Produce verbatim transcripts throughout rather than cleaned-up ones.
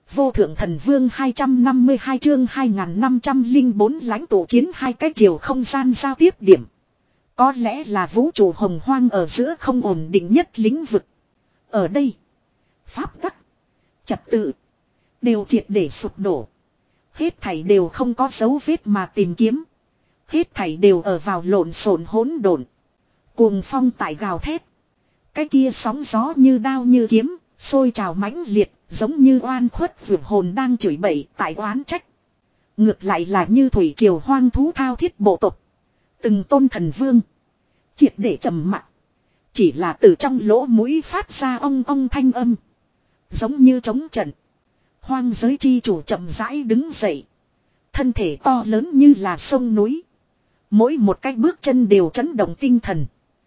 Vô thượng thần vương hai trăm năm mươi hai chương hai nghìn năm trăm lẻ bốn lãnh tụ chiến hai cái chiều không gian giao tiếp điểm. Có lẽ là vũ trụ hồng hoang ở giữa không ổn định nhất lĩnh vực. Ở đây, pháp tắc, trật tự, đều triệt để sụp đổ. Hết thảy đều không có dấu vết mà tìm kiếm. Hết thảy đều ở vào lộn xộn hỗn độn. Cuồng phong tại gào thét. Cái kia sóng gió như đao như kiếm, sôi trào mãnh liệt, giống như oan khuất vượt hồn đang chửi bậy tại oán trách. Ngược lại là như thủy triều hoang thú thao thiết bộ tộc. Từng tôn thần vương. Triệt để trầm mặc. Chỉ là từ trong lỗ mũi phát ra ong ong thanh âm. Giống như trống trận. Hoang giới chi chủ chậm rãi đứng dậy. Thân thể to lớn như là sông núi. Mỗi một cái bước chân đều chấn động tinh thần.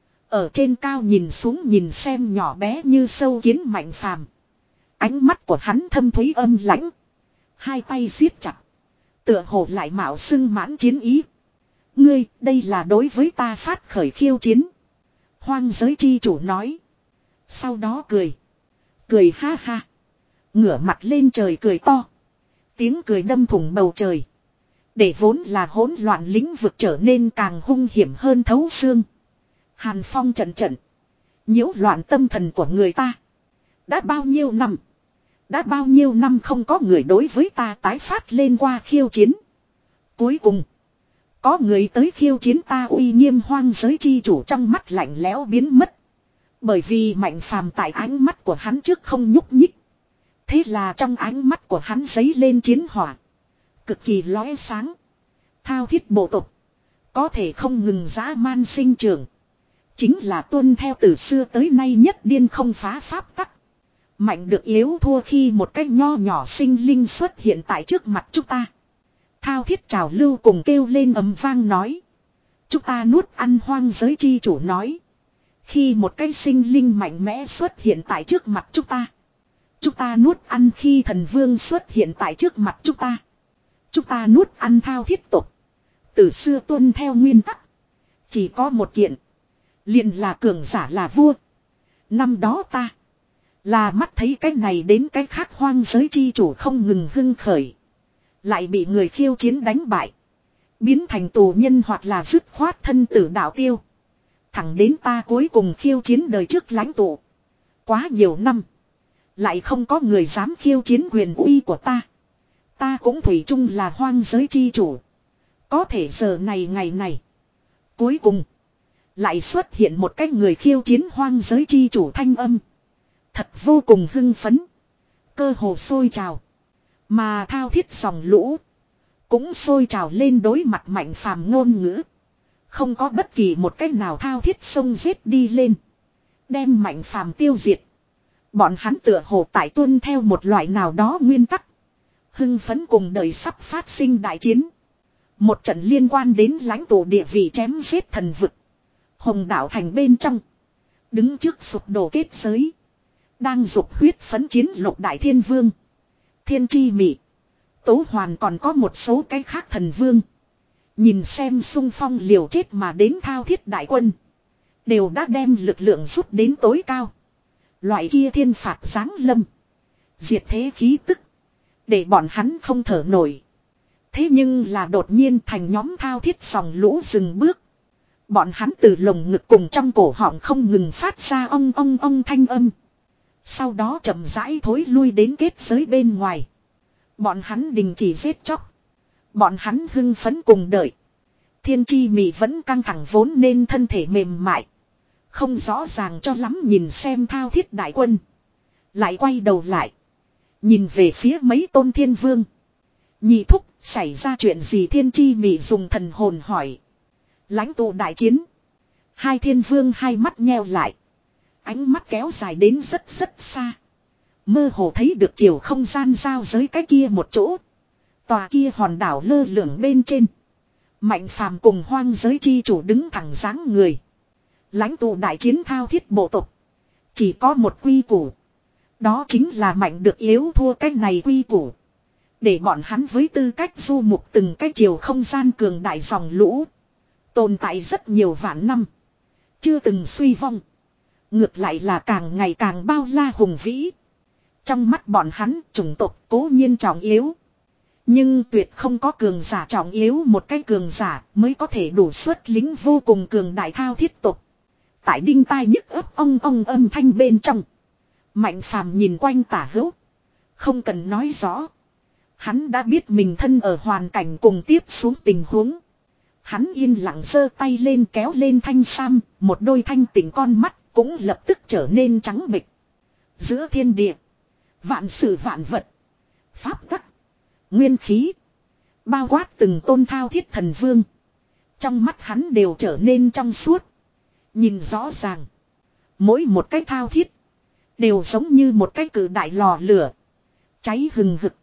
Ở trên cao nhìn xuống nhìn xem nhỏ bé như sâu kiến Mạnh Phàm. Ánh mắt của hắn thâm thúy âm lãnh. Hai tay siết chặt. Tựa hồ lại mạo xưng mãn chiến ý. Ngươi, đây là đối với ta phát khởi khiêu chiến. Hoang giới chi chủ nói. Sau đó cười. Cười ha ha. Ngửa mặt lên trời cười to. Tiếng cười đâm thủng bầu trời. Để vốn là hỗn loạn lĩnh vực trở nên càng hung hiểm hơn thấu xương. Hàn phong trận trận. Nhiễu loạn tâm thần của người ta. Đã bao nhiêu năm. Đã bao nhiêu năm không có người đối với ta tái phát lên qua khiêu chiến. Cuối cùng. Có người tới khiêu chiến ta uy nghiêm hoang giới chi chủ trong mắt lạnh lẽo biến mất. Bởi vì Mạnh Phàm tại ánh mắt của hắn trước không nhúc nhích. Thế là trong ánh mắt của hắn giấy lên chiến hỏa. Cực kỳ lóe sáng. Thao thiết bộ tộc. Có thể không ngừng dã man sinh trưởng. Chính là tuân theo từ xưa tới nay nhất điên không phá pháp tắc. Mạnh được yếu thua khi một cách nho nhỏ sinh linh xuất hiện tại trước mặt chúng ta. Thao thiết trào lưu cùng kêu lên ầm vang nói. Chúng ta nuốt ăn hoang giới chi chủ nói. Khi một cái sinh linh mạnh mẽ xuất hiện tại trước mặt chúng ta. Chúng ta nuốt ăn khi thần vương xuất hiện tại trước mặt chúng ta. Chúng ta nuốt ăn thao thiết tục. Từ xưa tuân theo nguyên tắc. Chỉ có một kiện. Liền là cường giả là vua. Năm đó ta. Là mắt thấy cái này đến cái khác hoang giới chi chủ không ngừng hưng khởi. Lại bị người khiêu chiến đánh bại. Biến thành tù nhân hoặc là dứt khoát thân tử đạo tiêu. Thẳng đến ta cuối cùng khiêu chiến đời trước lãnh tụ. Quá nhiều năm. Lại không có người dám khiêu chiến quyền uy của ta. Ta cũng thủy chung là hoang giới chi chủ. Có thể giờ này ngày này. Cuối cùng. Lại xuất hiện một cái người khiêu chiến hoang giới chi chủ thanh âm. Thật vô cùng hưng phấn. Cơ hồ sôi trào. Mà thao thiết dòng lũ. Cũng sôi trào lên đối mặt Mạnh Phàm ngôn ngữ. Không có bất kỳ một cách nào thao thiết xông giết đi lên. Đem Mạnh Phàm tiêu diệt. Bọn hắn tựa hồ tại tuân theo một loại nào đó nguyên tắc. Hưng phấn cùng đời sắp phát sinh đại chiến. Một trận liên quan đến lãnh tụ địa vị chém giết thần vực. Hồng đảo thành bên trong. Đứng trước sụp đổ kết giới. Đang dục huyết phấn chiến lục đại thiên vương. Thiên chi mị. Tố hoàn còn có một số cái khác thần vương. Nhìn xem xung phong liều chết mà đến thao thiết đại quân. Đều đã đem lực lượng rút đến tối cao. Loại kia thiên phạt giáng lâm. Diệt thế khí tức. Để bọn hắn không thở nổi. Thế nhưng là đột nhiên thành nhóm thao thiết dòng lũ dừng bước. Bọn hắn từ lồng ngực cùng trong cổ họng không ngừng phát ra ong ong ong thanh âm. Sau đó chậm rãi thối lui đến kết giới bên ngoài. Bọn hắn đình chỉ giết chóc. Bọn hắn hưng phấn cùng đợi. Thiên chi mị vẫn căng thẳng vốn nên thân thể mềm mại. Không rõ ràng cho lắm nhìn xem thao thiết đại quân. Lại quay đầu lại. Nhìn về phía mấy tôn thiên vương. Nhị thúc, xảy ra chuyện gì? Thiên chi mị dùng thần hồn hỏi. Lãnh tụ đại chiến. Hai thiên vương hai mắt nheo lại. Ánh mắt kéo dài đến rất rất xa. Mơ hồ thấy được chiều không gian giao giới cái kia một chỗ. Tòa kia hòn đảo lơ lửng bên trên. Mạnh Phàm cùng hoang giới chi chủ đứng thẳng dáng người. Lãnh tụ đại chiến thao thiết bộ tộc. Chỉ có một quy củ. Đó chính là mạnh được yếu thua cái này quy củ. Để bọn hắn với tư cách du mục từng cái chiều không gian cường đại dòng lũ. Tồn tại rất nhiều vạn năm. Chưa từng suy vong. Ngược lại là càng ngày càng bao la hùng vĩ. Trong mắt bọn hắn, chủng tộc cố nhiên trọng yếu. Nhưng tuyệt không có cường giả trọng yếu, một cái cường giả mới có thể đủ xuất lính vô cùng cường đại thao thiết tộc. Tại đinh tai nhức ấp ong ong âm thanh bên trong. Mạnh Phàm nhìn quanh tả hữu. Không cần nói rõ. Hắn đã biết mình thân ở hoàn cảnh cùng tiếp xuống tình huống. Hắn yên lặng giơ tay lên kéo lên thanh sam, một đôi thanh tỉnh con mắt cũng lập tức trở nên trắng bệch. Giữa thiên địa, vạn sự vạn vật, pháp tắc, nguyên khí, bao quát từng tôn thao thiết thần vương. Trong mắt hắn đều trở nên trong suốt. Nhìn rõ ràng, mỗi một cái thao thiết đều giống như một cái cự đại lò lửa, cháy hừng hực.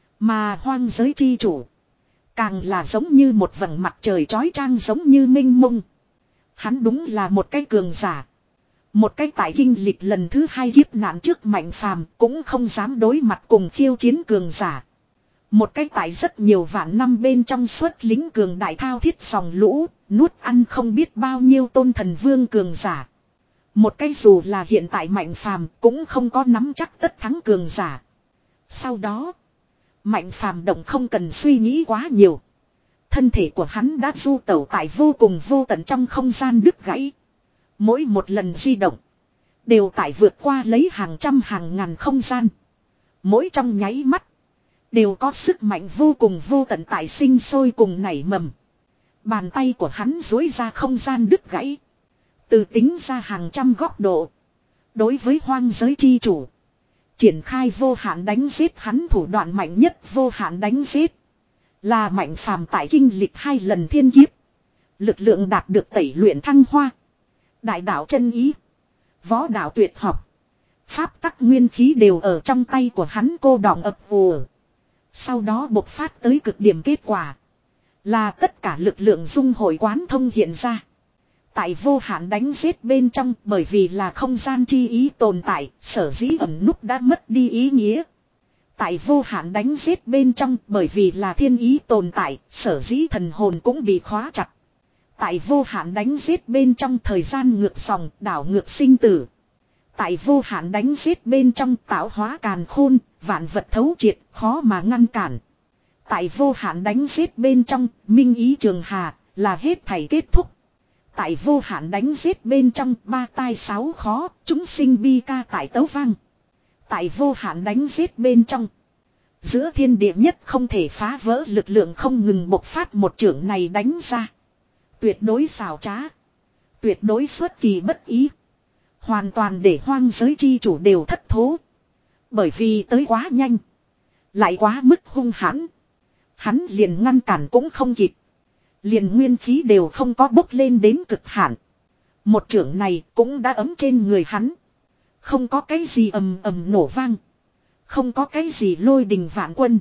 Mà hoang giới chi chủ càng là giống như một vầng mặt trời chói chang, giống như minh mông. Hắn đúng là một cái cường giả. Một cái tại kinh lịch lần thứ hai kiếp nạn trước Mạnh Phàm cũng không dám đối mặt cùng khiêu chiến cường giả. Một cái tại rất nhiều vạn năm bên trong xuất lính cường đại thao thiết dòng lũ, nuốt ăn không biết bao nhiêu tôn thần vương cường giả. Một cái dù là hiện tại Mạnh Phàm cũng không có nắm chắc tất thắng cường giả. Sau đó, Mạnh Phàm động không cần suy nghĩ quá nhiều. Thân thể của hắn đã du tẩu tại vô cùng vô tận trong không gian đứt gãy. Mỗi một lần di động đều tại vượt qua lấy hàng trăm hàng ngàn không gian. Mỗi trong nháy mắt đều có sức mạnh vô cùng vô tận tại sinh sôi cùng nảy mầm. Bàn tay của hắn duỗi ra không gian đứt gãy. Từ tính ra hàng trăm góc độ. Đối với hoang giới chi chủ, triển khai vô hạn đánh giết. Hắn thủ đoạn mạnh nhất vô hạn đánh giết là Mạnh Phàm tại kinh lịch hai lần thiên kiếp. Lực lượng đạt được tẩy luyện thăng hoa. Đại đạo chân ý, võ đạo tuyệt học, pháp tắc nguyên khí đều ở trong tay của hắn cô đọng ập ùa. Sau đó bộc phát tới cực điểm, kết quả là tất cả lực lượng dung hội quán thông hiện ra. Tại vô hạn đánh giết bên trong, bởi vì là không gian chi ý tồn tại, sở dĩ ẩn nút đã mất đi ý nghĩa. Tại vô hạn đánh giết bên trong, bởi vì là thiên ý tồn tại, sở dĩ thần hồn cũng bị khóa chặt. Tại vô hạn đánh giết bên trong, thời gian ngược dòng, đảo ngược sinh tử. Tại vô hạn đánh giết bên trong, tạo hóa càn khôn, vạn vật thấu triệt, khó mà ngăn cản. Tại vô hạn đánh giết bên trong, minh ý trường hà, là hết thảy kết thúc. Tại vô hạn đánh giết bên trong, ba tai sáu khó, chúng sinh bi ca tại tấu vang. Tại vô hạn đánh giết bên trong, giữa thiên địa nhất không thể phá vỡ lực lượng không ngừng bộc phát, một chưởng này đánh ra. Tuyệt đối xảo trá, tuyệt đối xuất kỳ bất ý. Hoàn toàn để hoang giới chi chủ đều thất thố. Bởi vì tới quá nhanh, lại quá mức hung hãn. Hắn liền ngăn cản cũng không kịp. Liền nguyên khí đều không có bốc lên đến cực hạn. Một chưởng này cũng đã ấm trên người hắn. Không có cái gì ầm ầm nổ vang. Không có cái gì lôi đình vạn quân.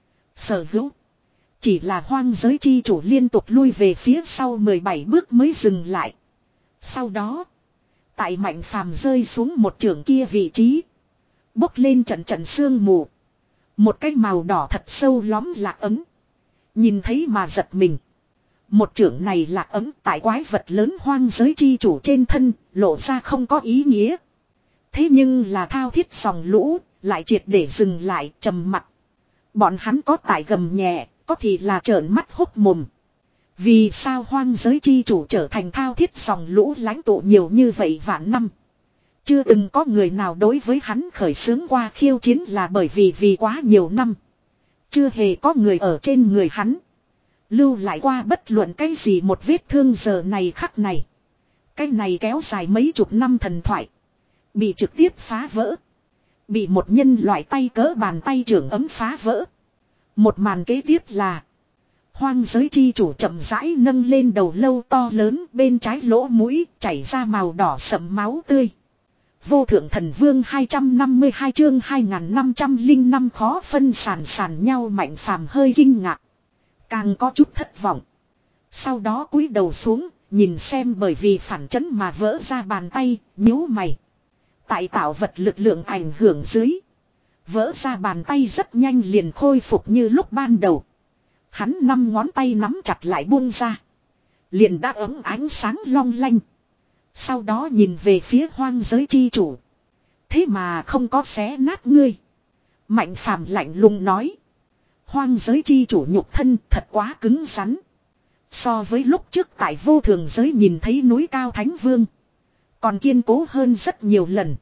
Sở hữu chỉ là hoang giới chi chủ liên tục lui về phía sau mười bảy bước mới dừng lại. Sau đó, tại Mạnh Phàm rơi xuống một chưởng kia vị trí, bốc lên trận trận sương mù. Một cái màu đỏ thật sâu lóm lạc ấm. Nhìn thấy mà giật mình. Một chưởng này lạc ấm tại quái vật lớn hoang giới chi chủ trên thân, lộ ra không có ý nghĩa. Thế nhưng là thao thiết dòng lũ, lại triệt để dừng lại, trầm mặc. Bọn hắn có tại gầm nhẹ, có thì là trợn mắt hốc mồm. Vì sao hoang giới chi chủ trở thành thao thiết dòng lũ lãnh tụ nhiều như vậy vạn năm? Chưa từng có người nào đối với hắn khởi xướng qua khiêu chiến, là bởi vì vì quá nhiều năm. Chưa hề có người ở trên người hắn lưu lại qua bất luận cái gì một vết thương. Giờ này khắc này, cái này kéo dài mấy chục năm thần thoại bị trực tiếp phá vỡ. Bị một nhân loại tay cỡ bàn tay trưởng ấm phá vỡ. Một màn kế tiếp là hoang giới chi chủ chậm rãi nâng lên đầu lâu to lớn, bên trái lỗ mũi chảy ra màu đỏ sẫm máu tươi. Vô thượng thần vương hai trăm năm mươi hai chương hai nghìn năm trăm lẻ năm khó phân sàn sàn nhau. Mạnh Phàm hơi kinh ngạc, càng có chút thất vọng. Sau đó cúi đầu xuống, nhìn xem bởi vì phản chấn mà vỡ ra bàn tay, nhíu mày. Tại tạo vật lực lượng ảnh hưởng dưới, vỡ ra bàn tay rất nhanh liền khôi phục như lúc ban đầu. Hắn năm ngón tay nắm chặt lại buông ra, liền đã ấm ánh sáng long lanh. Sau đó nhìn về phía hoang giới chi chủ. Thế mà không có xé nát ngươi. Mạnh phàm lạnh lùng nói. Hoang giới chi chủ nhục thân thật quá cứng rắn. So với lúc trước tại vô thường giới nhìn thấy núi cao thánh vương. Còn kiên cố hơn rất nhiều lần.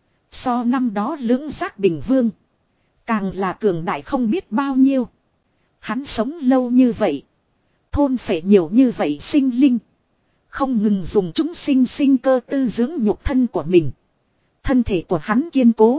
So năm đó lưỡng giác bình vương. Càng là cường đại không biết bao nhiêu. Hắn sống lâu như vậy. Thôn phệ nhiều như vậy sinh linh. Không ngừng dùng chúng sinh sinh cơ tư dưỡng nhục thân của mình. Thân thể của hắn kiên cố.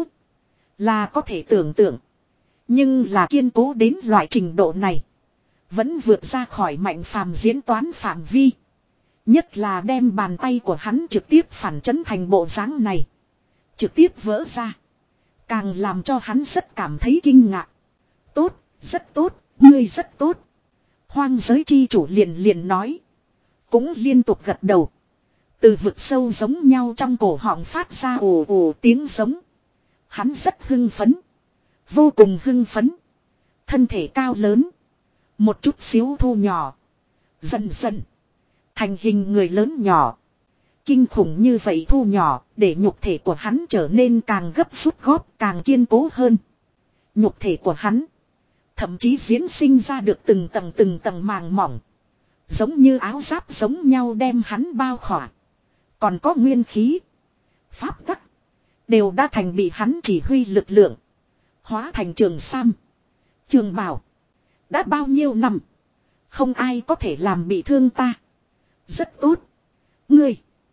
Là có thể tưởng tượng. Nhưng là kiên cố đến loại trình độ này. Vẫn vượt ra khỏi mạnh phàm diễn toán phạm vi. Nhất là đem bàn tay của hắn trực tiếp phản chấn thành bộ dáng này. Trực tiếp vỡ ra. Càng làm cho hắn rất cảm thấy kinh ngạc. Tốt, rất tốt, ngươi rất tốt. Hoang giới chi chủ liền liền nói. Cũng liên tục gật đầu. Từ vực sâu giống nhau trong cổ họng phát ra ồ ồ tiếng giống. Hắn rất hưng phấn. Vô cùng hưng phấn. Thân thể cao lớn. Một chút xíu thu nhỏ. Dần dần. Thành hình người lớn nhỏ. Kinh khủng như vậy thu nhỏ. Để nhục thể của hắn trở nên càng gấp rút góp. Càng kiên cố hơn. Nhục thể của hắn. Thậm chí diễn sinh ra được từng tầng từng tầng màng mỏng. Giống như áo giáp giống nhau đem hắn bao khỏa. Còn có nguyên khí. Pháp tắc. Đều đã thành bị hắn chỉ huy lực lượng. Hóa thành trường sam. Trường bảo. Đã bao nhiêu năm. Không ai có thể làm bị thương ta. Rất tốt. Ngươi.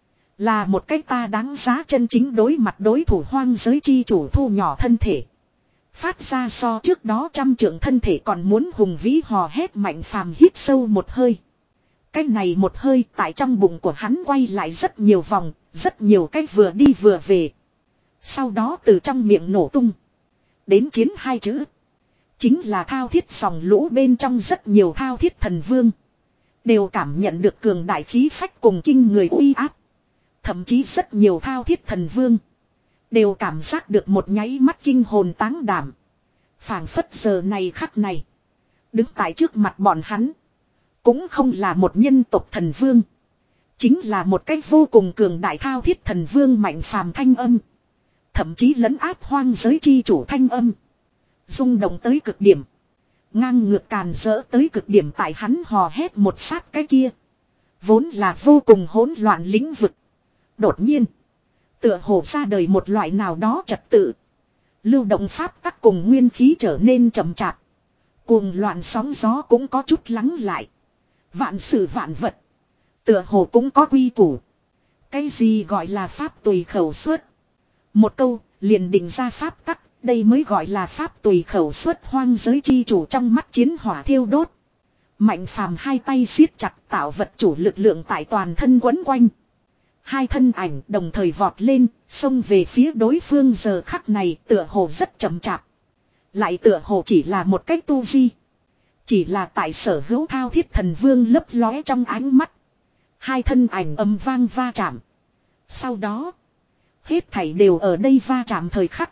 Là một cách ta đáng giá chân chính đối mặt đối thủ hoang giới chi chủ thu nhỏ thân thể. Phát ra so trước đó trăm trượng thân thể còn muốn hùng vĩ hò hét mạnh phàm hít sâu một hơi. Cái này một hơi tại trong bụng của hắn quay lại rất nhiều vòng. Rất nhiều cách vừa đi vừa về. Sau đó từ trong miệng nổ tung. Đến chiến hai chữ. Chính là thao thiết dòng lũ bên trong rất nhiều thao thiết thần vương. Đều cảm nhận được cường đại khí phách cùng kinh người uy áp. Thậm chí rất nhiều thao thiết thần vương. Đều cảm giác được một nháy mắt kinh hồn táng đảm. Phảng phất giờ này khắc này. Đứng tại trước mặt bọn hắn. Cũng không là một nhân tộc thần vương. Chính là một cách vô cùng cường đại thao thiết thần vương mạnh phàm thanh âm. Thậm chí lấn áp hoang giới chi chủ thanh âm. Rung động tới cực điểm. Ngang ngược càn rỡ tới cực điểm tại hắn hò hét một sát cái kia. Vốn là vô cùng hỗn loạn lĩnh vực. Đột nhiên. Tựa hồ ra đời một loại nào đó trật tự. Lưu động pháp tắc cùng nguyên khí trở nên chậm chạp. Cuồng loạn sóng gió cũng có chút lắng lại. Vạn sự vạn vật. Tựa hồ cũng có quy củ. Cái gì gọi là pháp tùy khẩu suất. Một câu liền định ra pháp tắc. Đây mới gọi là pháp tùy khẩu suất hoang giới chi chủ trong mắt chiến hỏa thiêu đốt. Mạnh phàm hai tay siết chặt tạo vật chủ lực lượng tại toàn thân quấn quanh. Hai thân ảnh đồng thời vọt lên, xông về phía đối phương giờ khắc này tựa hồ rất chậm chạp. Lại tựa hồ chỉ là một cách tu di. Chỉ là tại sở hữu thao thiết thần vương lấp lóe trong ánh mắt. Hai thân ảnh âm vang va chạm. Sau đó, hết thảy đều ở đây va chạm thời khắc.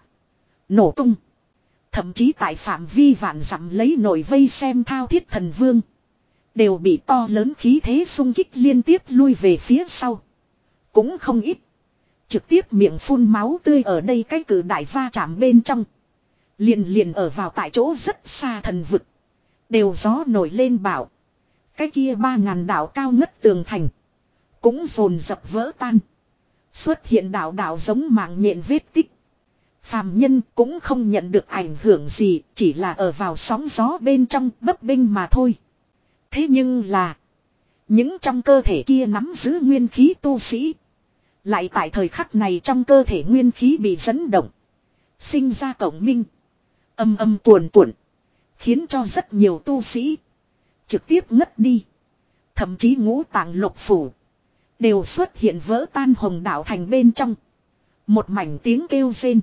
Nổ tung. Thậm chí tại phạm vi vạn dặm lấy nổi vây xem thao thiết thần vương. Đều bị to lớn khí thế xung kích liên tiếp lui về phía sau. Cũng không ít. Trực tiếp miệng phun máu tươi ở đây cái cử đại va chạm bên trong. Liền liền ở vào tại chỗ rất xa thần vực. Đều gió nổi lên bảo. Cái kia ba ngàn đảo cao ngất tường thành. Cũng dồn dập vỡ tan. Xuất hiện đảo đảo giống mạng nhện vết tích. Phàm nhân cũng không nhận được ảnh hưởng gì. Chỉ là ở vào sóng gió bên trong bấp bênh mà thôi. Thế nhưng là. Những trong cơ thể kia nắm giữ nguyên khí tu sĩ. Lại tại thời khắc này trong cơ thể nguyên khí bị dẫn động. Sinh ra cộng minh. Âm âm cuồn cuộn. Khiến cho rất nhiều tu sĩ. Trực tiếp ngất đi. Thậm chí ngũ tạng lục phủ. Đều xuất hiện vỡ tan hồng đạo thành bên trong. Một mảnh tiếng kêu rên.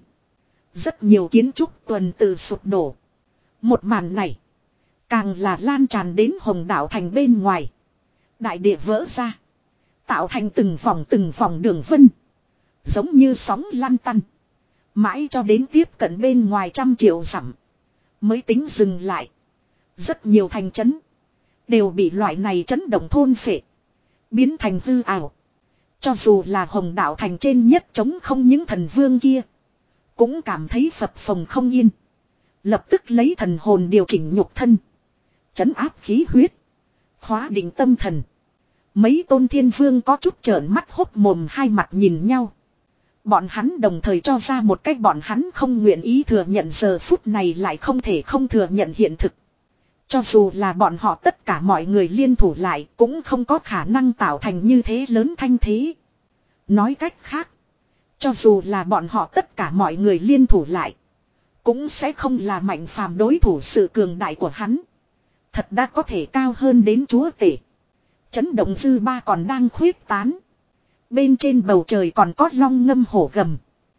Rất nhiều kiến trúc tuần tự sụp đổ. Một màn này. Càng là lan tràn đến hồng đạo thành bên ngoài. Đại địa vỡ ra. Tạo thành từng vòng từng vòng đường vân. Giống như sóng lăn tăn. Mãi cho đến tiếp cận bên ngoài trăm triệu dặm. Mới tính dừng lại. Rất nhiều thành trấn. Đều bị loại này chấn động thôn phệ. Biến thành hư ảo. Cho dù là hồng đạo thành trên nhất chống không những thần vương kia. Cũng cảm thấy phập phồng không yên. Lập tức lấy thần hồn điều chỉnh nhục thân. Trấn áp khí huyết. Khóa định tâm thần. Mấy tôn thiên vương có chút trợn mắt hốc mồm hai mặt nhìn nhau. Bọn hắn đồng thời cho ra một cách bọn hắn không nguyện ý thừa nhận giờ phút này lại không thể không thừa nhận hiện thực. Cho dù là bọn họ tất cả mọi người liên thủ lại cũng không có khả năng tạo thành như thế lớn thanh thế. Nói cách khác. Cho dù là bọn họ tất cả mọi người liên thủ lại. Cũng sẽ không là Mạnh Phàm đối thủ sự cường đại của hắn. Thật đã có thể cao hơn đến chúa tể. Chấn động dư ba còn đang khuyết tán. Bên trên bầu trời còn có long ngâm hổ gầm.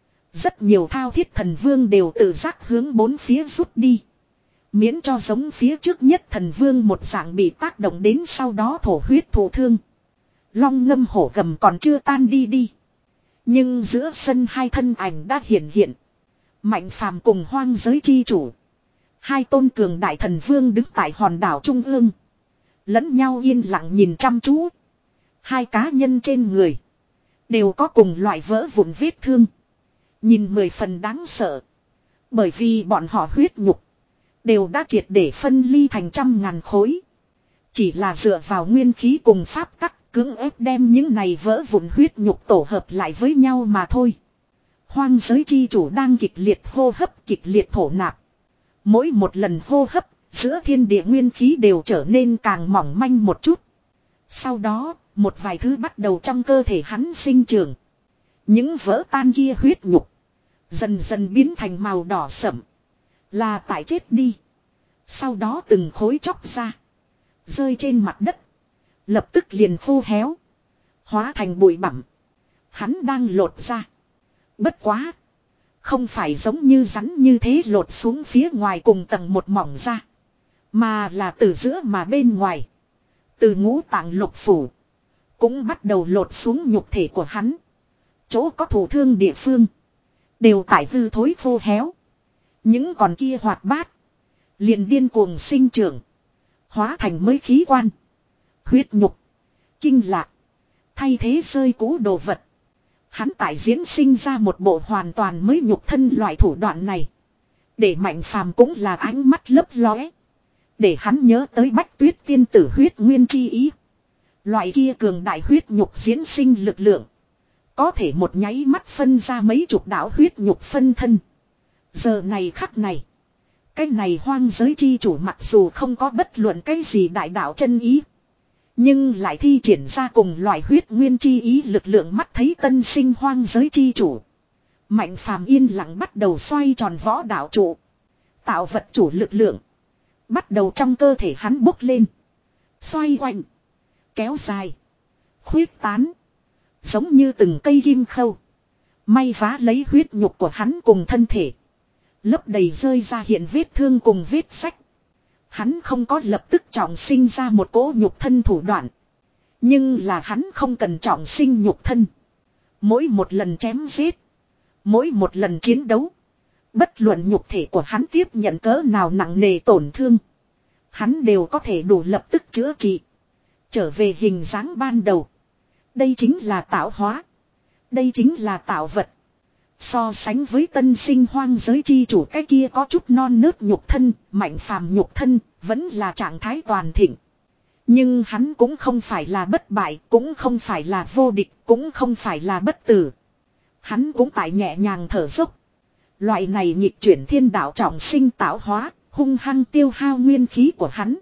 Rất nhiều thao thiết thần vương đều tự giác hướng bốn phía rút đi. Miễn cho giống phía trước nhất thần vương một dạng bị tác động đến sau đó thổ huyết thổ thương. Long ngâm hổ gầm còn chưa tan đi đi. Nhưng giữa sân hai thân ảnh đã hiện hiện. Mạnh Phàm cùng hoang giới chi chủ. Hai tôn cường đại thần vương đứng tại hòn đảo trung ương. Lẫn nhau yên lặng nhìn chăm chú. Hai cá nhân trên người. Đều có cùng loại vỡ vụn vết thương. Nhìn mười phần đáng sợ. Bởi vì bọn họ huyết nhục. Đều đã triệt để phân ly thành trăm ngàn khối. Chỉ là dựa vào nguyên khí cùng pháp tắc cưỡng ép đem những này vỡ vụn huyết nhục tổ hợp lại với nhau mà thôi. Hoang giới chi chủ đang kịch liệt hô hấp kịch liệt thổ nạp. Mỗi một lần hô hấp, giữa thiên địa nguyên khí đều trở nên càng mỏng manh một chút. Sau đó, một vài thứ bắt đầu trong cơ thể hắn sinh trưởng. Những vỡ tan kia huyết nhục. Dần dần biến thành màu đỏ sẫm. Là tại chết đi. Sau đó từng khối chóc ra. Rơi trên mặt đất. Lập tức liền khô héo. Hóa thành bụi bặm. Hắn đang lột ra. Bất quá. Không phải giống như rắn như thế lột xuống phía ngoài cùng tầng một mỏng ra. Mà là từ giữa mà bên ngoài. Từ ngũ tạng lục phủ. Cũng bắt đầu lột xuống nhục thể của hắn. Chỗ có thổ thương địa phương. Đều tại hư thối khô héo. Những còn kia hoạt bát. Liền điên cuồng sinh trưởng. Hóa thành mới khí quan. Huyết nhục. Kinh lạc. Thay thế rơi cũ đồ vật. Hắn tại diễn sinh ra một bộ hoàn toàn mới nhục thân loại thủ đoạn này. Để Mạnh Phàm cũng là ánh mắt lấp lóe. Để hắn nhớ tới Bách Tuyết tiên tử huyết nguyên chi ý. Loại kia cường đại huyết nhục diễn sinh lực lượng. Có thể một nháy mắt phân ra mấy chục đạo huyết nhục phân thân. Giờ này khắc này. Cái này hoang giới chi chủ mặc dù không có bất luận cái gì đại đạo chân ý. Nhưng lại thi triển ra cùng loại huyết nguyên chi ý lực lượng mắt thấy tân sinh hoang giới chi chủ. Mạnh Phàm yên lặng bắt đầu xoay tròn võ đạo trụ. Tạo vật chủ lực lượng. Bắt đầu trong cơ thể hắn bốc lên. Xoay quanh. Kéo dài. Khuyết tán. Giống như từng cây kim khâu. May vá lấy huyết nhục của hắn cùng thân thể. Lấp đầy rơi ra hiện vết thương cùng vết sách. Hắn không có lập tức trọng sinh ra một cỗ nhục thân thủ đoạn. Nhưng là hắn không cần trọng sinh nhục thân. Mỗi một lần chém giết. Mỗi một lần chiến đấu. Bất luận nhục thể của hắn tiếp nhận cỡ nào nặng nề tổn thương. Hắn đều có thể đủ lập tức chữa trị. Trở về hình dáng ban đầu. Đây chính là tạo hóa. Đây chính là tạo vật. So sánh với tân sinh hoang giới chi chủ cái kia có chút non nớt nhục thân, Mạnh Phàm nhục thân, vẫn là trạng thái toàn thịnh. Nhưng hắn cũng không phải là bất bại, cũng không phải là vô địch, cũng không phải là bất tử. Hắn cũng tại nhẹ nhàng thở dốc. Loại này nhịp chuyển thiên đạo trọng sinh tạo hóa, hung hăng tiêu hao nguyên khí của hắn.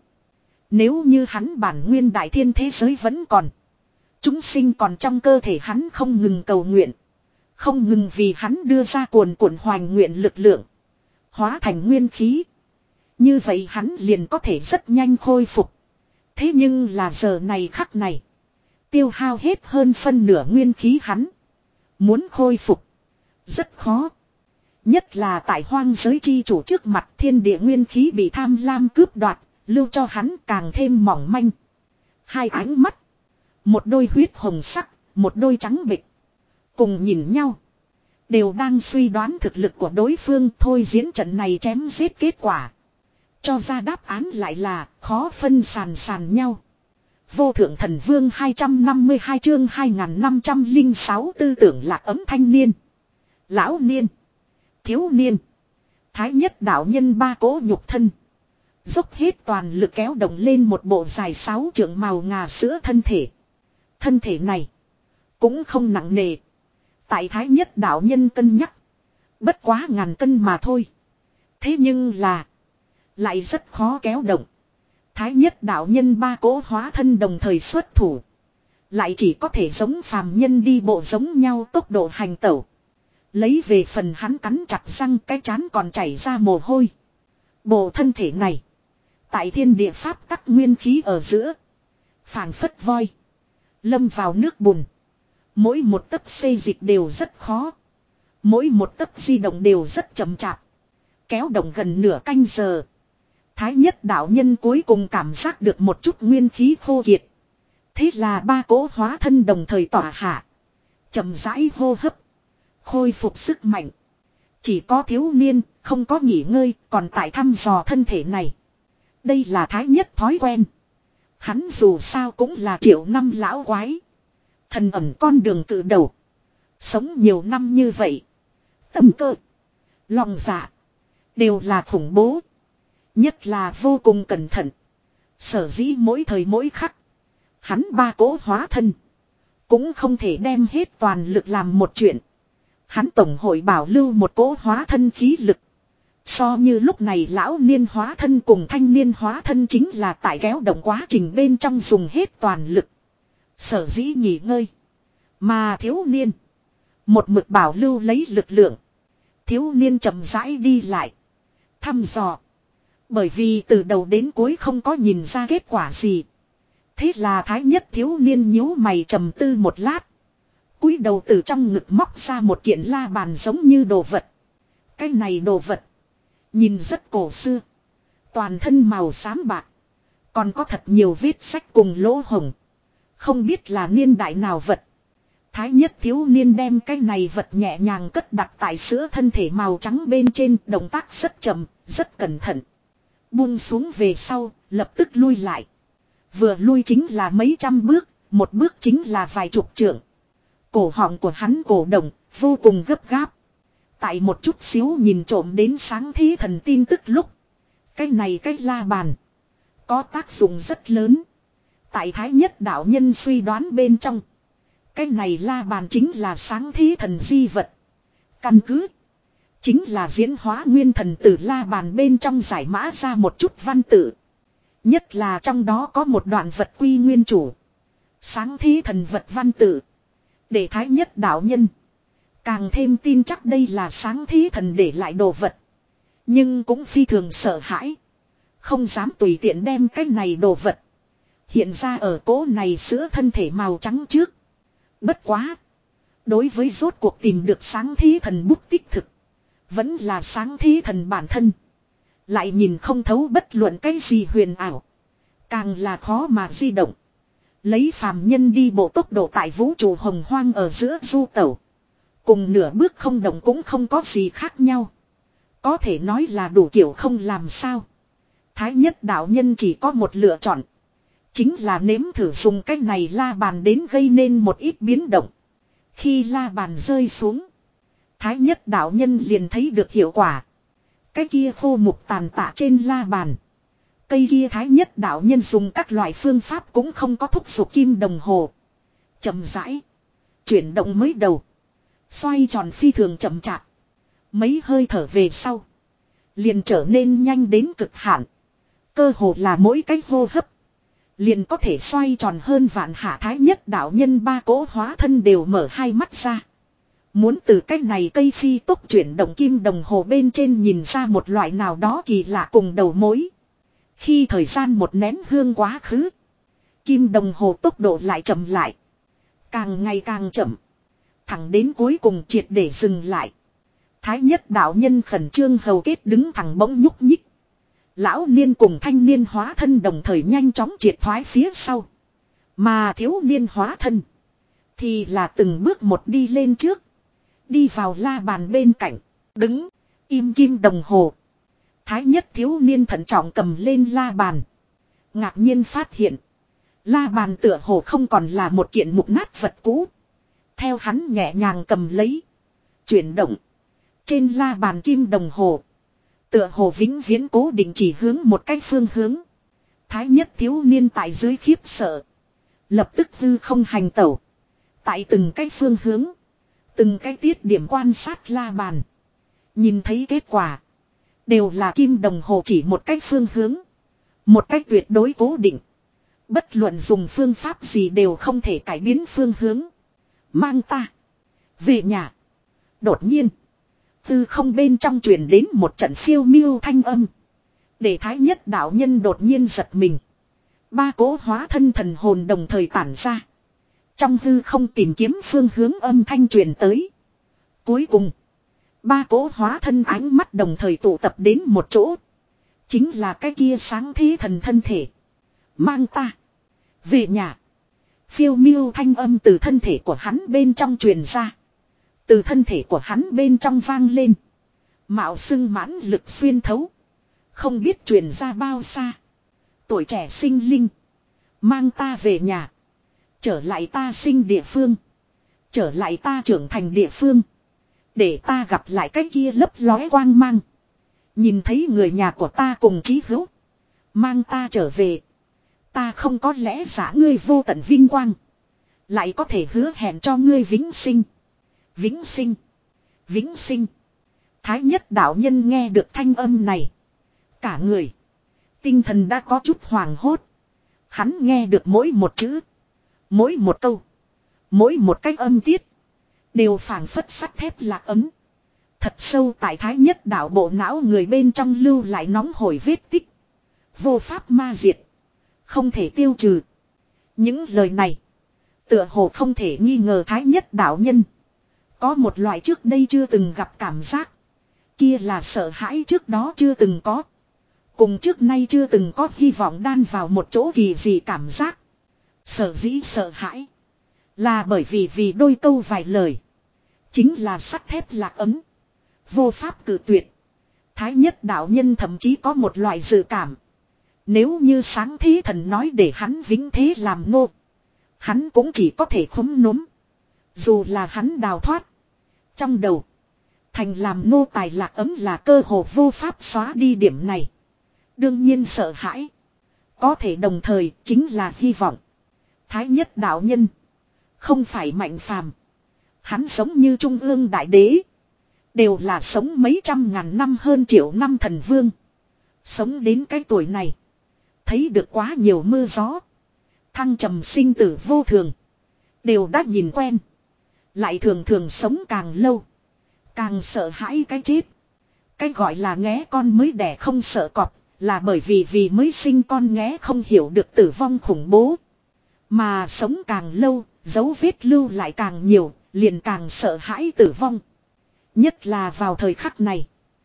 Nếu như hắn bản nguyên đại thiên thế giới vẫn còn. Chúng sinh còn trong cơ thể hắn không ngừng cầu nguyện. Không ngừng vì hắn đưa ra cuồn cuộn hoành nguyện lực lượng. Hóa thành nguyên khí. Như vậy hắn liền có thể rất nhanh khôi phục. Thế nhưng là giờ này khắc này. Tiêu hao hết hơn phân nửa nguyên khí hắn. Muốn khôi phục. Rất khó. Nhất là tại hoang giới chi chủ trước mặt thiên địa nguyên khí bị tham lam cướp đoạt. Lưu cho hắn càng thêm mỏng manh. Hai ánh mắt. Một đôi huyết hồng sắc. Một đôi trắng bịch. Cùng nhìn nhau. Đều đang suy đoán thực lực của đối phương thôi diễn trận này chém giết kết quả. Cho ra đáp án lại là khó phân sàn sàn nhau. Vô thượng thần vương hai trăm năm mươi hai chương hai nghìn năm trăm lẻ sáu tư tưởng lạc ấm thanh niên. Lão niên. Thiếu niên. Thái nhất đạo nhân ba cỗ nhục thân. Dốc hết toàn lực kéo động lên một bộ dài sáu trượng màu ngà sữa thân thể. Thân thể này cũng không nặng nề. Tại thái nhất đạo nhân cân nhắc. Bất quá ngàn cân mà thôi. Thế nhưng là lại rất khó kéo động. Thái nhất đạo nhân ba cỗ hóa thân đồng thời xuất thủ. Lại chỉ có thể giống phàm nhân đi bộ giống nhau tốc độ hành tẩu. Lấy về phần hắn cắn chặt răng, cái trán còn chảy ra mồ hôi. Bộ thân thể này tại thiên địa pháp tắc nguyên khí ở giữa, phảng phất voi lâm vào nước bùn. Mỗi một tấc xê dịch đều rất khó. Mỗi một tấc di động đều rất chậm chạp. Kéo động gần nửa canh giờ. Thái nhất đạo nhân cuối cùng cảm giác được một chút nguyên khí khô kiệt. Thế là ba cỗ hóa thân đồng thời tỏa hạ. Chậm rãi hô hấp. Khôi phục sức mạnh. Chỉ có thiếu niên, không có nghỉ ngơi, còn tại thăm dò thân thể này. Đây là thái nhất thói quen. Hắn dù sao cũng là triệu năm lão quái. Thần ẩn con đường cự đầu. Sống nhiều năm như vậy. Tâm cơ, lòng dạ đều là khủng bố. Nhất là vô cùng cẩn thận. Sở dĩ mỗi thời mỗi khắc, hắn ba cỗ hóa thân cũng không thể đem hết toàn lực làm một chuyện. Hắn tổng hội bảo lưu một cỗ hóa thân khí lực. So như lúc này lão niên hóa thân cùng thanh niên hóa thân chính là tại kéo động quá trình bên trong dùng hết toàn lực. Sở dĩ nghỉ ngơi. Mà thiếu niên một mực bảo lưu lấy lực lượng. Thiếu niên chậm rãi đi lại. Thăm dò. Bởi vì từ đầu đến cuối không có nhìn ra kết quả gì. Thế là thái nhất thiếu niên nhíu mày trầm tư một lát. Cúi đầu từ trong ngực móc ra một kiện la bàn giống như đồ vật. Cái này đồ vật nhìn rất cổ xưa. Toàn thân màu xám bạc. Còn có thật nhiều vết sách cùng lỗ hồng. Không biết là niên đại nào vật. Thái nhất thiếu niên đem cái này vật nhẹ nhàng cất đặt tại sữa thân thể màu trắng bên trên. Động tác rất chậm, rất cẩn thận. Buông xuống về sau, lập tức lui lại. Vừa lui chính là mấy trăm bước, một bước chính là vài chục trượng. Cổ họng của hắn cổ động, vô cùng gấp gáp. Tại một chút xíu nhìn trộm đến sáng thế thần tin tức lúc. Cái này cái la bàn có tác dụng rất lớn. Tại thái nhất đạo nhân suy đoán bên trong. Cái này la bàn chính là sáng thế thần di vật. Căn cứ chính là diễn hóa nguyên thần từ la bàn bên trong giải mã ra một chút văn tự. Nhất là trong đó có một đoạn vật quy nguyên chủ. Sáng thế thần vật văn tự. Để thái nhất đạo nhân càng thêm tin chắc đây là sáng thế thần để lại đồ vật. Nhưng cũng phi thường sợ hãi. Không dám tùy tiện đem cái này đồ vật hiện ra ở cố này sữa thân thể màu trắng trước. Bất quá. Đối với rốt cuộc tìm được sáng thế thần bút tích thực. Vẫn là sáng thế thần bản thân. Lại nhìn không thấu bất luận cái gì huyền ảo. Càng là khó mà di động. Lấy phàm nhân đi bộ tốc độ tại vũ trụ hồng hoang ở giữa du tẩu. Cùng nửa bước không động cũng không có gì khác nhau. Có thể nói là đủ kiểu không làm sao. Thái nhất đạo nhân chỉ có một lựa chọn. Chính là nếm thử dùng cái này la bàn đến gây nên một ít biến động. Khi la bàn rơi xuống. Thái nhất đạo nhân liền thấy được hiệu quả. Cái kia khô mục tàn tạ trên la bàn. Cây kia thái nhất đạo nhân dùng các loại phương pháp cũng không có thúc giục kim đồng hồ. Chậm rãi. Chuyển động mới đầu. Xoay tròn phi thường chậm chạp. Mấy hơi thở về sau. Liền trở nên nhanh đến cực hạn. Cơ hồ là mỗi cái hô hấp. Liền có thể xoay tròn hơn vạn hạ thái nhất đạo nhân ba cỗ hóa thân đều mở hai mắt ra. Muốn từ cách này cây phi tốc chuyển động kim đồng hồ bên trên nhìn ra một loại nào đó kỳ lạ cùng đầu mối. Khi thời gian một nén hương quá khứ. Kim đồng hồ tốc độ lại chậm lại. Càng ngày càng chậm. Thẳng đến cuối cùng triệt để dừng lại. Thái nhất đạo nhân khẩn trương hầu kết đứng thẳng bỗng nhúc nhích. Lão niên cùng thanh niên hóa thân đồng thời nhanh chóng triệt thoái phía sau. Mà thiếu niên hóa thân thì là từng bước một đi lên trước. Đi vào la bàn bên cạnh. Đứng. Im kim đồng hồ. Thái nhất thiếu niên thận trọng cầm lên la bàn. Ngạc nhiên phát hiện. La bàn tựa hồ không còn là một kiện mục nát vật cũ. Theo hắn nhẹ nhàng cầm lấy. Chuyển động. Trên la bàn kim đồng hồ. Tựa hồ vĩnh viễn cố định chỉ hướng một cái phương hướng. Thái nhất thiếu niên tại dưới khiếp sợ. Lập tức hư không hành tẩu. Tại từng cái phương hướng. Từng cái tiết điểm quan sát la bàn. Nhìn thấy kết quả. Đều là kim đồng hồ chỉ một cách phương hướng. Một cách tuyệt đối cố định. Bất luận dùng phương pháp gì đều không thể cải biến phương hướng. Mang ta. Về nhà. Đột nhiên. Tư không bên trong truyền đến một trận phiêu miêu thanh âm. Để thái nhất đạo nhân đột nhiên giật mình. Ba cố hóa thân thần hồn đồng thời tản ra. Trong hư không tìm kiếm phương hướng âm thanh truyền tới. Cuối cùng. Ba cố hóa thân ánh mắt đồng thời tụ tập đến một chỗ. Chính là cái kia sáng thế thần thân thể. Mang ta. Về nhà. Phiêu miêu thanh âm từ thân thể của hắn bên trong truyền ra. Từ thân thể của hắn bên trong vang lên. Mạo xưng mãn lực xuyên thấu. Không biết truyền ra bao xa. Tuổi trẻ sinh linh. Mang ta về nhà. Trở lại ta sinh địa phương. Trở lại ta trưởng thành địa phương. Để ta gặp lại cái kia lấp lóe quang mang. Nhìn thấy người nhà của ta cùng chí hữu. Mang ta trở về. Ta không có lẽ giả ngươi vô tận vinh quang. Lại có thể hứa hẹn cho ngươi vĩnh sinh. Vĩnh sinh. Vĩnh sinh. Thái nhất đạo nhân nghe được thanh âm này. Cả người. Tinh thần đã có chút hoàng hốt. Hắn nghe được mỗi một chữ. Mỗi một câu. Mỗi một cách âm tiết. Đều phảng phất sắt thép lạc ấm. Thật sâu tại thái nhất đạo bộ não người bên trong lưu lại nóng hổi vết tích. Vô pháp ma diệt. Không thể tiêu trừ. Những lời này. Tựa hồ không thể nghi ngờ thái nhất đạo nhân. Có một loại trước đây chưa từng gặp cảm giác. Kia là sợ hãi trước đó chưa từng có. Cùng trước nay chưa từng có hy vọng đan vào một chỗ kỳ dị cảm giác. Sở dĩ sợ hãi. Là bởi vì vì đôi câu vài lời. Chính là sắt thép lạc ấm. Vô pháp cử tuyệt. Thái nhất đạo nhân thậm chí có một loại dự cảm. Nếu như sáng thế thần nói để hắn vĩnh thế làm nô. Hắn cũng chỉ có thể khúm núm. Dù là hắn đào thoát. Trong đầu. Thành làm nô tài lạc ấm là cơ hồ vô pháp xóa đi điểm này. Đương nhiên sợ hãi. Có thể đồng thời chính là hy vọng. Thái nhất đạo nhân. Không phải mạnh phàm. Hắn giống như trung ương đại đế. Đều là sống mấy trăm ngàn năm hơn triệu năm thần vương. Sống đến cái tuổi này. Thấy được quá nhiều mưa gió. Thăng trầm sinh tử vô thường. Đều đã nhìn quen. Lại thường thường sống càng lâu. Càng sợ hãi cái chết. Cái gọi là nghé con mới đẻ không sợ cọp. Là bởi vì vì mới sinh con nghé không hiểu được tử vong khủng bố. Mà sống càng lâu. Dấu vết lưu lại càng nhiều. Liền càng sợ hãi tử vong. Nhất là vào thời khắc này.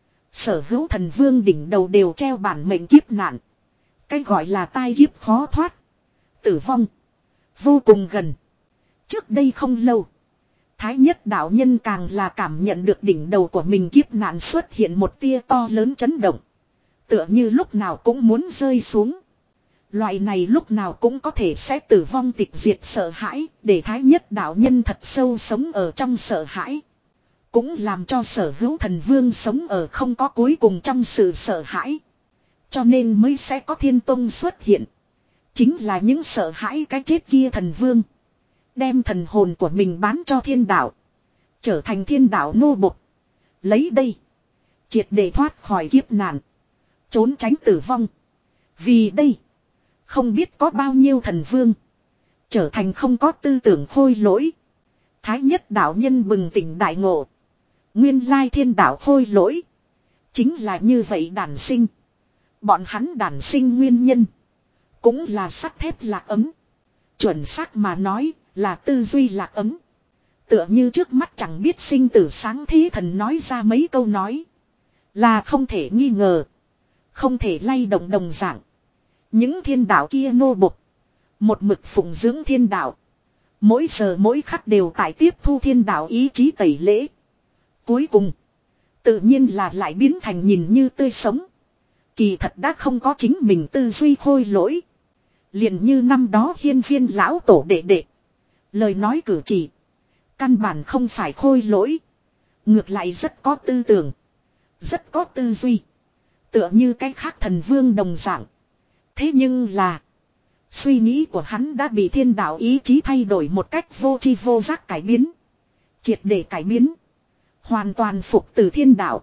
Sở hữu thần vương đỉnh đầu đều treo bản mệnh kiếp nạn. Cái gọi là tai kiếp khó thoát. Tử vong. Vô cùng gần. Trước đây không lâu. Thái nhất đạo nhân càng là cảm nhận được đỉnh đầu của mình kiếp nạn xuất hiện một tia to lớn chấn động. Tựa như lúc nào cũng muốn rơi xuống. Loại này lúc nào cũng có thể sẽ tử vong tịch diệt sợ hãi. Để thái nhất đạo nhân thật sâu sống ở trong sợ hãi. Cũng làm cho sở hữu thần vương sống ở không có cuối cùng trong sự sợ hãi. Cho nên mới sẽ có thiên tông xuất hiện. Chính là những sợ hãi cái chết kia thần vương. Đem thần hồn của mình bán cho thiên đạo. Trở thành thiên đạo nô bộc. Lấy đây. Triệt để thoát khỏi kiếp nạn. Trốn tránh tử vong. Vì đây. Không biết có bao nhiêu thần vương. Trở thành không có tư tưởng khôi lỗi. Thái nhất đạo nhân bừng tỉnh đại ngộ. Nguyên lai thiên đạo khôi lỗi. Chính là như vậy đản sinh. Bọn hắn đản sinh nguyên nhân. Cũng là sắt thép lạc ấm. Chuẩn xác mà nói là tư duy lạc ấm. Tựa như trước mắt chẳng biết sinh tử sáng thế thần nói ra mấy câu nói. Là không thể nghi ngờ. Không thể lay động đồng dạng. Những thiên đạo kia nô bộc. Một mực phụng dưỡng thiên đạo. Mỗi giờ mỗi khắc đều tại tiếp thu thiên đạo ý chí tẩy lễ. Cuối cùng. Tự nhiên là lại biến thành nhìn như tươi sống. Kỳ thật đã không có chính mình tư duy khôi lỗi. Liền như năm đó hiên viên lão tổ đệ đệ. Lời nói cử chỉ. Căn bản không phải khôi lỗi. Ngược lại rất có tư tưởng. Rất có tư duy. Tựa như cái khác thần vương đồng dạng. Thế nhưng là. Suy nghĩ của hắn đã bị thiên đạo ý chí thay đổi một cách vô tri vô giác cải biến. Triệt để cải biến. Hoàn toàn phục từ thiên đạo.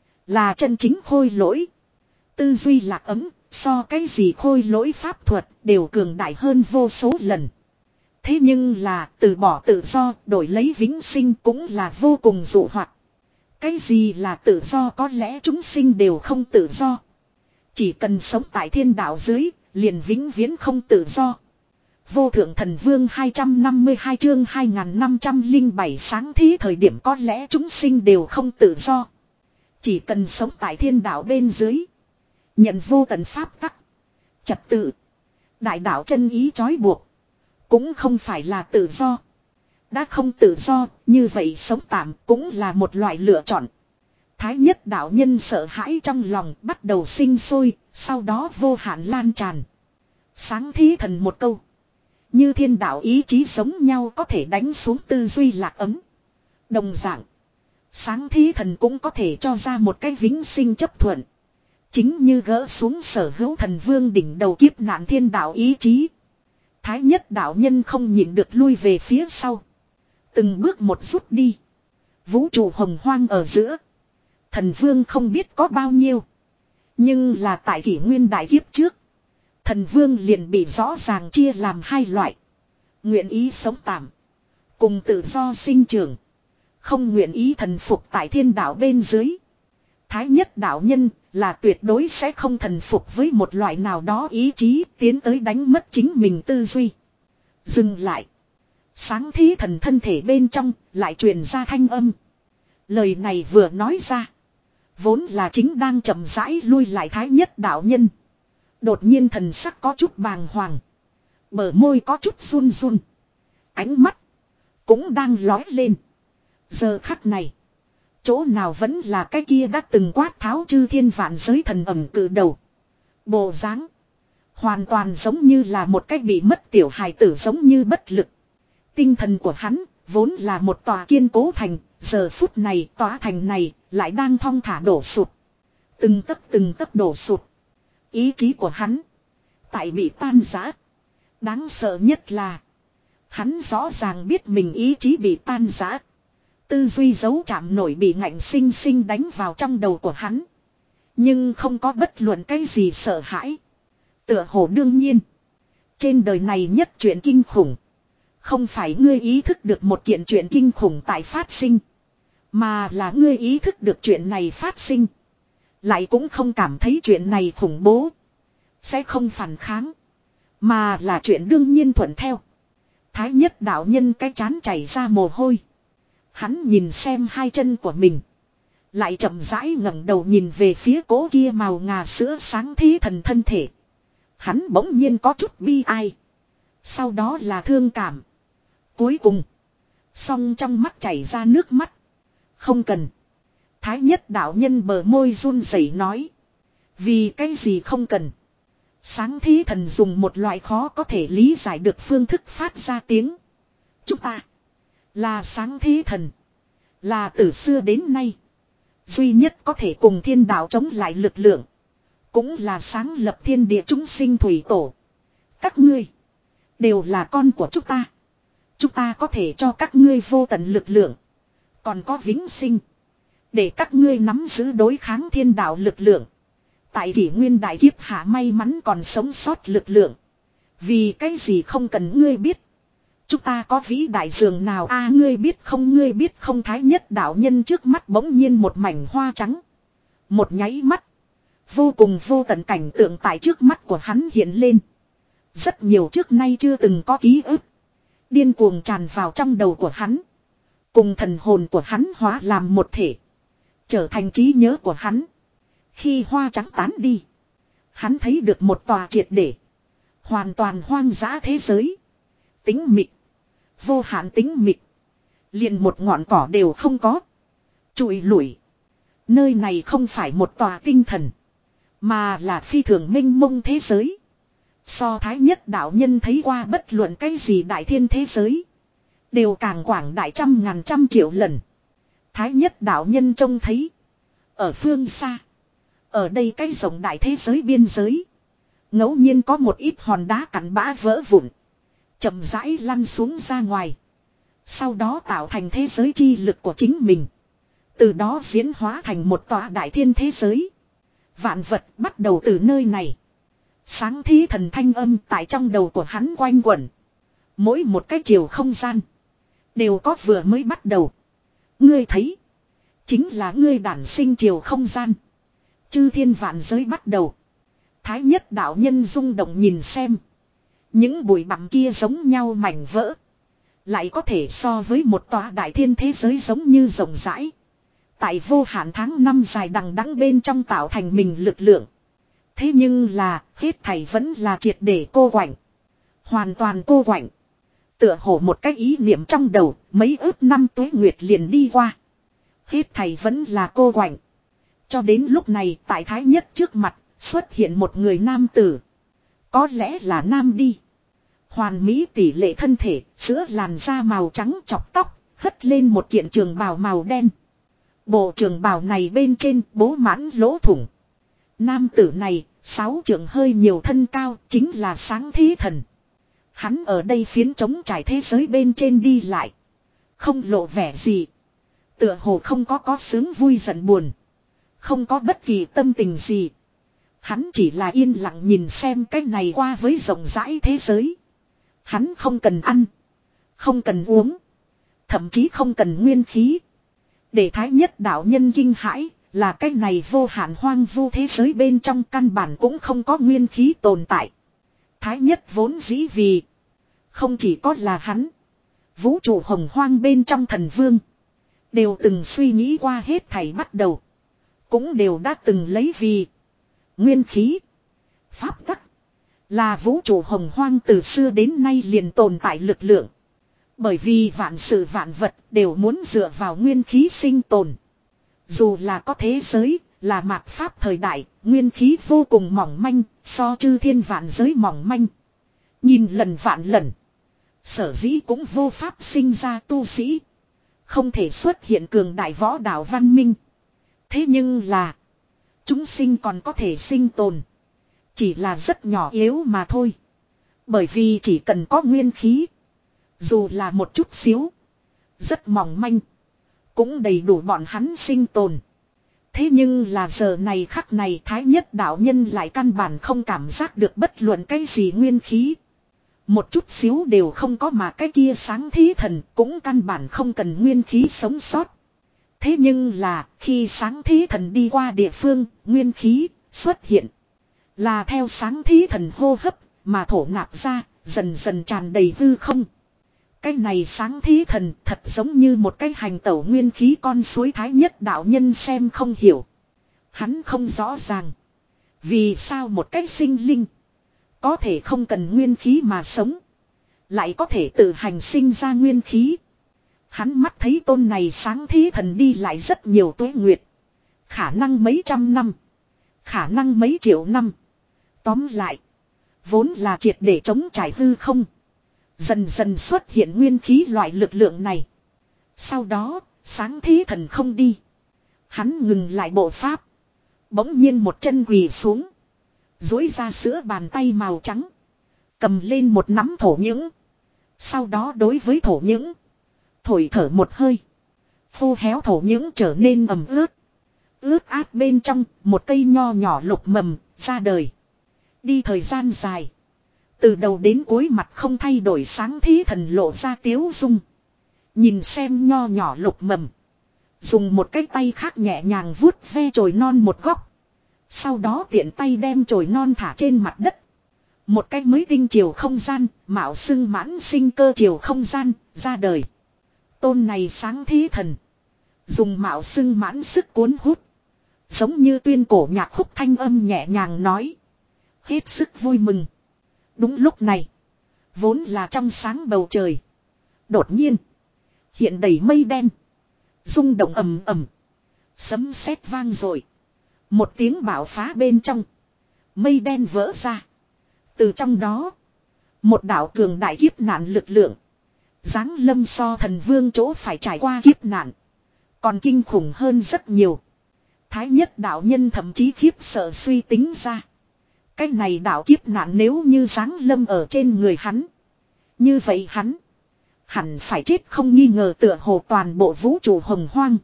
Là chân chính khôi lỗi. Tư duy lạc ấm. So cái gì khôi lỗi pháp thuật đều cường đại hơn vô số lần. Thế nhưng là từ bỏ tự do đổi lấy vĩnh sinh cũng là vô cùng dụ hoặc. Cái gì là tự do có lẽ chúng sinh đều không tự do. Chỉ cần sống tại thiên đạo dưới liền vĩnh viễn không tự do. Vô thượng thần vương hai trăm năm mươi hai chương hai nghìn năm trăm lẻ bảy sáng thí thời điểm có lẽ chúng sinh đều không tự do. Chỉ cần sống tại thiên đạo bên dưới. Nhận vô tận pháp tắc. Trật tự. Đại đạo chân ý trói buộc. Cũng không phải là tự do. Đã không tự do, như vậy sống tạm cũng là một loại lựa chọn. Thái nhất đạo nhân sợ hãi trong lòng bắt đầu sinh sôi, sau đó vô hạn lan tràn. Sáng thí thần một câu. Như thiên đạo ý chí giống nhau có thể đánh xuống tư duy lạc ấm. Đồng dạng. Sáng thí thần cũng có thể cho ra một cái vĩnh sinh chấp thuận. Chính như gỡ xuống sở hữu thần vương đỉnh đầu kiếp nạn thiên đạo ý chí. Thái nhất đạo nhân không nhịn được lui về phía sau. Từng bước một rút đi. Vũ trụ hồng hoang ở giữa. Thần vương không biết có bao nhiêu. Nhưng là tại kỷ nguyên đại kiếp trước. Thần vương liền bị rõ ràng chia làm hai loại. Nguyện ý sống tạm. Cùng tự do sinh trưởng. Không nguyện ý thần phục tại thiên đạo bên dưới. Thái nhất đạo nhân là tuyệt đối sẽ không thần phục với một loại nào đó ý chí tiến tới đánh mất chính mình tư duy. Dừng lại. Sáng thí thần thân thể bên trong lại truyền ra thanh âm. Lời này vừa nói ra. Vốn là chính đang chậm rãi lui lại thái nhất đạo nhân. Đột nhiên thần sắc có chút bàng hoàng. Bờ môi có chút run run. Ánh mắt cũng đang lói lên. Giờ khắc này. Chỗ nào vẫn là cái kia đã từng quát tháo chư thiên vạn giới thần ẩm cử đầu. Bộ dáng hoàn toàn giống như là một cái bị mất tiểu hài tử giống như bất lực. Tinh thần của hắn vốn là một tòa kiên cố thành. Giờ phút này tòa thành này lại đang thong thả đổ sụt. Từng tấc từng tấc đổ sụt. Ý chí của hắn tại bị tan rã. Đáng sợ nhất là hắn rõ ràng biết mình ý chí bị tan rã. Tư duy dấu chạm nổi bị ngạnh sinh sinh đánh vào trong đầu của hắn. Nhưng không có bất luận cái gì sợ hãi. Tựa hồ đương nhiên. Trên đời này nhất chuyện kinh khủng. Không phải ngươi ý thức được một kiện chuyện kinh khủng tại phát sinh. Mà là ngươi ý thức được chuyện này phát sinh. Lại cũng không cảm thấy chuyện này khủng bố. Sẽ không phản kháng. Mà là chuyện đương nhiên thuận theo. Thái nhất đạo nhân cái chán chảy ra mồ hôi. Hắn nhìn xem hai chân của mình. Lại chậm rãi ngẩng đầu nhìn về phía cố kia màu ngà sữa sáng thí thần thân thể. Hắn bỗng nhiên có chút bi ai. Sau đó là thương cảm. Cuối cùng. Song trong mắt chảy ra nước mắt. Không cần. Thái nhất đạo nhân bờ môi run rẩy nói. Vì cái gì không cần. Sáng thí thần dùng một loại khó có thể lý giải được phương thức phát ra tiếng. Chúng ta. Là sáng thí thần. Là từ xưa đến nay. Duy nhất có thể cùng thiên đạo chống lại lực lượng. Cũng là sáng lập thiên địa chúng sinh thủy tổ. Các ngươi. Đều là con của chúng ta. Chúng ta có thể cho các ngươi vô tận lực lượng. Còn có vĩnh sinh. Để các ngươi nắm giữ đối kháng thiên đạo lực lượng. Tại kỷ nguyên đại kiếp hạ may mắn còn sống sót lực lượng. Vì cái gì không cần ngươi biết. Chúng ta có vĩ đại dường nào a à, ngươi biết không ngươi biết không thái nhất đạo nhân trước mắt bỗng nhiên một mảnh hoa trắng. Một nháy mắt. Vô cùng vô tận cảnh tượng tại trước mắt của hắn hiện lên. Rất nhiều trước nay chưa từng có ký ức. Điên cuồng tràn vào trong đầu của hắn. Cùng thần hồn của hắn hóa làm một thể. Trở thành trí nhớ của hắn. Khi hoa trắng tán đi. Hắn thấy được một tòa triệt để. Hoàn toàn hoang dã thế giới. Tính mịt. Vô hạn tính mịt. Liền một ngọn cỏ đều không có. Trụi lủi. Nơi này không phải một tòa tinh thần. Mà là phi thường mênh mông thế giới. So thái nhất đạo nhân thấy qua bất luận cái gì đại thiên thế giới. Đều càng quảng đại trăm ngàn trăm triệu lần. Thái nhất đạo nhân trông thấy. Ở phương xa. Ở đây cái rộng đại thế giới biên giới. Ngẫu nhiên có một ít hòn đá cặn bã vỡ vụn. Chậm rãi lăn xuống ra ngoài. Sau đó tạo thành thế giới chi lực của chính mình. Từ đó diễn hóa thành một tòa đại thiên thế giới. Vạn vật bắt đầu từ nơi này. Sáng thí thần thanh âm tại trong đầu của hắn quanh quẩn. Mỗi một cái chiều không gian. Đều có vừa mới bắt đầu. Ngươi thấy. Chính là ngươi đản sinh chiều không gian. Chư thiên vạn giới bắt đầu. Thái nhất đạo nhân rung động nhìn xem. Những bụi bặm kia giống nhau mảnh vỡ. Lại có thể so với một tòa đại thiên thế giới giống như rộng rãi. Tại vô hạn tháng năm dài đằng đẵng bên trong tạo thành mình lực lượng. Thế nhưng là hết thảy vẫn là triệt để cô quạnh. Hoàn toàn cô quạnh. Tựa hồ một cái ý niệm trong đầu, mấy ước năm tuế nguyệt liền đi qua. Hết thảy vẫn là cô quạnh. Cho đến lúc này tại Thái nhất trước mặt xuất hiện một người nam tử. Có lẽ là nam đi. Hoàn mỹ tỷ lệ thân thể, sữa làn da màu trắng chọc tóc, hất lên một kiện trường bào màu đen. Bộ trường bào này bên trên bố mãn lỗ thủng. Nam tử này, sáu trượng hơi nhiều thân cao, chính là Sáng Thí Thần. Hắn ở đây phiến trống trải thế giới bên trên đi lại. Không lộ vẻ gì. Tựa hồ không có có sướng vui giận buồn. Không có bất kỳ tâm tình gì. Hắn chỉ là yên lặng nhìn xem cái này qua với rộng rãi thế giới. Hắn không cần ăn. Không cần uống. Thậm chí không cần nguyên khí. Để Thái nhất đạo nhân kinh hãi là cái này vô hạn hoang vu thế giới bên trong căn bản cũng không có nguyên khí tồn tại. Thái nhất vốn dĩ vì. Không chỉ có là hắn. Vũ trụ hồng hoang bên trong thần vương. Đều từng suy nghĩ qua hết thảy bắt đầu. Cũng đều đã từng lấy vì. Nguyên khí. Pháp tắc. Là vũ trụ hồng hoang từ xưa đến nay liền tồn tại lực lượng. Bởi vì vạn sự vạn vật đều muốn dựa vào nguyên khí sinh tồn. Dù là có thế giới, là mạt pháp thời đại, nguyên khí vô cùng mỏng manh, so chư thiên vạn giới mỏng manh. Nhìn lần vạn lần. Sở dĩ cũng vô pháp sinh ra tu sĩ. Không thể xuất hiện cường đại võ đạo văn minh. Thế nhưng là, chúng sinh còn có thể sinh tồn. Chỉ là rất nhỏ yếu mà thôi. Bởi vì chỉ cần có nguyên khí. Dù là một chút xíu. Rất mỏng manh. Cũng đầy đủ bọn hắn sinh tồn. Thế nhưng là giờ này khắc này Thái nhất đạo nhân lại căn bản không cảm giác được bất luận cái gì nguyên khí. Một chút xíu đều không có mà cái kia Sáng Thí Thần cũng căn bản không cần nguyên khí sống sót. Thế nhưng là khi Sáng Thí Thần đi qua địa phương, nguyên khí xuất hiện. Là theo Sáng Thí Thần hô hấp mà thổ nạp ra, dần dần tràn đầy hư không. Cái này Sáng Thí Thần thật giống như một cái hành tẩu nguyên khí con suối Thái nhất đạo nhân xem không hiểu. Hắn không rõ ràng. Vì sao một cái sinh linh có thể không cần nguyên khí mà sống. Lại có thể tự hành sinh ra nguyên khí. Hắn mắt thấy tôn này Sáng Thí Thần đi lại rất nhiều tuế nguyệt. Khả năng mấy trăm năm. Khả năng mấy triệu năm. Tóm lại. Vốn là triệt để chống trải hư không. Dần dần xuất hiện nguyên khí loại lực lượng này. Sau đó, Sáng Thí Thần không đi. Hắn ngừng lại bộ pháp. Bỗng nhiên một chân quỳ xuống. Duỗi ra sữa bàn tay màu trắng. Cầm lên một nắm thổ nhưỡng. Sau đó đối với thổ nhưỡng. Thổi thở một hơi. Khô héo thổ nhưỡng trở nên ẩm ướt. Ướt át bên trong một cây nho nhỏ lục mầm ra đời. Đi thời gian dài. Từ đầu đến cuối mặt không thay đổi Sáng Thí Thần lộ ra tiếu dung. Nhìn xem nho nhỏ lục mầm. Dùng một cái tay khác nhẹ nhàng vuốt ve chồi non một góc. Sau đó tiện tay đem chồi non thả trên mặt đất. Một cái mới tinh chiều không gian, mạo xưng mãn sinh cơ chiều không gian, ra đời. Tôn này Sáng Thí Thần. Dùng mạo xưng mãn sức cuốn hút. Giống như tuyên cổ nhạc khúc thanh âm nhẹ nhàng nói. Hết sức vui mừng. Đúng lúc này. Vốn là trong sáng bầu trời. Đột nhiên. Hiện đầy mây đen. Rung động ầm ầm. Sấm sét vang dội. Một tiếng bạo phá bên trong. Mây đen vỡ ra. Từ trong đó. Một đạo cường đại kiếp nạn lực lượng. Giáng lâm so thần vương chỗ phải trải qua kiếp nạn. Còn kinh khủng hơn rất nhiều. Thái nhất đạo nhân thậm chí khiếp sợ suy tính ra. Cái này đạo kiếp nạn nếu như giáng lâm ở trên người hắn. Như vậy hắn. Hẳn phải chết không nghi ngờ, tựa hồ toàn bộ vũ trụ hồng hoang.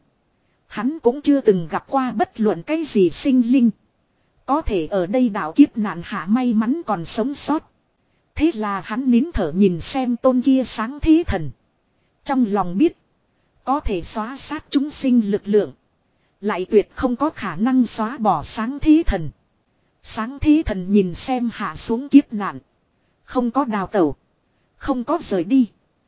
Hắn cũng chưa từng gặp qua bất luận cái gì sinh linh. Có thể ở đây đạo kiếp nạn hạ may mắn còn sống sót. Thế là hắn nín thở nhìn xem tôn kia sáng thế thần. Trong lòng biết. Có thể xóa sát chúng sinh lực lượng. Lại tuyệt không có khả năng xóa bỏ sáng thế thần. Sáng thế thần nhìn xem hạ xuống kiếp nạn. Không có đào tẩu. Không có rời đi.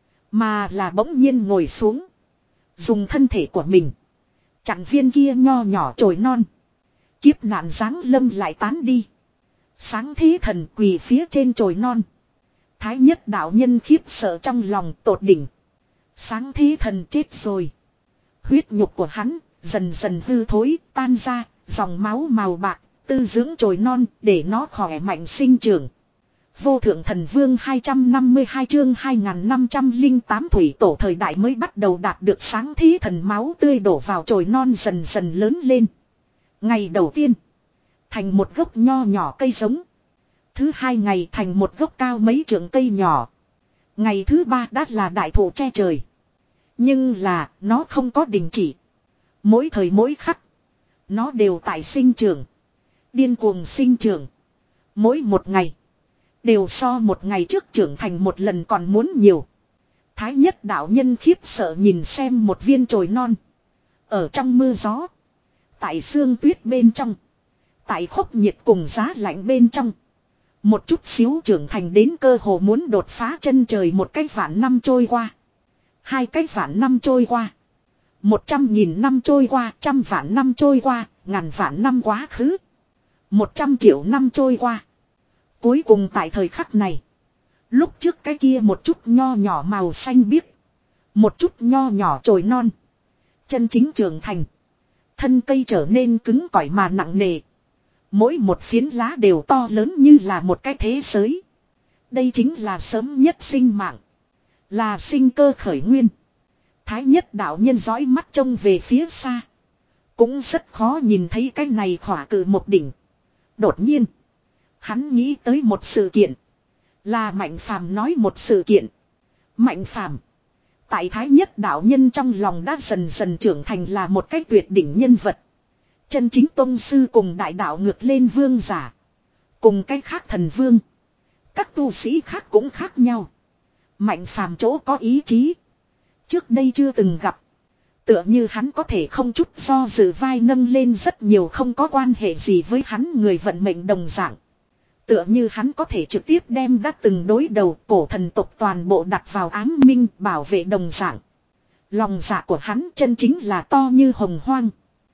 Mà là bỗng nhiên ngồi xuống. Dùng thân thể của mình. Chặn viên kia nho nhỏ chồi non. Kiếp nạn giáng lâm lại tán đi. Sáng thế thần quỳ phía trên chồi non. Thái nhất đạo nhân khiếp sợ trong lòng tột đỉnh. Sáng thế thần chết rồi. Huyết nhục của hắn dần dần hư thối tan ra. Dòng máu màu bạc tư dưỡng chồi non để nó khỏe mạnh sinh trưởng. Vô thượng thần vương hai trăm năm mươi hai chương hai nghìn năm trăm lẻ tám thủy tổ thời đại mới bắt đầu đạt được sáng thế thần máu tươi đổ vào chồi non dần dần lớn lên. Ngày đầu tiên thành một gốc nho nhỏ cây giống. Thứ hai ngày thành một gốc cao mấy trượng cây nhỏ. Ngày thứ ba đã là đại thụ che trời. Nhưng là nó không có đình chỉ. Mỗi thời mỗi khắc nó đều tại sinh trưởng. Điên cuồng sinh trưởng. Mỗi một ngày đều so một ngày trước trưởng thành một lần còn muốn nhiều. Thái nhất đạo nhân khiếp sợ nhìn xem một viên chồi non. Ở trong mưa gió. Tại sương tuyết bên trong. Tại khốc nhiệt cùng giá lạnh bên trong. Một chút xíu trưởng thành đến cơ hồ muốn đột phá chân trời. Một cái vạn năm trôi qua. Hai cái vạn năm trôi qua. Một trăm nghìn năm trôi qua. Trăm vạn năm trôi qua. Ngàn vạn năm quá khứ. Một trăm triệu năm trôi qua. Cuối cùng tại thời khắc này. Lúc trước cái kia một chút nho nhỏ màu xanh biếc. Một chút nho nhỏ chồi non. Chân chính trưởng thành. Thân cây trở nên cứng cỏi mà nặng nề. Mỗi một phiến lá đều to lớn như là một cái thế giới. Đây chính là sớm nhất sinh mạng. Là sinh cơ khởi nguyên. Thái nhất đạo nhân dõi mắt trông về phía xa. Cũng rất khó nhìn thấy cái này khỏa cự một đỉnh. Đột nhiên. Hắn nghĩ tới một sự kiện. Là Mạnh Phàm nói một sự kiện. Mạnh Phàm tại Thái nhất đạo nhân trong lòng đã dần dần trưởng thành là một cái tuyệt đỉnh nhân vật. Chân chính tông sư cùng đại đạo ngược lên vương giả. Cùng cái khác thần vương. Các tu sĩ khác cũng khác nhau. Mạnh Phàm chỗ có ý chí. Trước đây chưa từng gặp. Tựa như hắn có thể không chút do dự vai nâng lên rất nhiều không có quan hệ gì với hắn người vận mệnh đồng dạng. Tựa như hắn có thể trực tiếp đem đã từng đối đầu cổ thần tộc toàn bộ đặt vào ám minh bảo vệ đồng dạng. Lòng dạ của hắn chân chính là to như hồng hoang.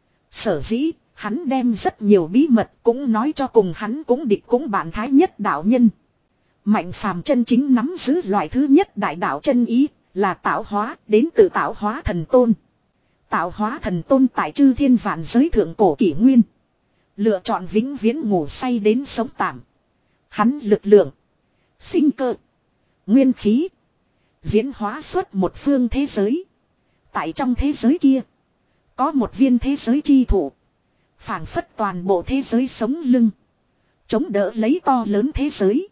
Sở dĩ, hắn đem rất nhiều bí mật cũng nói cho cùng hắn cũng địch cũng bạn Thái nhất đạo nhân. Mạnh Phàm chân chính nắm giữ loại thứ nhất đại đạo chân ý là tạo hóa đến từ tạo hóa thần tôn. Tạo hóa thần tôn tại chư thiên vạn giới thượng cổ kỷ nguyên. Lựa chọn vĩnh viễn ngủ say đến sống tạm. Hắn lực lượng, sinh cơ, nguyên khí, diễn hóa xuất một phương thế giới. Tại trong thế giới kia, có một viên thế giới chi thụ. Phảng phất toàn bộ thế giới sống lưng. Chống đỡ lấy to lớn thế giới.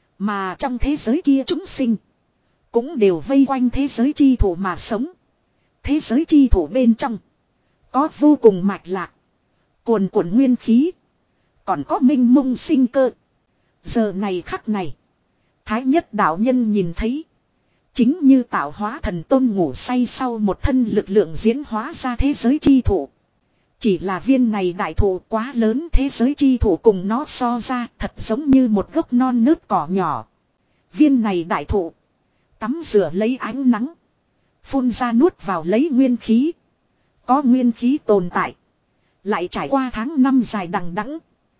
Mà trong thế giới kia chúng sinh cũng đều vây quanh thế giới chi thụ mà sống. Thế giới chi thụ bên trong có vô cùng mạch lạc, cuồn cuộn nguyên khí, còn có minh mông sinh cơ. Giờ này khắc này, Thái nhất đạo nhân nhìn thấy, chính như tạo hóa thần tôn ngủ say sau một thân lực lượng diễn hóa ra thế giới chi thụ. Chỉ là viên này đại thụ quá lớn, thế giới chi thụ cùng nó so ra thật giống như một gốc non nớt cỏ nhỏ. Viên này đại thụ tắm rửa lấy ánh nắng, phun ra nuốt vào lấy nguyên khí. Có nguyên khí tồn tại, lại trải qua tháng năm dài đằng đẵng.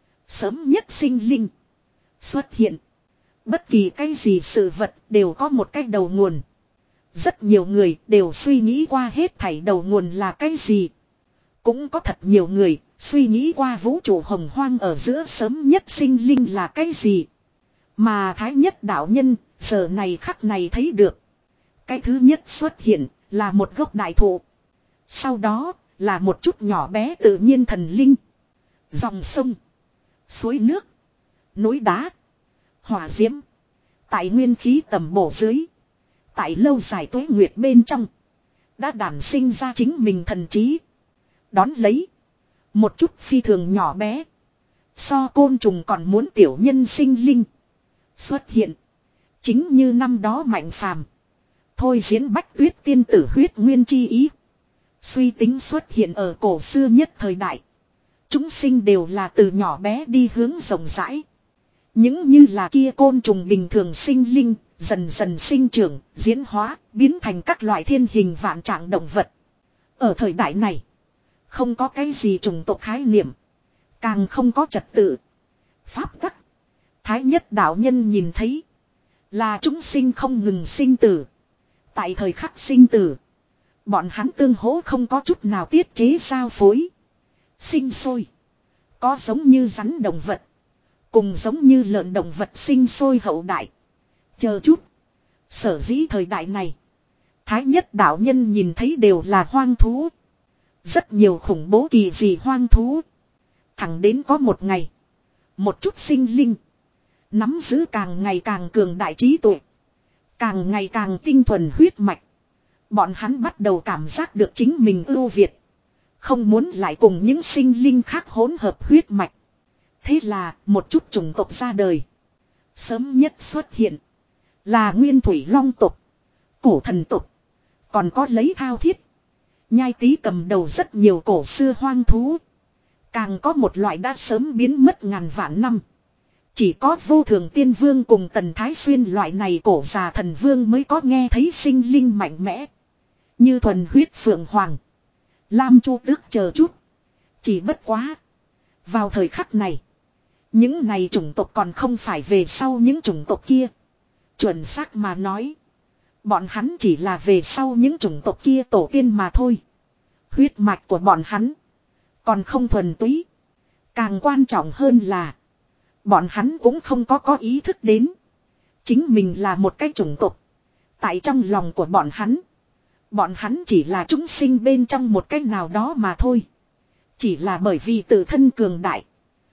Sớm nhất sinh linh xuất hiện. Bất kỳ cái gì sự vật đều có một cái đầu nguồn. Rất nhiều người đều suy nghĩ qua hết thảy đầu nguồn là cái gì. Cũng có thật nhiều người suy nghĩ qua vũ trụ hồng hoang ở giữa sớm nhất sinh linh là cái gì. Mà Thái nhất đạo nhân giờ này khắc này thấy được. Cái thứ nhất xuất hiện là một gốc đại thụ. Sau đó Là một chút nhỏ bé tự nhiên thần linh. Dòng sông. Suối nước. Núi đá. Hỏa diễm. Tại nguyên khí tầm bổ dưới. Tại lâu dài tuế nguyệt bên trong. Đã đản sinh ra chính mình thần trí. Đón lấy. Một chút phi thường nhỏ bé. So côn trùng còn muốn tiểu nhân sinh linh. Xuất hiện. Chính như năm đó Mạnh Phàm. Thôi diễn Bách Tuyết tiên tử huyết nguyên chi ý. Suy tính xuất hiện ở cổ xưa nhất thời đại. Chúng sinh đều là từ nhỏ bé đi hướng rộng rãi. Những như là kia côn trùng bình thường sinh linh, dần dần sinh trưởng, diễn hóa, biến thành các loại thiên hình vạn trạng động vật. Ở thời đại này, không có cái gì chủng tộc khái niệm. Càng không có trật tự. Pháp tắc. Thái nhất đạo nhân nhìn thấy. Là chúng sinh không ngừng sinh tử. Tại thời khắc sinh tử. Bọn hắn tương hỗ không có chút nào tiết chế giao phối. Sinh sôi. Có giống như rắn động vật. Cùng giống như lợn động vật sinh sôi hậu đại. Chờ chút. Sở dĩ thời đại này. Thái nhất đạo nhân nhìn thấy đều là hoang thú. Rất nhiều khủng bố kỳ dị hoang thú. Thẳng đến có một ngày. Một chút sinh linh. Nắm giữ càng ngày càng cường đại trí tuệ. Càng ngày càng tinh thuần huyết mạch. Bọn hắn bắt đầu cảm giác được chính mình ưu việt. Không muốn lại cùng những sinh linh khác hỗn hợp huyết mạch. Thế là một chút chủng tộc ra đời. Sớm nhất xuất hiện. Là nguyên thủy long tộc. Cổ thần tộc. Còn có lấy thao thiết. Nhai tí cầm đầu rất nhiều cổ xưa hoang thú. Càng có một loại đã sớm biến mất ngàn vạn năm. Chỉ có vô thường tiên vương cùng tần thái xuyên loại này cổ già thần vương mới có nghe thấy sinh linh mạnh mẽ. Như thuần huyết phượng hoàng. Lam chu tước chờ chút. Chỉ bất quá. Vào thời khắc này. Những này chủng tộc còn không phải về sau những chủng tộc kia. Chuẩn xác mà nói. Bọn hắn chỉ là về sau những chủng tộc kia tổ tiên mà thôi. Huyết mạch của bọn hắn. Còn không thuần túy. Càng quan trọng hơn là. Bọn hắn cũng không có có ý thức đến. Chính mình là một cái chủng tộc. Tại trong lòng của bọn hắn. Bọn hắn chỉ là chúng sinh bên trong một cách nào đó mà thôi. Chỉ là bởi vì tự thân cường đại.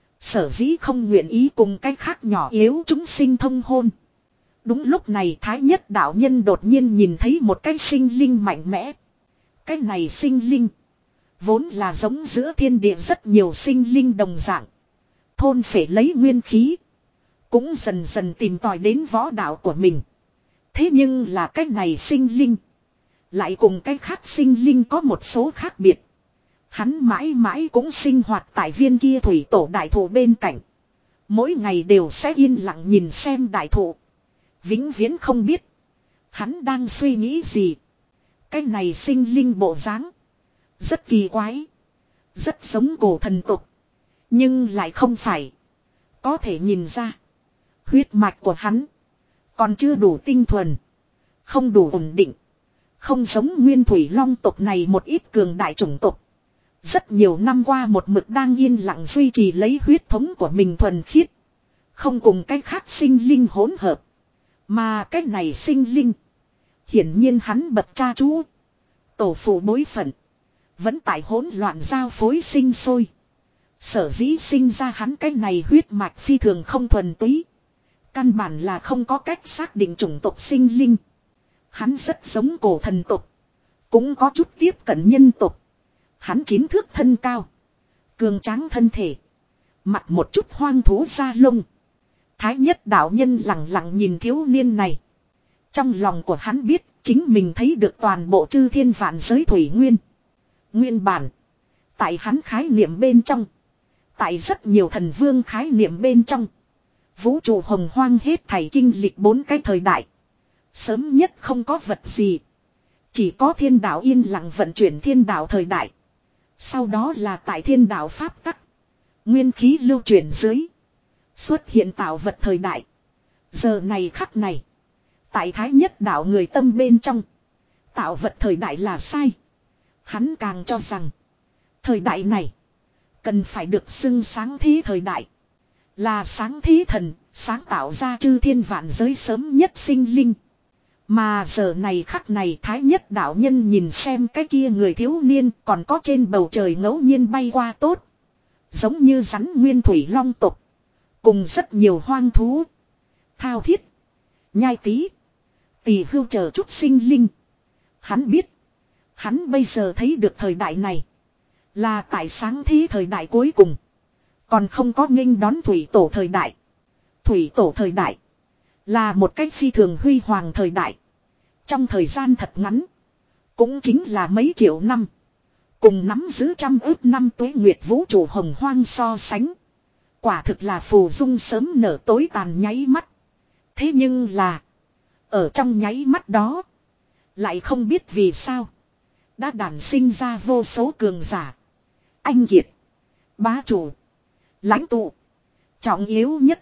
Sở dĩ không nguyện ý cùng cách khác nhỏ yếu chúng sinh thông hôn. Đúng lúc này Thái nhất đạo nhân đột nhiên nhìn thấy một cái sinh linh mạnh mẽ. Cái này sinh linh. Vốn là giống giữa thiên địa rất nhiều sinh linh đồng dạng. Thôn phải lấy nguyên khí. Cũng dần dần tìm tòi đến võ đạo của mình. Thế nhưng là cái này sinh linh. Lại cùng cái khác sinh linh có một số khác biệt. Hắn mãi mãi cũng sinh hoạt tại viên kia thủy tổ đại thụ bên cạnh. Mỗi ngày đều sẽ yên lặng nhìn xem đại thụ. Vĩnh viễn không biết. Hắn đang suy nghĩ gì. Cái này sinh linh bộ dáng. Rất kỳ quái. Rất giống cổ thần tục. Nhưng lại không phải. Có thể nhìn ra. Huyết mạch của hắn. Còn chưa đủ tinh thuần. Không đủ ổn định. Không giống nguyên thủy long tộc này một ít cường đại chủng tộc. Rất nhiều năm qua một mực đang yên lặng duy trì lấy huyết thống của mình thuần khiết. Không cùng cách khác sinh linh hỗn hợp. Mà cách này sinh linh. Hiển nhiên hắn bậc cha chú. Tổ phụ bối phận. Vẫn tại hỗn loạn giao phối sinh sôi. Sở dĩ sinh ra hắn cái này huyết mạch phi thường không thuần túy. Căn bản là không có cách xác định chủng tộc sinh linh. Hắn rất giống cổ thần tộc. Cũng có chút tiếp cận nhân tộc. Hắn chín thước thân cao. Cường tráng thân thể. Mặt một chút hoang thú da lông. Thái nhất đạo nhân lặng lặng nhìn thiếu niên này. Trong lòng của hắn biết chính mình thấy được toàn bộ chư thiên vạn giới thủy nguyên. Nguyên bản. Tại hắn khái niệm bên trong. Tại rất nhiều thần vương khái niệm bên trong. Vũ trụ hồng hoang hết thảy kinh lịch bốn cái thời đại. Sớm nhất không có vật gì. Chỉ có thiên đạo yên lặng vận chuyển thiên đạo thời đại. Sau đó là tại thiên đạo pháp tắc. Nguyên khí lưu chuyển dưới. Xuất hiện tạo vật thời đại. Giờ này khắc này. Tại thái nhất đạo người tâm bên trong. Tạo vật thời đại là sai. Hắn càng cho rằng. Thời đại này. Cần phải được xưng sáng thế thời đại. Là sáng thế thần. Sáng tạo ra chư thiên vạn giới sớm nhất sinh linh. Mà giờ này khắc này Thái Nhất đạo nhân nhìn xem cái kia người thiếu niên còn có trên bầu trời ngẫu nhiên bay qua tốt. Giống như rắn nguyên thủy long tục. Cùng rất nhiều hoang thú. Thao thiết. Nhai tí. Tỳ hưu chờ chút sinh linh. Hắn biết. Hắn bây giờ thấy được thời đại này. Là tại sáng thế thời đại cuối cùng. Còn không có nghênh đón thủy tổ thời đại. Thủy tổ thời đại. Là một cách phi thường huy hoàng thời đại. Trong thời gian thật ngắn. Cũng chính là mấy triệu năm. Cùng nắm giữ trăm ước năm tuế nguyệt vũ trụ hồng hoang so sánh. Quả thực là phù dung sớm nở tối tàn nháy mắt. Thế nhưng là. Ở trong nháy mắt đó. Lại không biết vì sao. Đã đản sinh ra vô số cường giả. Anh kiệt. Bá chủ. Lãnh tụ. Trọng yếu nhất.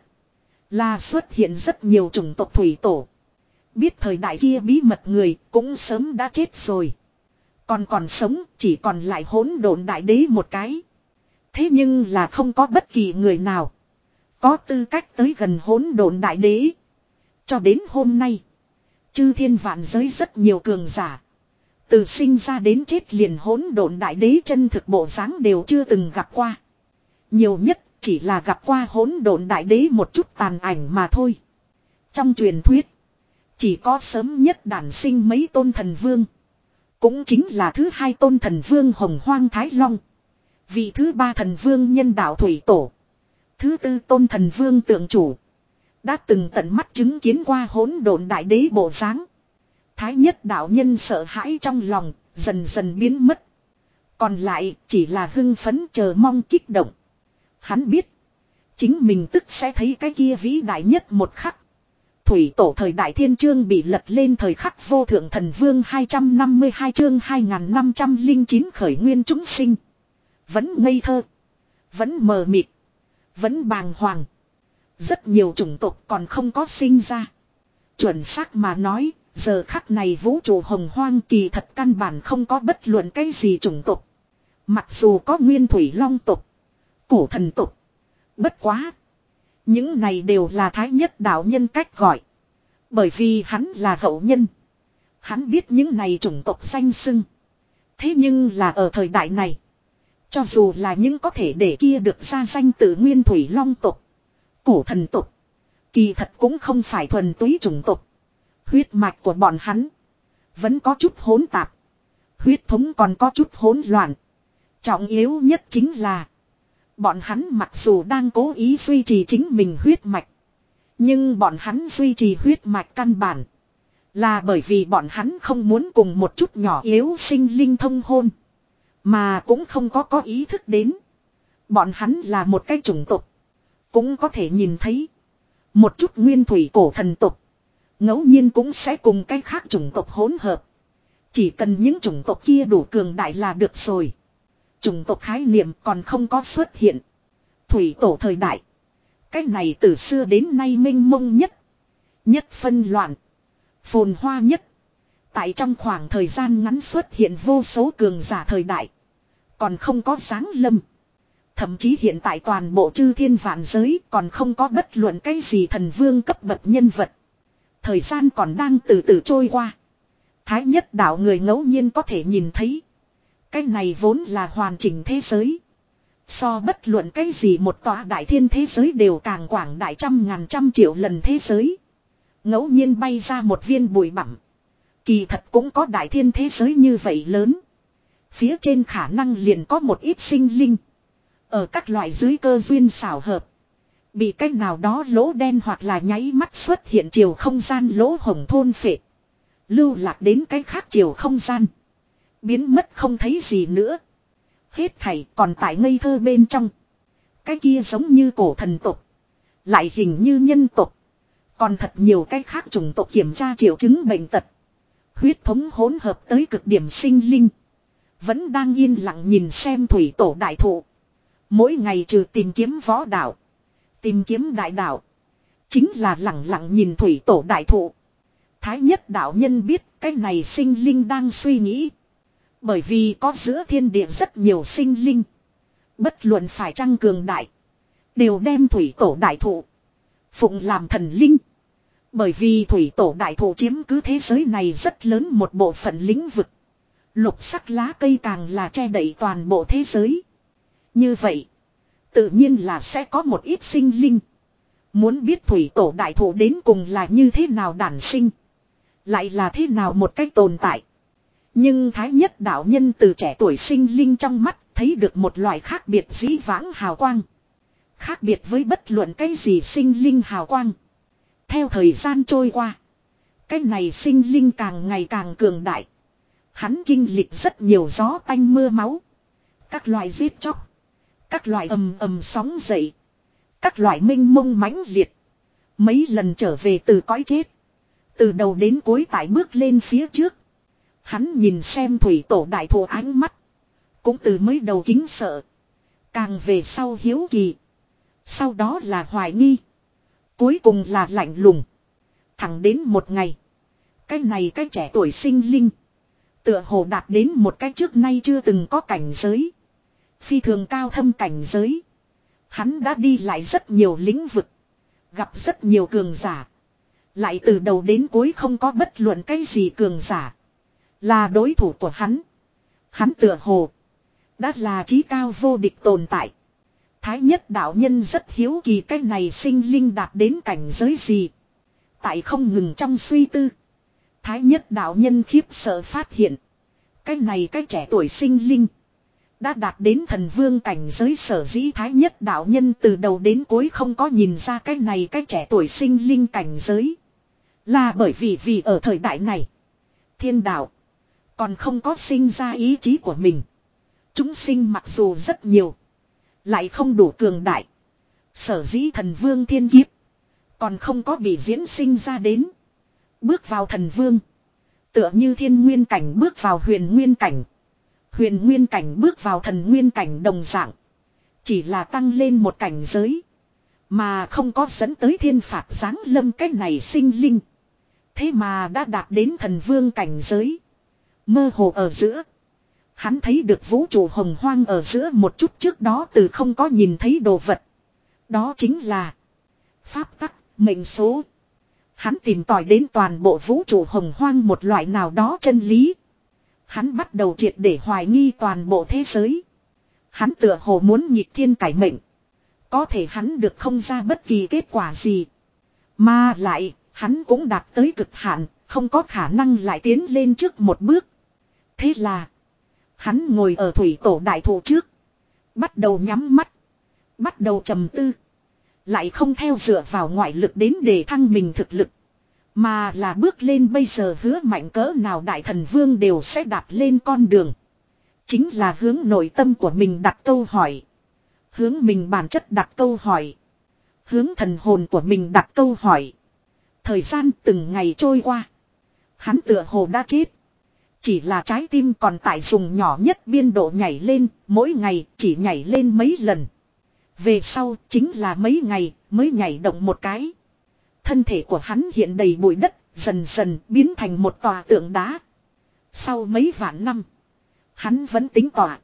Là xuất hiện rất nhiều chủng tộc thủy tổ. Biết thời đại kia bí mật người cũng sớm đã chết rồi. Còn còn sống chỉ còn lại hỗn độn đại đế một cái. Thế nhưng là không có bất kỳ người nào. Có tư cách tới gần hỗn độn đại đế. Cho đến hôm nay. Chư thiên vạn giới rất nhiều cường giả. Từ sinh ra đến chết liền hỗn độn đại đế chân thực bộ dáng đều chưa từng gặp qua. Nhiều nhất chỉ là gặp qua hỗn độn đại đế một chút tàn ảnh mà thôi. Trong truyền thuyết. Chỉ có sớm nhất đản sinh mấy tôn thần vương. Cũng chính là thứ hai tôn thần vương Hồng Hoang Thái Long. Vị thứ ba thần vương Nhân Đạo Thủy Tổ. Thứ tư tôn thần vương Tượng Chủ. Đã từng tận mắt chứng kiến qua hỗn độn đại đế bộ dáng. Thái Nhất đạo nhân sợ hãi trong lòng, dần dần biến mất. Còn lại chỉ là hưng phấn chờ mong kích động. Hắn biết, chính mình tức sẽ thấy cái kia vĩ đại nhất một khắc. Thủy tổ thời đại thiên chương bị lật lên thời khắc vô thượng thần vương hai trăm năm mươi hai chương hai nghìn năm trăm lẻ chín khởi nguyên chúng sinh. Vẫn ngây thơ, vẫn mờ mịt, vẫn bàng hoàng. Rất nhiều chủng tộc còn không có sinh ra. Chuẩn xác mà nói, giờ khắc này vũ trụ hồng hoang kỳ thật căn bản không có bất luận cái gì chủng tộc. Mặc dù có nguyên thủy long tộc, cổ thần tộc. Bất quá. Những này đều là Thái Nhất đạo nhân cách gọi. Bởi vì hắn là hậu nhân. Hắn biết những này chủng tộc danh xưng. Thế nhưng là ở thời đại này. Cho dù là những có thể để kia được ra danh từ nguyên thủy long tộc, cổ thần tộc, kỳ thật cũng không phải thuần túy chủng tộc. Huyết mạch của bọn hắn vẫn có chút hỗn tạp. Huyết thống còn có chút hỗn loạn. Trọng yếu nhất chính là bọn hắn mặc dù đang cố ý duy trì chính mình huyết mạch. Nhưng bọn hắn duy trì huyết mạch căn bản. Là bởi vì bọn hắn không muốn cùng một chút nhỏ yếu sinh linh thông hôn. Mà cũng không có có ý thức đến. Bọn hắn là một cái chủng tộc. Cũng có thể nhìn thấy. Một chút nguyên thủy cổ thần tộc. Ngẫu nhiên cũng sẽ cùng cái khác chủng tộc hỗn hợp. Chỉ cần những chủng tộc kia đủ cường đại là được rồi. Chủng tộc khái niệm còn không có xuất hiện. Thủy tổ thời đại. Cái này từ xưa đến nay minh mông nhất. Nhất phân loạn. Phồn hoa nhất. Tại trong khoảng thời gian ngắn xuất hiện vô số cường giả thời đại. Còn không có sáng lâm. Thậm chí hiện tại toàn bộ chư thiên vạn giới còn không có bất luận cái gì thần vương cấp bậc nhân vật. Thời gian còn đang từ từ trôi qua. Thái Nhất đạo người ngẫu nhiên có thể nhìn thấy. Cái này vốn là hoàn chỉnh thế giới. So bất luận cái gì một tòa đại thiên thế giới đều càng quảng đại trăm ngàn trăm triệu lần thế giới. Ngẫu nhiên bay ra một viên bụi bặm. Kỳ thật cũng có đại thiên thế giới như vậy lớn. Phía trên khả năng liền có một ít sinh linh. Ở các loại dưới cơ duyên xảo hợp. Bị cách nào đó lỗ đen hoặc là nháy mắt xuất hiện chiều không gian lỗ hồng thôn phệ. Lưu lạc đến cái khác chiều không gian. Biến mất không thấy gì nữa. Hết thảy còn tại ngây thơ bên trong. Cái kia giống như cổ thần tộc. Lại hình như nhân tộc. Còn thật nhiều cái khác chủng tộc kiểm tra triệu chứng bệnh tật. Huyết thống hỗn hợp tới cực điểm sinh linh. Vẫn đang yên lặng nhìn xem thủy tổ đại thụ. Mỗi ngày trừ tìm kiếm võ đạo. Tìm kiếm đại đạo. Chính là lặng lặng nhìn thủy tổ đại thụ. Thái Nhất đạo nhân biết cái này sinh linh đang suy nghĩ. Bởi vì có giữa thiên địa rất nhiều sinh linh. Bất luận phải chăng cường đại. Đều đem thủy tổ đại thụ phụng làm thần linh. Bởi vì thủy tổ đại thụ chiếm cứ thế giới này rất lớn một bộ phận lĩnh vực. Lục sắc lá cây càng là che đậy toàn bộ thế giới. Như vậy, tự nhiên là sẽ có một ít sinh linh. Muốn biết thủy tổ đại thụ đến cùng là như thế nào đản sinh. Lại là thế nào một cách tồn tại. Nhưng Thái Nhất đạo nhân từ trẻ tuổi sinh linh trong mắt thấy được một loại khác biệt dĩ vãng hào quang. Khác biệt với bất luận cái gì sinh linh hào quang. Theo thời gian trôi qua, cái này sinh linh càng ngày càng cường đại. Hắn kinh lịch rất nhiều gió tanh mưa máu. Các loại giết chóc. Các loại ầm ầm sóng dậy. Các loại minh mông mãnh liệt. Mấy lần trở về từ cõi chết. Từ đầu đến cuối tại bước lên phía trước. Hắn nhìn xem thủy tổ đại thụ ánh mắt. Cũng từ mới đầu kính sợ. Càng về sau hiếu kỳ. Sau đó là hoài nghi. Cuối cùng là lạnh lùng. Thẳng đến một ngày. Cái này cái trẻ tuổi sinh linh. Tựa hồ đạt đến một cái trước nay chưa từng có cảnh giới. Phi thường cao thâm cảnh giới. Hắn đã đi lại rất nhiều lĩnh vực. Gặp rất nhiều cường giả. Lại từ đầu đến cuối không có bất luận cái gì cường giả. Là đối thủ của hắn. Hắn tựa hồ. Đã là trí cao vô địch tồn tại. Thái Nhất đạo nhân rất hiếu kỳ cái này sinh linh đạt đến cảnh giới gì. Tại không ngừng trong suy tư. Thái Nhất đạo nhân khiếp sợ phát hiện. Cái này cái trẻ tuổi sinh linh. Đã đạt đến thần vương cảnh giới sở dĩ Thái Nhất đạo nhân từ đầu đến cuối không có nhìn ra cái này cái trẻ tuổi sinh linh cảnh giới. Là bởi vì vì ở thời đại này. Thiên đạo. Còn không có sinh ra ý chí của mình. Chúng sinh mặc dù rất nhiều. Lại không đủ cường đại. Sở dĩ thần vương thiên kiếp. Còn không có bị diễn sinh ra đến. Bước vào thần vương. Tựa như thiên nguyên cảnh bước vào huyền nguyên cảnh. Huyền nguyên cảnh bước vào thần nguyên cảnh đồng dạng. Chỉ là tăng lên một cảnh giới. Mà không có dẫn tới thiên phạt giáng lâm cách này sinh linh. Thế mà đã đạt đến thần vương cảnh giới. Mơ hồ ở giữa. Hắn thấy được vũ trụ hồng hoang ở giữa một chút trước đó từ không có nhìn thấy đồ vật. Đó chính là pháp tắc, mệnh số. Hắn tìm tòi đến toàn bộ vũ trụ hồng hoang một loại nào đó chân lý. Hắn bắt đầu triệt để hoài nghi toàn bộ thế giới. Hắn tựa hồ muốn nghịch thiên cải mệnh. Có thể hắn được không ra bất kỳ kết quả gì. Mà lại, hắn cũng đạt tới cực hạn, không có khả năng lại tiến lên trước một bước. Thế là, hắn ngồi ở thủy tổ đại thụ trước. Bắt đầu nhắm mắt. Bắt đầu trầm tư. Lại không theo dựa vào ngoại lực đến để thăng mình thực lực. Mà là bước lên bây giờ hứa mạnh cỡ nào đại thần vương đều sẽ đạp lên con đường. Chính là hướng nội tâm của mình đặt câu hỏi. Hướng mình bản chất đặt câu hỏi. Hướng thần hồn của mình đặt câu hỏi. Thời gian từng ngày trôi qua. Hắn tựa hồ đã chết. Chỉ là trái tim còn tại dùng nhỏ nhất biên độ nhảy lên, mỗi ngày chỉ nhảy lên mấy lần. Về sau chính là mấy ngày mới nhảy động một cái. Thân thể của hắn hiện đầy bụi đất, dần dần biến thành một tòa tượng đá. Sau mấy vạn năm, hắn vẫn tính tỏa.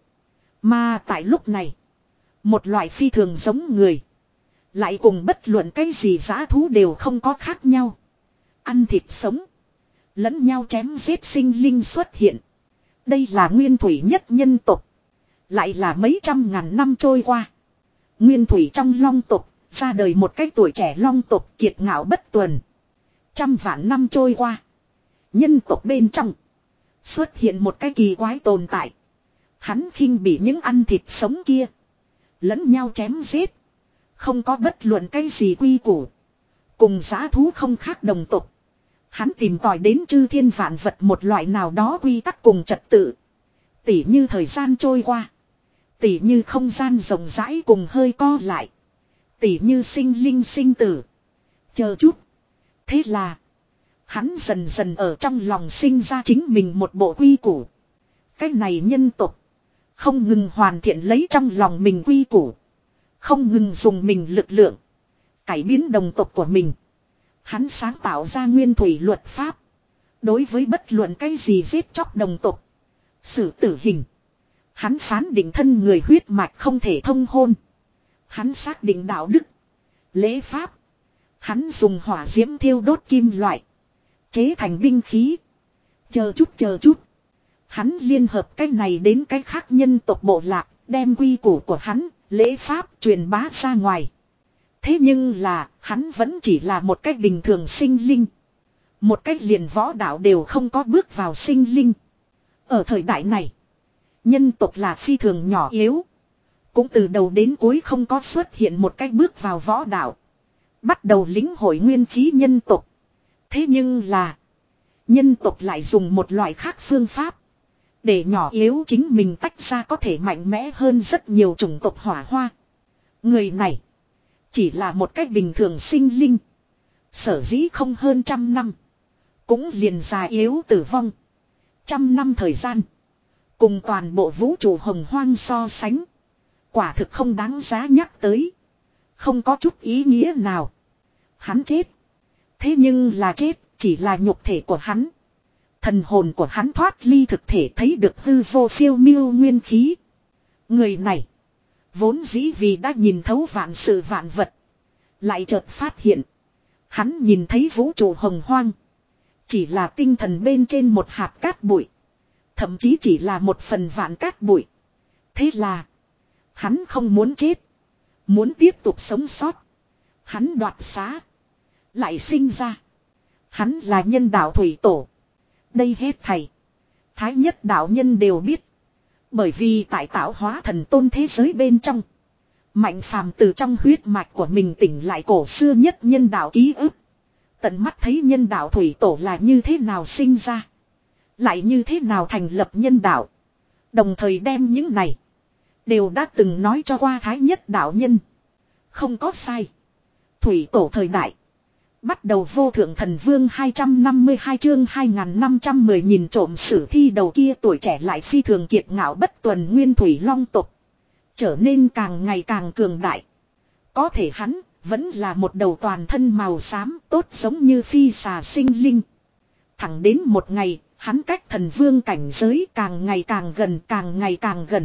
Mà tại lúc này, một loại phi thường giống người. Lại cùng bất luận cái gì dã thú đều không có khác nhau. Ăn thịt sống. Lẫn nhau chém giết sinh linh xuất hiện. Đây là nguyên thủy nhất nhân tộc. Lại là mấy trăm ngàn năm trôi qua. Nguyên thủy trong long tộc. Ra đời một cái tuổi trẻ long tộc kiệt ngạo bất tuần. Trăm vạn năm trôi qua. Nhân tộc bên trong. Xuất hiện một cái kỳ quái tồn tại. Hắn khinh bỉ những ăn thịt sống kia. Lẫn nhau chém giết. Không có bất luận cái gì quy củ. Cùng dã thú không khác đồng tộc. Hắn tìm tòi đến chư thiên vạn vật một loại nào đó quy tắc cùng trật tự. Tỉ như thời gian trôi qua. Tỉ như không gian rộng rãi cùng hơi co lại. Tỉ như sinh linh sinh tử. Chờ chút. Thế là. Hắn dần dần ở trong lòng sinh ra chính mình một bộ quy củ. Cái này nhân tục. Không ngừng hoàn thiện lấy trong lòng mình quy củ. Không ngừng dùng mình lực lượng. Cải biến đồng tộc của mình. Hắn sáng tạo ra nguyên thủy luật pháp. Đối với bất luận cái gì giết chóc đồng tộc. Xử tử hình. Hắn phán định thân người huyết mạch không thể thông hôn. Hắn xác định đạo đức. Lễ pháp. Hắn dùng hỏa diễm thiêu đốt kim loại. Chế thành binh khí. Chờ chút chờ chút. Hắn liên hợp cái này đến cái khác nhân tộc bộ lạc. Đem quy củ của hắn, lễ pháp truyền bá ra ngoài. Thế nhưng là, hắn vẫn chỉ là một cách bình thường sinh linh. Một cách liền võ đạo đều không có bước vào sinh linh. Ở thời đại này, nhân tộc là phi thường nhỏ yếu. Cũng từ đầu đến cuối không có xuất hiện một cách bước vào võ đạo. Bắt đầu lĩnh hội nguyên khí nhân tộc. Thế nhưng là, nhân tộc lại dùng một loại khác phương pháp. Để nhỏ yếu chính mình tách ra có thể mạnh mẽ hơn rất nhiều chủng tộc hỏa hoa. Người này, chỉ là một cách bình thường sinh linh. Sở dĩ không hơn trăm năm. Cũng liền già yếu tử vong. Trăm năm thời gian. Cùng toàn bộ vũ trụ hồng hoang so sánh. Quả thực không đáng giá nhắc tới. Không có chút ý nghĩa nào. Hắn chết. Thế nhưng là chết chỉ là nhục thể của hắn. Thần hồn của hắn thoát ly thực thể thấy được hư vô phiêu miêu nguyên khí. Người này. Vốn dĩ vì đã nhìn thấu vạn sự vạn vật. Lại chợt phát hiện. Hắn nhìn thấy vũ trụ hồng hoang. Chỉ là tinh thần bên trên một hạt cát bụi. Thậm chí chỉ là một phần vạn cát bụi. Thế là. Hắn không muốn chết. Muốn tiếp tục sống sót. Hắn đoạt xá. Lại sinh ra. Hắn là nhân đạo thủy tổ. Đây hết thầy. Thái nhất đạo nhân đều biết. Bởi vì tại tạo hóa thần tôn thế giới bên trong. Mạnh phàm từ trong huyết mạch của mình tỉnh lại cổ xưa nhất nhân đạo ký ức. Tận mắt thấy nhân đạo thủy tổ là như thế nào sinh ra. Lại như thế nào thành lập nhân đạo. Đồng thời đem những này. Đều đã từng nói cho qua thái nhất đạo nhân. Không có sai. Thủy tổ thời đại. Bắt đầu vô thượng thần vương hai trăm năm mươi hai chương hai nghìn năm trăm mười nhìn trộm sử thi đầu kia tuổi trẻ lại phi thường kiệt ngạo bất tuần nguyên thủy long tộc. Trở nên càng ngày càng cường đại. Có thể hắn vẫn là một đầu toàn thân màu xám tốt giống như phi xà sinh linh. Thẳng đến một ngày hắn cách thần vương cảnh giới càng ngày càng gần càng ngày càng gần.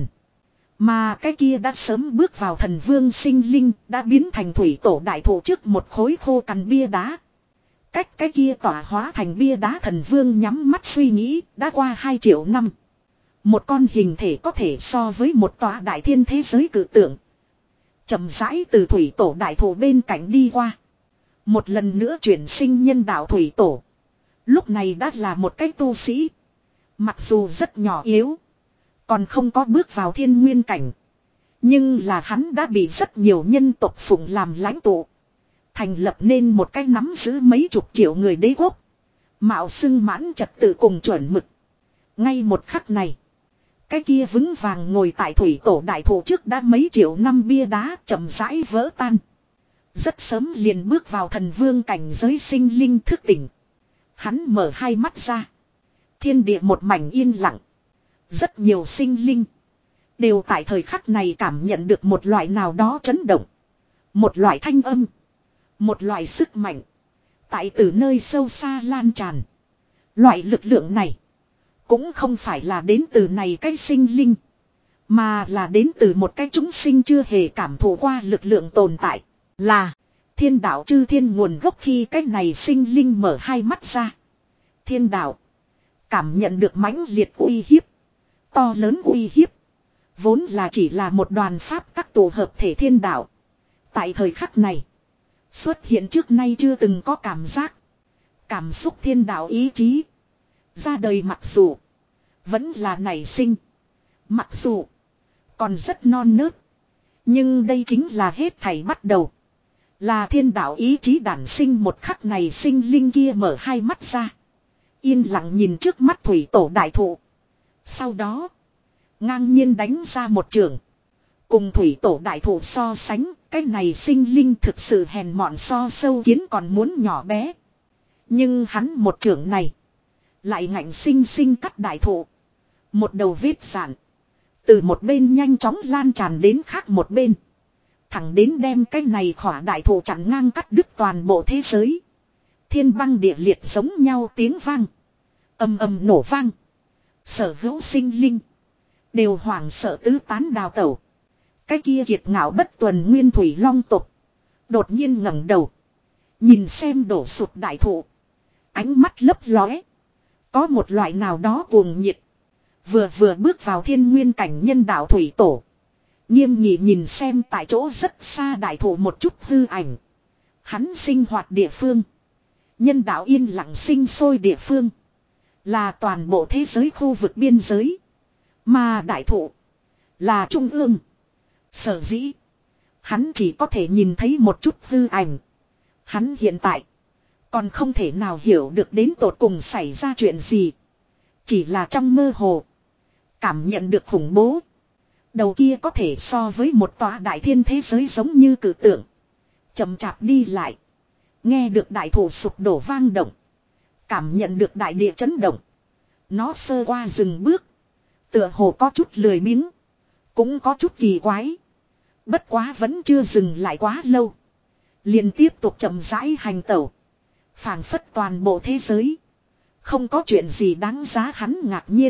Mà cái kia đã sớm bước vào thần vương sinh linh đã biến thành thủy tổ đại thụ trước một khối khô cằn bia đá. Cách cái kia tỏa hóa thành bia đá thần vương nhắm mắt suy nghĩ đã qua hai triệu năm. Một con hình thể có thể so với một tòa đại thiên thế giới cử tượng. Chậm rãi từ thủy tổ đại thụ bên cạnh đi qua. Một lần nữa chuyển sinh nhân đạo thủy tổ. Lúc này đã là một cái tu sĩ. Mặc dù rất nhỏ yếu. Còn không có bước vào thiên nguyên cảnh. Nhưng là hắn đã bị rất nhiều nhân tộc phụng làm lãnh tụ. Thành lập nên một cái nắm giữ mấy chục triệu người đế quốc. Mạo xưng mãn trật tự cùng chuẩn mực. Ngay một khắc này. Cái kia vững vàng ngồi tại thủy tổ đại thụ trước đã mấy triệu năm bia đá chậm rãi vỡ tan. Rất sớm liền bước vào thần vương cảnh giới sinh linh thức tỉnh. Hắn mở hai mắt ra. Thiên địa một mảnh yên lặng. Rất nhiều sinh linh. Đều tại thời khắc này cảm nhận được một loại nào đó chấn động. Một loại thanh âm. Một loại sức mạnh. Tại từ nơi sâu xa lan tràn. Loại lực lượng này. Cũng không phải là đến từ này cái sinh linh. Mà là đến từ một cái chúng sinh chưa hề cảm thụ qua lực lượng tồn tại. Là thiên đạo chư thiên nguồn gốc khi cái này sinh linh mở hai mắt ra. Thiên đạo. Cảm nhận được mãnh liệt uy hiếp. To lớn uy hiếp. Vốn là chỉ là một đoàn pháp các tổ hợp thể thiên đạo. Tại thời khắc này. Xuất hiện trước nay chưa từng có cảm giác. Cảm xúc thiên đạo ý chí. Ra đời mặc dù. Vẫn là nảy sinh. Mặc dù. Còn rất non nớt. Nhưng đây chính là hết thảy bắt đầu. Là thiên đạo ý chí đản sinh một khắc này sinh linh kia mở hai mắt ra. Yên lặng nhìn trước mắt thủy tổ đại thụ. Sau đó. Ngang nhiên đánh ra một trường. Cùng thủy tổ đại thụ so sánh. Cái này sinh linh thực sự hèn mọn so sâu kiến còn muốn nhỏ bé. Nhưng hắn một trường này. Lại ngạnh sinh sinh cắt đại thụ. Một đầu vết sạn. Từ một bên nhanh chóng lan tràn đến khác một bên. Thẳng đến đem cái này khỏa đại thụ chặn ngang cắt đứt toàn bộ thế giới. Thiên băng địa liệt giống nhau tiếng vang. Âm âm nổ vang. Sở hữu sinh linh. Đều hoảng sợ tứ tán đào tẩu. Cái kia kiệt ngạo bất tuần nguyên thủy long tục. Đột nhiên ngẩng đầu. Nhìn xem đổ sụp đại thụ. Ánh mắt lấp lóe. Có một loại nào đó cuồng nhiệt. Vừa vừa bước vào thiên nguyên cảnh nhân đạo thủy tổ. Nghiêm nghị nhìn xem tại chỗ rất xa đại thụ một chút hư ảnh. Hắn sinh hoạt địa phương. Nhân đạo yên lặng sinh sôi địa phương. Là toàn bộ thế giới khu vực biên giới. Mà đại thụ. Là trung ương. Sở dĩ. Hắn chỉ có thể nhìn thấy một chút hư ảnh. Hắn hiện tại. Còn không thể nào hiểu được đến tột cùng xảy ra chuyện gì. Chỉ là trong mơ hồ. Cảm nhận được khủng bố. Đầu kia có thể so với một tòa đại thiên thế giới giống như cử tượng. Chậm chạp đi lại. Nghe được đại thụ sụp đổ vang động. Cảm nhận được đại địa chấn động. Nó sơ qua dừng bước. Tựa hồ có chút lười biếng. Cũng có chút kỳ quái. Bất quá vẫn chưa dừng lại quá lâu. Liền tiếp tục chậm rãi hành tẩu. Phảng phất toàn bộ thế giới. Không có chuyện gì đáng giá hắn ngạc nhiên.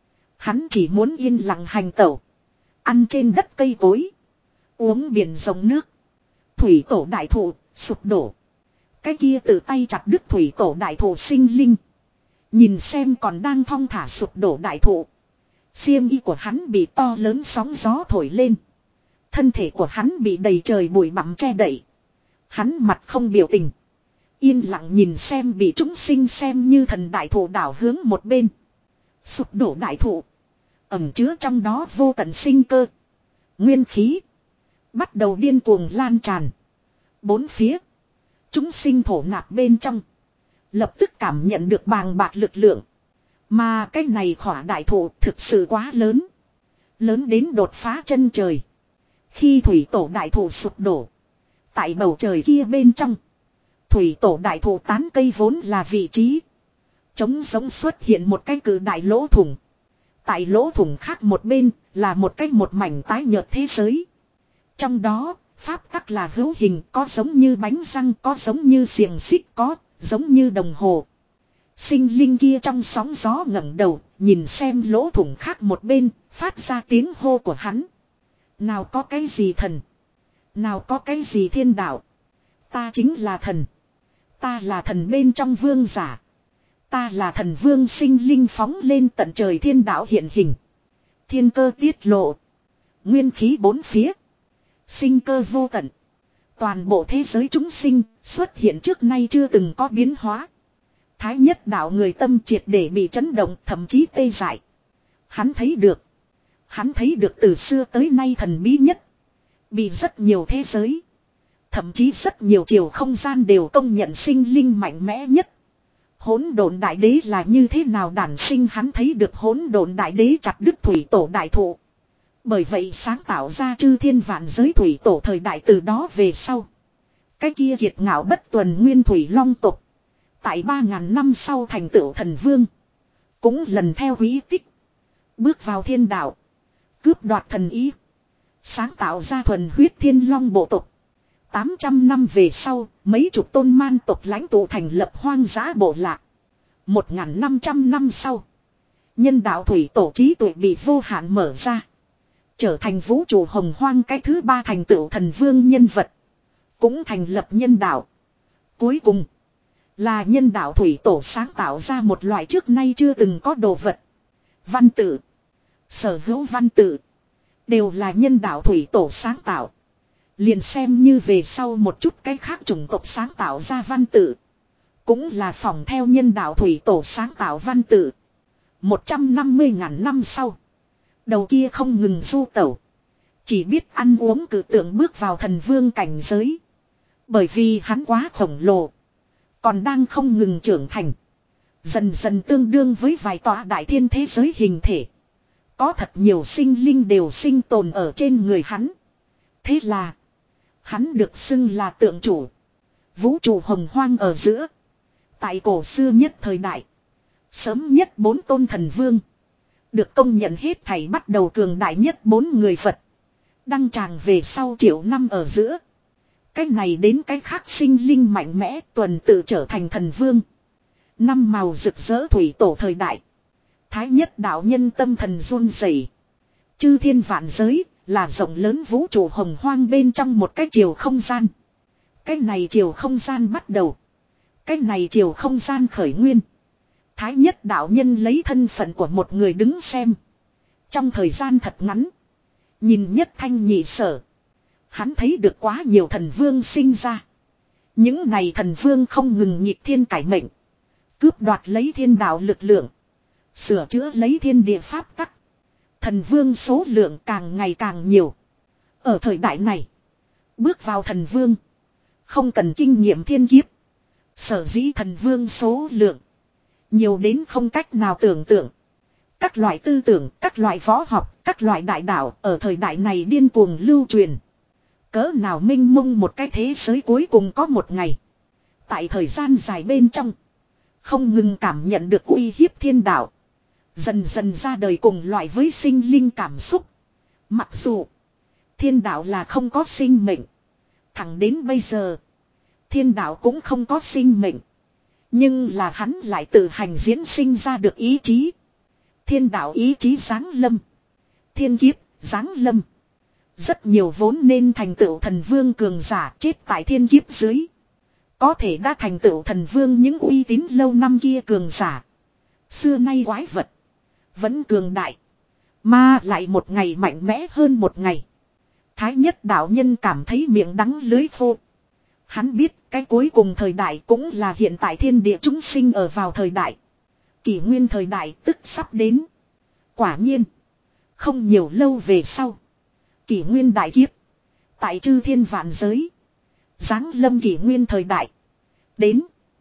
Hắn chỉ muốn yên lặng hành tẩu. Ăn trên đất cây cối. Uống biển rồng nước. Thủy tổ đại thụ, sụp đổ. Cái kia tự tay chặt đứt thủy tổ đại thụ sinh linh. Nhìn xem còn đang thong thả sụp đổ đại thụ. Xiêm y của hắn bị to lớn sóng gió thổi lên. Thân thể của hắn bị đầy trời bụi bặm che đậy. Hắn mặt không biểu tình. Yên lặng nhìn xem bị chúng sinh xem như thần đại thụ đảo hướng một bên. Sụp đổ đại thụ. Ẩm chứa trong đó vô tận sinh cơ. Nguyên khí. Bắt đầu điên cuồng lan tràn. Bốn phía. Chúng sinh thổ nạp bên trong. Lập tức cảm nhận được bàng bạc lực lượng. Mà cái này khỏa đại thụ thực sự quá lớn. Lớn đến đột phá chân trời. Khi thủy tổ đại thụ sụp đổ. Tại bầu trời kia bên trong. Thủy tổ đại thụ tán cây vốn là vị trí. Trống giống xuất hiện một cái cử đại lỗ thủng. Tại lỗ thủng khác một bên là một cái một mảnh tái nhợt thế giới. Trong đó, pháp tắc là hữu hình, có giống như bánh răng, có giống như xiềng xích, có giống như đồng hồ. Sinh linh kia trong sóng gió ngẩng đầu, nhìn xem lỗ thủng khác một bên, phát ra tiếng hô của hắn. Nào có cái gì thần? Nào có cái gì thiên đạo? Ta chính là thần. Ta là thần bên trong vương giả. Ta là thần vương sinh linh phóng lên tận trời thiên đạo hiện hình. Thiên cơ tiết lộ. Nguyên khí bốn phía. Sinh cơ vô tận. Toàn bộ thế giới chúng sinh xuất hiện trước nay chưa từng có biến hóa. Thái nhất đạo người tâm triệt để bị chấn động thậm chí tê dại. Hắn thấy được. Hắn thấy được từ xưa tới nay thần bí nhất. Bị rất nhiều thế giới. Thậm chí rất nhiều chiều không gian đều công nhận sinh linh mạnh mẽ nhất. Hỗn độn đại đế là như thế nào đản sinh, hắn thấy được hỗn độn đại đế chặt đứt thủy tổ đại thụ. Bởi vậy sáng tạo ra chư thiên vạn giới thủy tổ thời đại từ đó về sau. Cái kia kiệt ngạo bất tuần nguyên thủy long tộc. Tại ba ngàn năm sau thành tựu thần vương. Cũng lần theo quý tích. Bước vào thiên đạo. Cướp đoạt thần ý. Sáng tạo ra thuần huyết thiên long bộ tộc. tám trăm năm về sau, mấy chục tôn man tộc lãnh tụ thành lập hoang dã bộ lạc. một nghìn năm trăm năm sau. Nhân đạo thủy tổ trí tuệ bị vô hạn mở ra. Trở thành vũ trụ hồng hoang cái thứ ba thành tựu thần vương nhân vật. Cũng thành lập nhân đạo. Cuối cùng. Là nhân đạo thủy tổ sáng tạo ra một loại trước nay chưa từng có đồ vật. Văn tự. Sở hữu văn tự. Đều là nhân đạo thủy tổ sáng tạo. Liền xem như về sau một chút cái khác chủng tộc sáng tạo ra văn tự. Cũng là phỏng theo nhân đạo thủy tổ sáng tạo văn tự. một trăm năm mươi ngàn năm sau. Đầu kia không ngừng du tẩu. Chỉ biết ăn uống cử tượng bước vào thần vương cảnh giới. Bởi vì hắn quá khổng lồ. Còn đang không ngừng trưởng thành. Dần dần tương đương với vài tòa đại thiên thế giới hình thể. Có thật nhiều sinh linh đều sinh tồn ở trên người hắn. Thế là. Hắn được xưng là tượng chủ. Vũ trụ hồng hoang ở giữa. Tại cổ xưa nhất thời đại. Sớm nhất bốn tôn thần vương. Được công nhận hết thảy bắt đầu cường đại nhất bốn người Phật. Đăng tràng về sau triệu năm ở giữa. Cái này đến cái khác sinh linh mạnh mẽ tuần tự trở thành thần vương. Năm màu rực rỡ thủy tổ thời đại. Thái nhất đạo nhân tâm thần run rẩy. Chư thiên vạn giới là rộng lớn vũ trụ hồng hoang bên trong một cái chiều không gian. Cái này chiều không gian bắt đầu. Cái này chiều không gian khởi nguyên. Thái nhất đạo nhân lấy thân phận của một người đứng xem. Trong thời gian thật ngắn. Nhìn nhất thanh nhị sở. Hắn thấy được quá nhiều thần vương sinh ra. Những này thần vương không ngừng nhịp thiên cải mệnh. Cướp đoạt lấy thiên đạo lực lượng. Sửa chữa lấy thiên địa pháp tắc. Thần vương số lượng càng ngày càng nhiều. Ở thời đại này. Bước vào thần vương. Không cần kinh nghiệm thiên kiếp. Sở dĩ thần vương số lượng. Nhiều đến không cách nào tưởng tượng. Các loại tư tưởng, các loại võ học, các loại đại đạo ở thời đại này điên cuồng lưu truyền. Cỡ nào minh mông một cái thế giới cuối cùng có một ngày. Tại thời gian dài bên trong. Không ngừng cảm nhận được uy hiếp thiên đạo. Dần dần ra đời cùng loại với sinh linh cảm xúc. Mặc dù thiên đạo là không có sinh mệnh. Thẳng đến bây giờ. Thiên đạo cũng không có sinh mệnh. Nhưng là hắn lại tự hành diễn sinh ra được ý chí. Thiên đạo ý chí giáng lâm. Thiên kiếp giáng lâm. Rất nhiều vốn nên thành tựu thần vương cường giả chết tại thiên kiếp dưới. Có thể đã thành tựu thần vương những uy tín lâu năm kia cường giả. Xưa nay quái vật. Vẫn cường đại. Mà lại một ngày mạnh mẽ hơn một ngày. Thái nhất đạo nhân cảm thấy miệng đắng lưới khô. Hắn biết cái cuối cùng thời đại cũng là hiện tại thiên địa chúng sinh ở vào thời đại. Kỷ nguyên thời đại tức sắp đến. Quả nhiên. Không nhiều lâu về sau. Kỷ nguyên đại kiếp. Tại chư thiên vạn giới. Giáng lâm kỷ nguyên thời đại. Đến.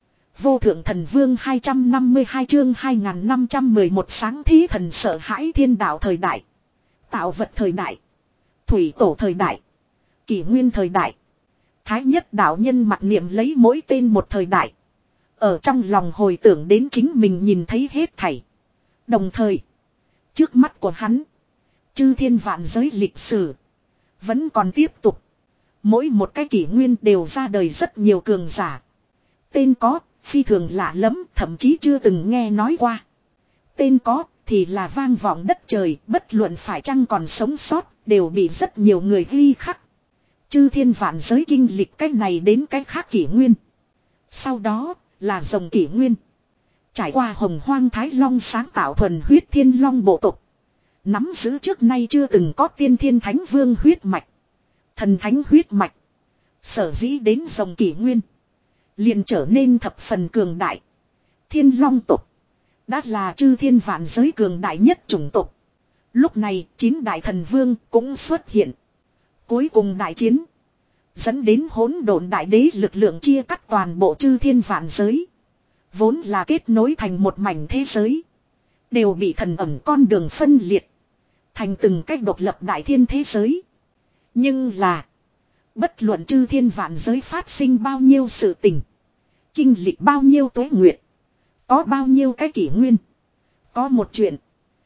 Vô thượng thần vương hai trăm năm mươi hai chương hai nghìn năm trăm mười một sáng thí thần sợ hãi thiên đạo thời đại. Tạo vật thời đại. Thủy tổ thời đại. Kỷ nguyên thời đại. Thái nhất đạo nhân mặc niệm lấy mỗi tên một thời đại. Ở trong lòng hồi tưởng đến chính mình nhìn thấy hết thảy. Đồng thời. Trước mắt của hắn. Chư thiên vạn giới lịch sử. Vẫn còn tiếp tục. Mỗi một cái kỷ nguyên đều ra đời rất nhiều cường giả. Tên có, phi thường lạ lắm, thậm chí chưa từng nghe nói qua. Tên có, thì là vang vọng đất trời, bất luận phải chăng còn sống sót, đều bị rất nhiều người ghi khắc. Chư thiên vạn giới kinh lịch cái này đến cái khác kỷ nguyên. Sau đó, là rồng kỷ nguyên. Trải qua hồng hoang thái long sáng tạo thuần huyết thiên long bộ tộc. Nắm giữ trước nay chưa từng có tiên thiên thánh vương huyết mạch. Thần thánh huyết mạch. Sở dĩ đến rồng kỷ nguyên. Liền trở nên thập phần cường đại. Thiên long tộc. Đã là chư thiên vạn giới cường đại nhất chủng tộc. Lúc này chín đại thần vương cũng xuất hiện. Cuối cùng đại chiến. Dẫn đến hỗn độn đại đế lực lượng chia cắt toàn bộ chư thiên vạn giới. Vốn là kết nối thành một mảnh thế giới. Đều bị thần ẩm con đường phân liệt. Thành từng cách độc lập đại thiên thế giới. Nhưng là. Bất luận chư thiên vạn giới phát sinh bao nhiêu sự tình. Kinh lịch bao nhiêu tuế nguyệt. Có bao nhiêu cái kỷ nguyên. Có một chuyện.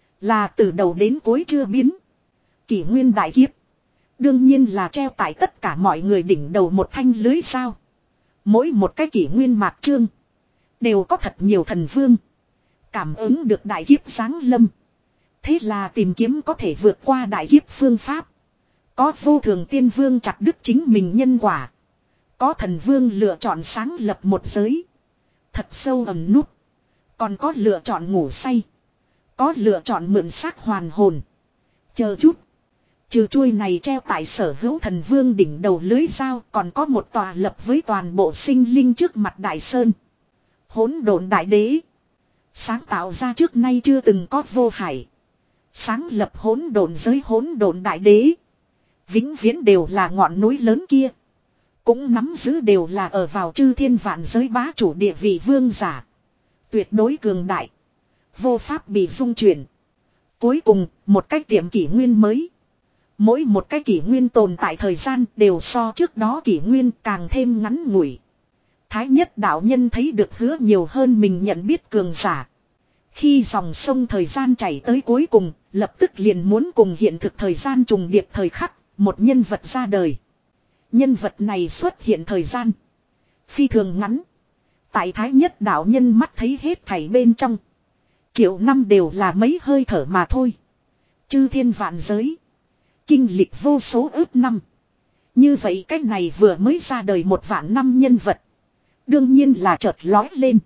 Là từ đầu đến cuối chưa biến. Kỷ nguyên đại kiếp. Đương nhiên là treo tại tất cả mọi người đỉnh đầu một thanh lưới sao. Mỗi một cái kỷ nguyên mạc trương. Đều có thật nhiều thần vương. Cảm ứng được đại kiếp giáng lâm. Thế là tìm kiếm có thể vượt qua đại kiếp phương pháp. Có vô thường tiên vương chặt đứt chính mình nhân quả. Có thần vương lựa chọn sáng lập một giới. Thật sâu ẩn nút. Còn có lựa chọn ngủ say. Có lựa chọn mượn xác hoàn hồn. Chờ chút. Trừ chuôi này treo tại sở hữu thần vương đỉnh đầu lưới dao. Còn có một tòa lập với toàn bộ sinh linh trước mặt đại sơn. Hỗn độn đại đế. Sáng tạo ra trước nay chưa từng có vô hải. Sáng lập hỗn độn giới hỗn độn đại đế. Vĩnh viễn đều là ngọn núi lớn kia. Cũng nắm giữ đều là ở vào chư thiên vạn giới bá chủ địa vị vương giả. Tuyệt đối cường đại. Vô pháp bị dung chuyển. Cuối cùng, một cách tiệm kỷ nguyên mới. Mỗi một cái kỷ nguyên tồn tại thời gian đều so trước đó kỷ nguyên càng thêm ngắn ngủi. Thái nhất đạo nhân thấy được hứa nhiều hơn mình nhận biết cường giả. Khi dòng sông thời gian chảy tới cuối cùng, lập tức liền muốn cùng hiện thực thời gian trùng điệp thời khắc, một nhân vật ra đời. Nhân vật này xuất hiện thời gian phi thường ngắn. Tại thái nhất đạo nhân mắt thấy hết thảy bên trong. Triệu năm đều là mấy hơi thở mà thôi. Chư thiên vạn giới. Kinh lịch vô số ước năm. Như vậy cái này vừa mới ra đời một vạn năm nhân vật. Đương nhiên là chợt lói lên.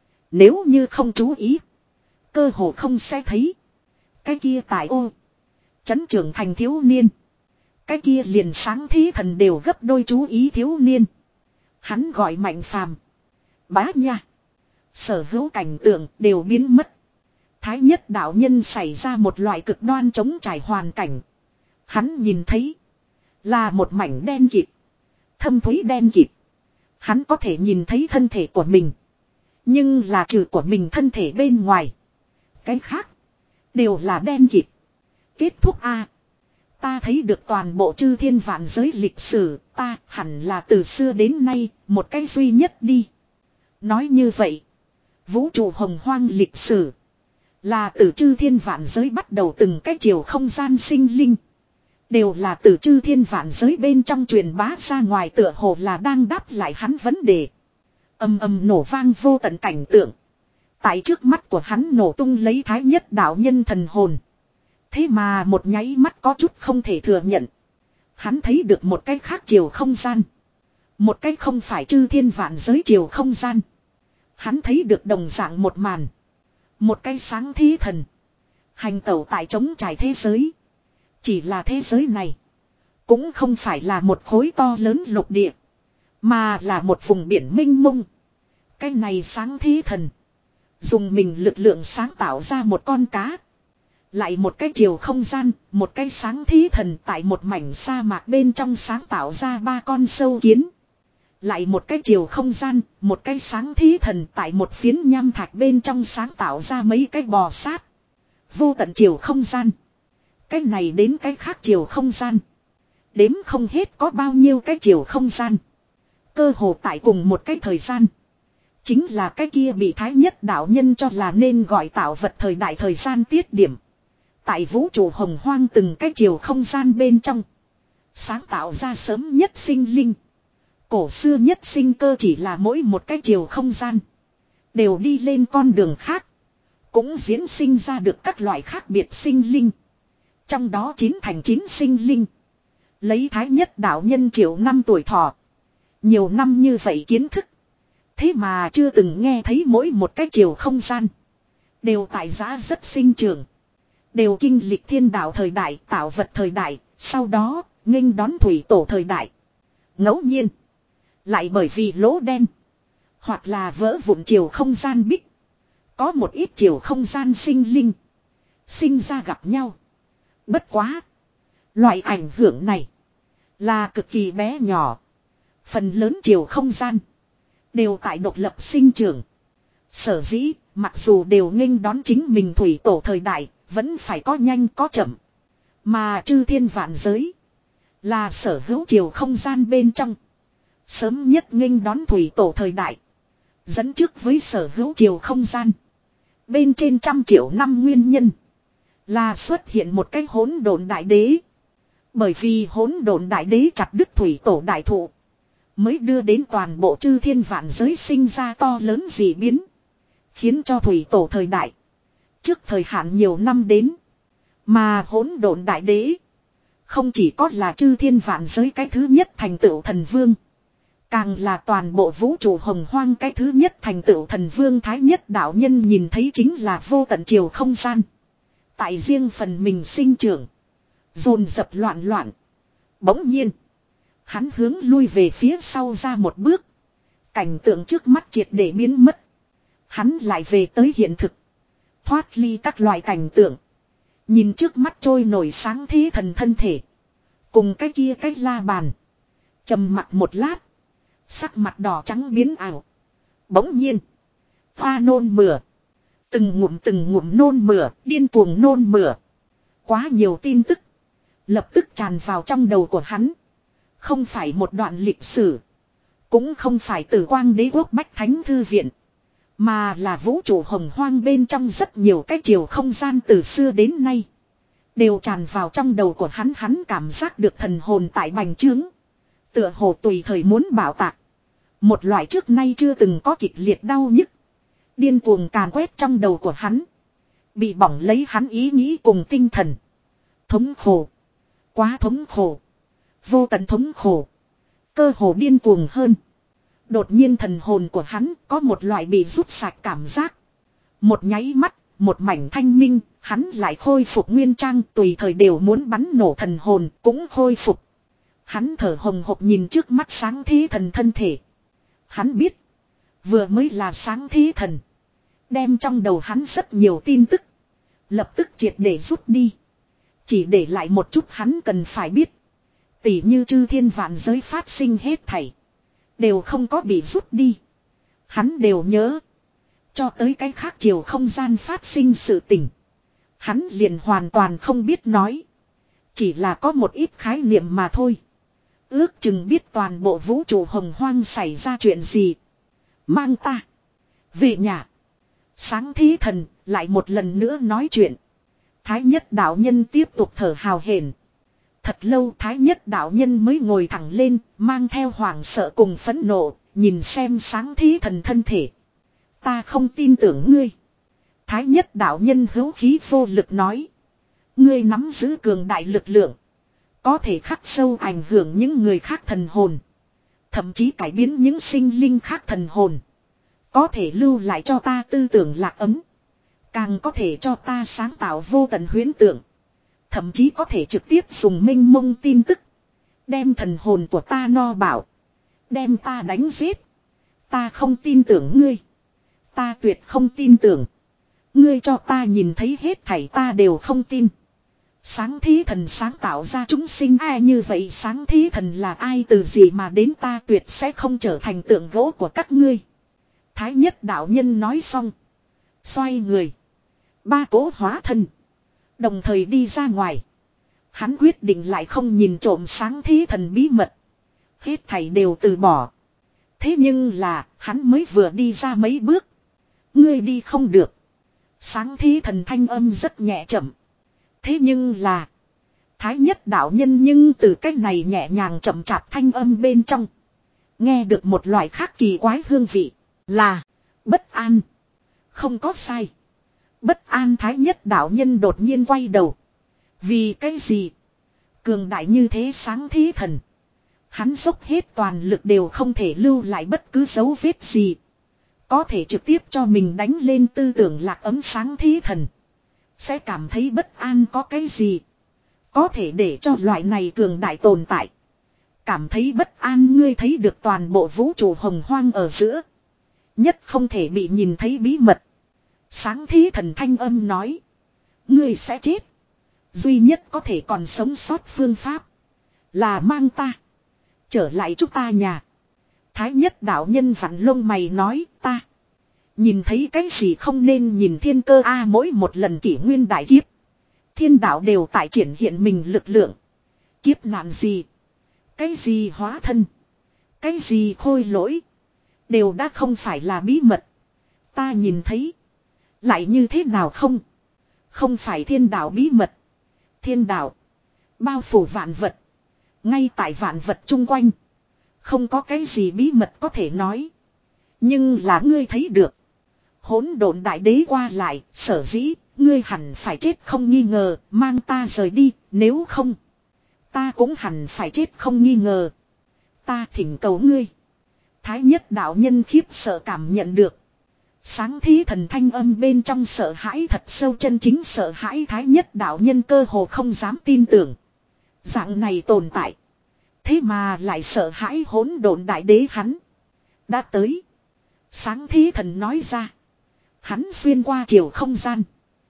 Nếu như không chú ý. Cơ hồ không sẽ thấy. Cái kia tại ô. Trấn trưởng thành thiếu niên. Cái kia liền sáng thế thần đều gấp đôi chú ý thiếu niên. Hắn gọi Mạnh Phàm. Bá nha. Sở hữu cảnh tượng đều biến mất. Thái nhất đạo nhân xảy ra một loại cực đoan chống trải hoàn cảnh. Hắn nhìn thấy. Là một mảnh đen kịt. Thâm thúy đen kịt. Hắn có thể nhìn thấy thân thể của mình. Nhưng là trừ của mình thân thể bên ngoài. Cái khác. Đều là đen kịt. Kết thúc A. Ta thấy được toàn bộ chư thiên vạn giới lịch sử. Ta hẳn là từ xưa đến nay. Một cái duy nhất đi. Nói như vậy. Vũ trụ hồng hoang lịch sử. Là từ chư thiên vạn giới bắt đầu từng cái chiều không gian sinh linh. Đều là từ chư thiên vạn giới bên trong truyền bá ra ngoài tựa hồ là đang đáp lại hắn vấn đề. Âm âm nổ vang vô tận cảnh tượng. Tại trước mắt của hắn nổ tung lấy thái nhất đạo nhân thần hồn. Thế mà một nháy mắt có chút không thể thừa nhận. Hắn thấy được một cái khác chiều không gian. Một cái không phải chư thiên vạn giới chiều không gian. Hắn thấy được đồng dạng một màn. Một cái sáng thế thần. Hành tẩu tại trống trải thế giới. Chỉ là thế giới này. Cũng không phải là một khối to lớn lục địa. Mà là một vùng biển mênh mông. Cái này sáng thế thần. Dùng mình lực lượng sáng tạo ra một con cá. Lại một cái chiều không gian. Một cái sáng thế thần tại một mảnh sa mạc bên trong sáng tạo ra ba con sâu kiến. Lại một cái chiều không gian. Một cái sáng thế thần tại một phiến nham thạch bên trong sáng tạo ra mấy cái bò sát. Vô tận chiều không gian. Cái này đến cái khác chiều không gian. Đếm không hết có bao nhiêu cái chiều không gian. Cơ hồ tại cùng một cái thời gian. Chính là cái kia bị thái nhất đạo nhân cho là nên gọi tạo vật thời đại thời gian tiết điểm. Tại vũ trụ hồng hoang từng cái chiều không gian bên trong. Sáng tạo ra sớm nhất sinh linh. Cổ xưa nhất sinh cơ chỉ là mỗi một cái chiều không gian. Đều đi lên con đường khác. Cũng diễn sinh ra được các loại khác biệt sinh linh. Trong đó chín thành chín sinh linh. Lấy thái nhất đạo nhân triệu năm tuổi thọ. Nhiều năm như vậy kiến thức. Thế mà chưa từng nghe thấy mỗi một cái chiều không gian. Đều tại giá rất sinh trường. Đều kinh lịch thiên đạo thời đại, tạo vật thời đại. Sau đó, nghênh đón thủy tổ thời đại. Ngẫu nhiên. Lại bởi vì lỗ đen. Hoặc là vỡ vụn chiều không gian bích. Có một ít chiều không gian sinh linh. Sinh ra gặp nhau. Bất quá. Loại ảnh hưởng này. Là cực kỳ bé nhỏ. Phần lớn chiều không gian. Đều tại độc lập sinh trưởng. Sở dĩ. Mặc dù đều nghênh đón chính mình thủy tổ thời đại. Vẫn phải có nhanh có chậm. Mà chư thiên vạn giới. Là sở hữu chiều không gian bên trong. Sớm nhất nghênh đón thủy tổ thời đại. Dẫn trước với sở hữu chiều không gian. Bên trên trăm triệu năm nguyên nhân. Là xuất hiện một cái hỗn độn đại đế. Bởi vì hỗn độn đại đế chặt đứt thủy tổ đại thụ. Mới đưa đến toàn bộ chư thiên vạn giới sinh ra to lớn dị biến. Khiến cho thủy tổ thời đại. Trước thời hạn nhiều năm đến. Mà hỗn độn đại đế. Không chỉ có là chư thiên vạn giới cái thứ nhất thành tựu thần vương. Càng là toàn bộ vũ trụ hồng hoang cái thứ nhất thành tựu thần vương thái nhất đạo nhân nhìn thấy chính là vô tận chiều không gian. Tại riêng phần mình sinh trưởng. Dồn dập loạn loạn. Bỗng nhiên. Hắn hướng lui về phía sau ra một bước. Cảnh tượng trước mắt triệt để biến mất. Hắn lại về tới hiện thực. Thoát ly các loại cảnh tượng. Nhìn trước mắt trôi nổi sáng thế thần thân thể. Cùng cái kia cái la bàn. Trầm mặt một lát. Sắc mặt đỏ trắng biến ảo. Bỗng nhiên. Pha nôn mửa. Từng ngụm từng ngụm nôn mửa. Điên cuồng nôn mửa. Quá nhiều tin tức. Lập tức tràn vào trong đầu của hắn. Không phải một đoạn lịch sử. Cũng không phải Tử Quang Đế quốc Bách Thánh Thư Viện. Mà là vũ trụ hồng hoang bên trong rất nhiều cái chiều không gian từ xưa đến nay. Đều tràn vào trong đầu của hắn. Hắn cảm giác được thần hồn tại bành trướng. Tựa hồ tùy thời muốn bảo tạc. Một loại trước nay chưa từng có kịch liệt đau nhức. Điên cuồng càn quét trong đầu của hắn. Bị bỏng lấy hắn ý nghĩ cùng tinh thần. Thống khổ. Quá thống khổ. Vô tận thống khổ. Cơ hồ điên cuồng hơn. Đột nhiên thần hồn của hắn có một loại bị rút sạch cảm giác. Một nháy mắt, một mảnh thanh minh, hắn lại khôi phục nguyên trang, tùy thời đều muốn bắn nổ thần hồn cũng khôi phục. Hắn thở hồng hộc nhìn trước mắt sáng thế thần thân thể. Hắn biết, vừa mới là sáng thế thần. Đem trong đầu hắn rất nhiều tin tức. Lập tức triệt để rút đi. Chỉ để lại một chút hắn cần phải biết. Tỉ như chư thiên vạn giới phát sinh hết thảy. Đều không có bị rút đi. Hắn đều nhớ. Cho tới cái khác chiều không gian phát sinh sự tình. Hắn liền hoàn toàn không biết nói. Chỉ là có một ít khái niệm mà thôi. Ước chừng biết toàn bộ vũ trụ hồng hoang xảy ra chuyện gì. Mang ta về nhà. Sáng thế thần lại một lần nữa nói chuyện. Thái nhất đạo nhân tiếp tục thở hào hển. Thật lâu thái nhất đạo nhân mới ngồi thẳng lên, mang theo hoảng sợ cùng phẫn nộ, nhìn xem sáng thế thần thân thể. Ta không tin tưởng ngươi. Thái nhất đạo nhân hữu khí vô lực nói. Ngươi nắm giữ cường đại lực lượng. Có thể khắc sâu ảnh hưởng những người khác thần hồn. Thậm chí cải biến những sinh linh khác thần hồn. Có thể lưu lại cho ta tư tưởng lạc ấm. Càng có thể cho ta sáng tạo vô tận huyễn tượng. Thậm chí có thể trực tiếp dùng minh mông tin tức. Đem thần hồn của ta no bảo. Đem ta đánh giết. Ta không tin tưởng ngươi. Ta tuyệt không tin tưởng. Ngươi cho ta nhìn thấy hết thảy ta đều không tin. Sáng thế thần sáng tạo ra chúng sinh ai như vậy, sáng thế thần là ai, từ gì mà đến, ta tuyệt sẽ không trở thành tượng gỗ của các ngươi. Thái nhất đạo nhân nói xong. Xoay người. Ba cỗ hóa thân. Đồng thời đi ra ngoài. Hắn quyết định lại không nhìn trộm sáng thế thần bí mật. Hết thảy đều từ bỏ. Thế nhưng là hắn mới vừa đi ra mấy bước. Ngươi đi không được. Sáng thế thần thanh âm rất nhẹ chậm. Thế nhưng là. Thái nhất đạo nhân nhưng từ cách này nhẹ nhàng chậm chạp thanh âm bên trong. Nghe được một loại khác kỳ quái hương vị. Là. Bất an. Không có sai. Bất an thái nhất đạo nhân đột nhiên quay đầu. Vì cái gì? Cường đại như thế sáng thế thần. Hắn dốc hết toàn lực đều không thể lưu lại bất cứ dấu vết gì. Có thể trực tiếp cho mình đánh lên tư tưởng lạc ấm sáng thế thần. Sẽ cảm thấy bất an có cái gì. Có thể để cho loại này cường đại tồn tại. Cảm thấy bất an, ngươi thấy được toàn bộ vũ trụ hồng hoang ở giữa. Nhất không thể bị nhìn thấy bí mật. Sáng thế thần thanh âm nói. Ngươi sẽ chết. Duy nhất có thể còn sống sót phương pháp. Là mang ta. Trở lại chúng ta nhà. Thái nhất đạo nhân vặn lông mày nói ta. Nhìn thấy cái gì không nên nhìn thiên cơ a, mỗi một lần kỷ nguyên đại kiếp. Thiên đạo đều tại triển hiện mình lực lượng. Kiếp nạn gì. Cái gì hóa thân. Cái gì khôi lỗi. Đều đã không phải là bí mật. Ta nhìn thấy. Lại như thế nào không? Không phải thiên đạo bí mật. Thiên đạo. Bao phủ vạn vật. Ngay tại vạn vật chung quanh. Không có cái gì bí mật có thể nói. Nhưng là ngươi thấy được. Hỗn độn đại đế qua lại, sở dĩ, ngươi hẳn phải chết không nghi ngờ, mang ta rời đi, nếu không. Ta cũng hẳn phải chết không nghi ngờ. Ta thỉnh cầu ngươi. Thái nhất đạo nhân khiếp sợ cảm nhận được. Sáng thế thần thanh âm bên trong sợ hãi thật sâu, chân chính sợ hãi. Thái nhất đạo nhân cơ hồ không dám tin tưởng. Dạng này tồn tại. Thế mà lại sợ hãi hỗn độn đại đế hắn. Đã tới. Sáng thế thần nói ra. Hắn xuyên qua chiều không gian.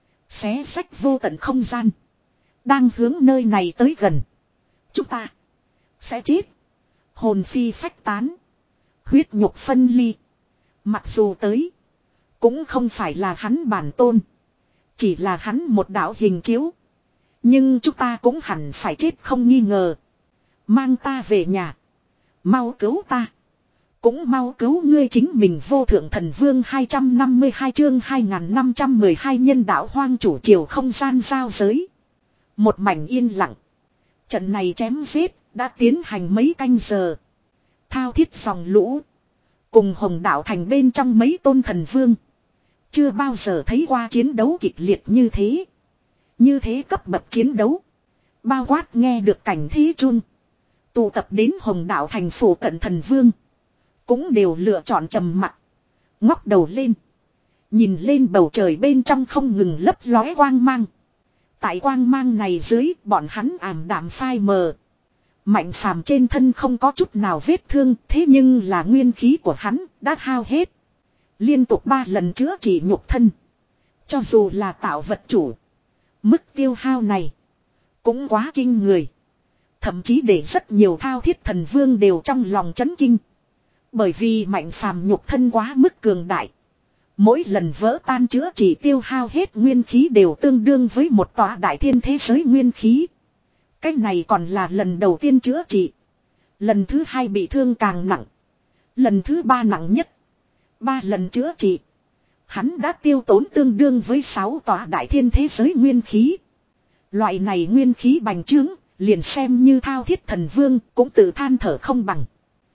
Xé sách vô tận không gian. Đang hướng nơi này tới gần. Chúng ta. Sẽ chết. Hồn phi phách tán. Huyết nhục phân ly. Mặc dù tới. Cũng không phải là hắn bản tôn. Chỉ là hắn một đạo hình chiếu. Nhưng chúng ta cũng hẳn phải chết không nghi ngờ. Mang ta về nhà. Mau cứu ta. Cũng mau cứu ngươi chính mình. Vô thượng thần vương hai trăm năm mươi hai chương hai nghìn năm trăm mười hai nhân đạo hoang chủ chiều không gian giao giới. Một mảnh yên lặng. Trận này chém giết đã tiến hành mấy canh giờ. Thao thiết dòng lũ. Cùng hồng đạo thành bên trong mấy tôn thần vương. Chưa bao giờ thấy qua chiến đấu kịch liệt như thế. Như thế cấp bậc chiến đấu. Bao quát nghe được cảnh thí chun. Tụ tập đến Hồng Đạo thành phủ cận thần vương. Cũng đều lựa chọn trầm mặc. Ngóc đầu lên. Nhìn lên bầu trời bên trong không ngừng lấp lóe quang mang. Tại quang mang này dưới bọn hắn ảm đạm phai mờ. Mạnh phàm trên thân không có chút nào vết thương. Thế nhưng là nguyên khí của hắn đã hao hết. Liên tục ba lần chữa trị nhục thân. Cho dù là tạo vật chủ. Mức tiêu hao này cũng quá kinh người. Thậm chí để rất nhiều thao thiết thần vương đều trong lòng chấn kinh. Bởi vì mạnh phàm nhục thân quá mức cường đại. Mỗi lần vỡ tan chữa trị tiêu hao hết nguyên khí đều tương đương với một tòa đại thiên thế giới nguyên khí. Cái này còn là lần đầu tiên chữa trị. Lần thứ hai bị thương càng nặng. Lần thứ ba nặng nhất. Ba lần chữa trị. Hắn đã tiêu tốn tương đương với sáu tòa đại thiên thế giới nguyên khí. Loại này nguyên khí bành trướng, liền xem như thao thiết thần vương cũng tự than thở không bằng.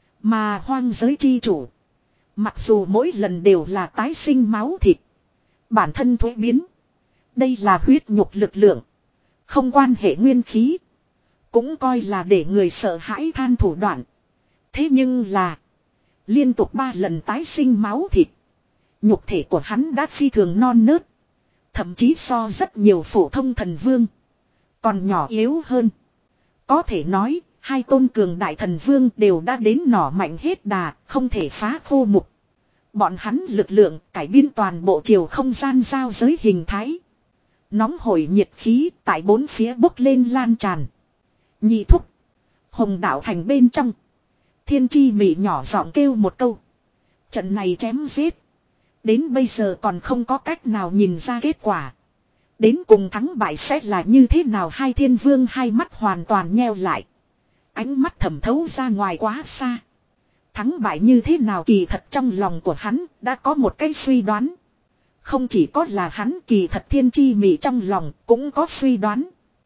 Mà hoang giới chi chủ. Mặc dù mỗi lần đều là tái sinh máu thịt. Bản thân thuế biến. Đây là huyết nhục lực lượng. Không quan hệ nguyên khí. Cũng coi là để người sợ hãi than thủ đoạn. Thế nhưng là. Liên tục ba lần tái sinh máu thịt. Nhục thể của hắn đã phi thường non nớt. Thậm chí so rất nhiều phổ thông thần vương. Còn nhỏ yếu hơn. Có thể nói, hai tôn cường đại thần vương đều đã đến nỏ mạnh hết đà, không thể phá khô mục. Bọn hắn lực lượng cải biến toàn bộ chiều không gian giao giới hình thái. Nóng hổi nhiệt khí tại bốn phía bốc lên lan tràn. Nhị thúc. Hồng Đạo thành bên trong. Thiên chi mị nhỏ giọng kêu một câu. Trận này chém giết. Đến bây giờ còn không có cách nào nhìn ra kết quả. Đến cùng thắng bại sẽ là như thế nào? Hai thiên vương hai mắt hoàn toàn nheo lại. Ánh mắt thẩm thấu ra ngoài quá xa. Thắng bại như thế nào kỳ thật trong lòng của hắn đã có một cái suy đoán. Không chỉ có là hắn kỳ thật thiên chi mị trong lòng cũng có suy đoán.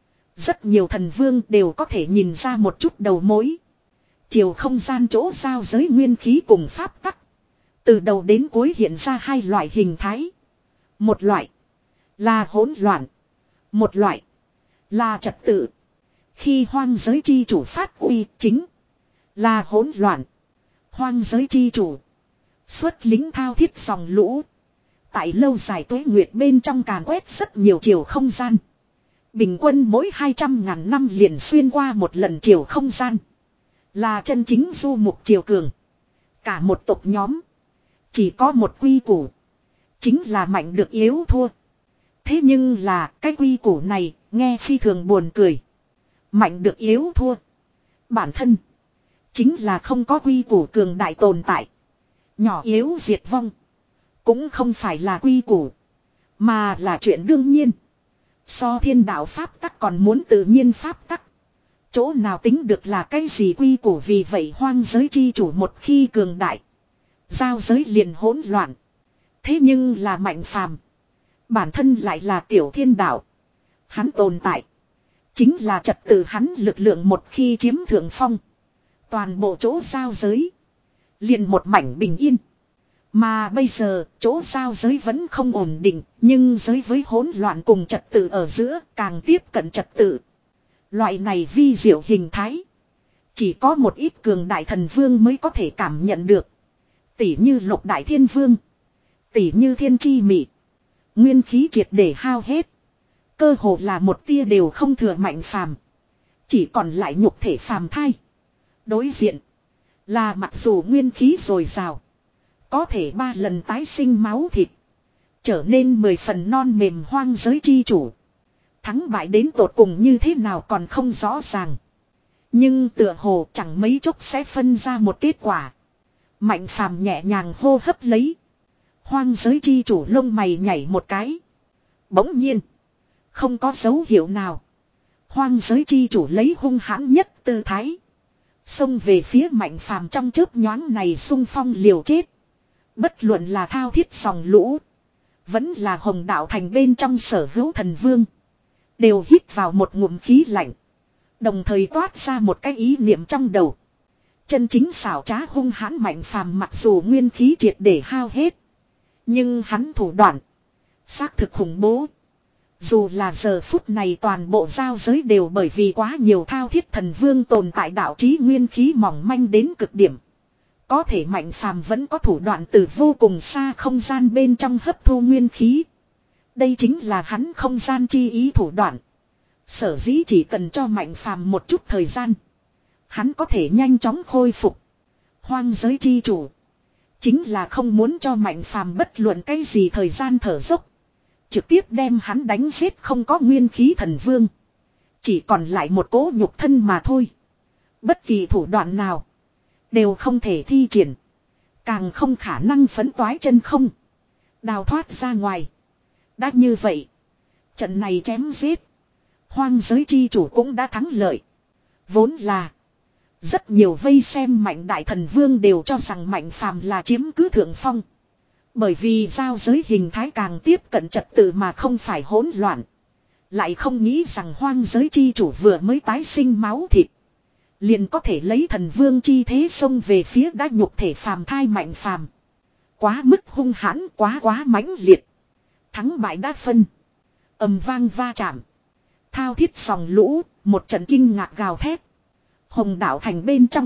Rất nhiều thần vương đều có thể nhìn ra một chút đầu mối. Chiều không gian chỗ giao giới nguyên khí cùng pháp tắc. Từ đầu đến cuối hiện ra hai loại hình thái. Một loại là hỗn loạn. Một loại là trật tự. Khi hoang giới chi chủ phát uy chính là hỗn loạn. Hoang giới chi chủ xuất lính thao thiết dòng lũ. Tại lâu dài tuế nguyệt bên trong càn quét rất nhiều chiều không gian. Bình quân mỗi hai trăm ngàn năm liền xuyên qua một lần chiều không gian. Là chân chính du mục chiều cường. Cả một tộc nhóm. Chỉ có một quy củ. Chính là mạnh được yếu thua. Thế nhưng là cái quy củ này nghe phi thường buồn cười. Mạnh được yếu thua. Bản thân. Chính là không có quy củ cường đại tồn tại. Nhỏ yếu diệt vong. Cũng không phải là quy củ. Mà là chuyện đương nhiên. So thiên đạo pháp tắc còn muốn tự nhiên pháp tắc. Chỗ nào tính được là cái gì quy củ? Vì vậy hoang giới chi chủ một khi cường đại. Giao giới liền hỗn loạn. Thế nhưng là mạnh phàm. Bản thân lại là tiểu thiên đạo. Hắn tồn tại. Chính là trật tự, hắn lực lượng một khi chiếm thượng phong. Toàn bộ chỗ giao giới. Liền một mảnh bình yên. Mà bây giờ chỗ giao giới vẫn không ổn định. Nhưng giới với hỗn loạn cùng trật tự ở giữa càng tiếp cận trật tự. Loại này vi diệu hình thái. Chỉ có một ít cường đại thần vương mới có thể cảm nhận được. Tỷ như lục đại thiên vương. Tỷ như thiên chi mị. Nguyên khí triệt để hao hết. Cơ hồ là một tia đều không thừa mạnh phàm. Chỉ còn lại nhục thể phàm thai. Đối diện. Là mặc dù nguyên khí dồi dào. Có thể ba lần tái sinh máu thịt. Trở nên mười phần non mềm hoang giới chi chủ. Thắng bại đến tột cùng như thế nào còn không rõ ràng. Nhưng tựa hồ chẳng mấy chốc sẽ phân ra một kết quả. Mạnh phàm nhẹ nhàng hô hấp lấy. Hoang giới chi chủ lông mày nhảy một cái. Bỗng nhiên. Không có dấu hiệu nào. Hoang giới chi chủ lấy hung hãn nhất tư thái. Xông về phía mạnh phàm trong chớp nhoáng này xung phong liều chết. Bất luận là thao thiết dòng lũ. Vẫn là Hồng Đạo thành bên trong sở hữu thần vương. Đều hít vào một ngụm khí lạnh. Đồng thời toát ra một cái ý niệm trong đầu. Chân chính xảo trá hung hãn mạnh phàm mặc dù nguyên khí triệt để hao hết. Nhưng hắn thủ đoạn. Xác thực khủng bố. Dù là giờ phút này toàn bộ giao giới đều bởi vì quá nhiều thao thiết thần vương tồn tại đạo trí nguyên khí mỏng manh đến cực điểm. Có thể Mạnh Phàm vẫn có thủ đoạn từ vô cùng xa không gian bên trong hấp thu nguyên khí. Đây chính là hắn không gian chi ý thủ đoạn. Sở dĩ chỉ cần cho Mạnh Phàm một chút thời gian, hắn có thể nhanh chóng khôi phục. Hoang giới chi chủ chính là không muốn cho Mạnh Phàm bất luận cái gì thời gian thở dốc. Trực tiếp đem hắn đánh giết không có nguyên khí thần vương. Chỉ còn lại một cỗ nhục thân mà thôi. Bất kỳ thủ đoạn nào đều không thể thi triển. Càng không khả năng phấn toái chân không. Đào thoát ra ngoài. Đã như vậy, trận này chém giết, hoang giới chi chủ cũng đã thắng lợi. Vốn là rất nhiều vây xem Mạnh đại thần vương đều cho rằng Mạnh Phàm là chiếm cứ thượng phong. Bởi vì giao giới hình thái càng tiếp cận trật tự mà không phải hỗn loạn. Lại không nghĩ rằng hoang giới chi chủ vừa mới tái sinh máu thịt, liền có thể lấy thần vương chi thế xông về phía đã nhục thể phàm thai Mạnh Phàm. Quá mức hung hãn, quá quá mãnh liệt. Thắng bại đã phân. Ầm vang va chạm. Thao thiết sòng lũ, một trận kinh ngạc gào thét. Hồng đảo thành bên trong,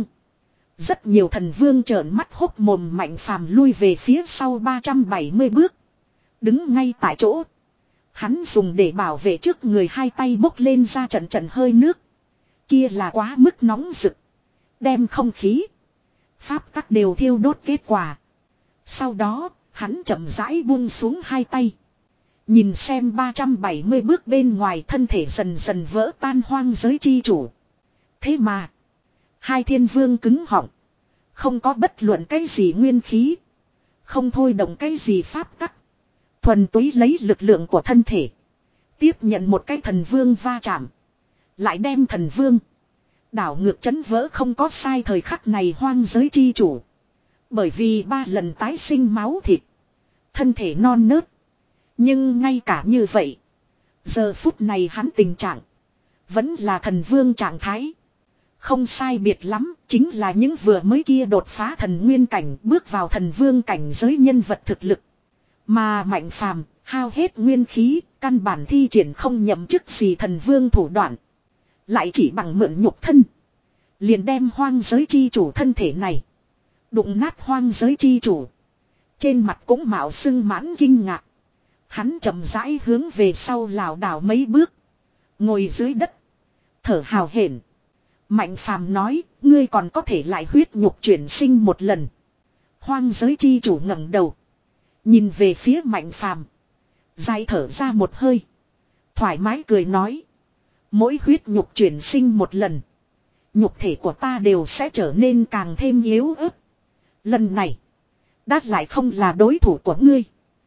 rất nhiều thần vương trợn mắt hốc mồm. Mạnh Phàm lui về phía sau ba trăm bảy mươi bước. Đứng ngay tại chỗ. Hắn dùng để bảo vệ trước người, hai tay bốc lên ra trận trận hơi nước. Kia là quá mức nóng rực. Đem không khí, pháp tắc đều thiêu đốt kết quả. Sau đó, hắn chậm rãi buông xuống hai tay. Nhìn xem ba trăm bảy mươi bước bên ngoài thân thể dần dần vỡ tan hoang giới chi chủ. Thế mà, hai thiên vương cứng họng. Không có bất luận cái gì nguyên khí. Không thôi động cái gì pháp tắc. Thuần túy lấy lực lượng của thân thể. Tiếp nhận một cái thần vương va chạm. Lại đem thần vương đảo ngược chấn vỡ. Không có sai. Thời khắc này hoang giới chi chủ, bởi vì ba lần tái sinh máu thịt, thân thể non nớt. Nhưng ngay cả như vậy, giờ phút này hắn tình trạng vẫn là thần vương trạng thái. Không sai biệt lắm, chính là những vừa mới kia đột phá thần nguyên cảnh, bước vào thần vương cảnh giới nhân vật thực lực. Mà Mạnh Phàm hao hết nguyên khí, căn bản thi triển không nhậm chức gì thần vương thủ đoạn. Lại chỉ bằng mượn nhục thân, liền đem hoang giới chi chủ thân thể này đụng nát. Hoang giới chi chủ trên mặt cũng mạo sưng mãn kinh ngạc. Hắn chậm rãi hướng về sau lảo đảo mấy bước, ngồi dưới đất, thở hào hển. Mạnh Phàm nói, ngươi còn có thể lại huyết nhục chuyển sinh một lần. Hoang giới chi chủ ngẩng đầu, nhìn về phía Mạnh Phàm, dài thở ra một hơi, thoải mái cười nói, mỗi huyết nhục chuyển sinh một lần, nhục thể của ta đều sẽ trở nên càng thêm yếu ớt. Lần này, đã lại không là đối thủ của ngươi.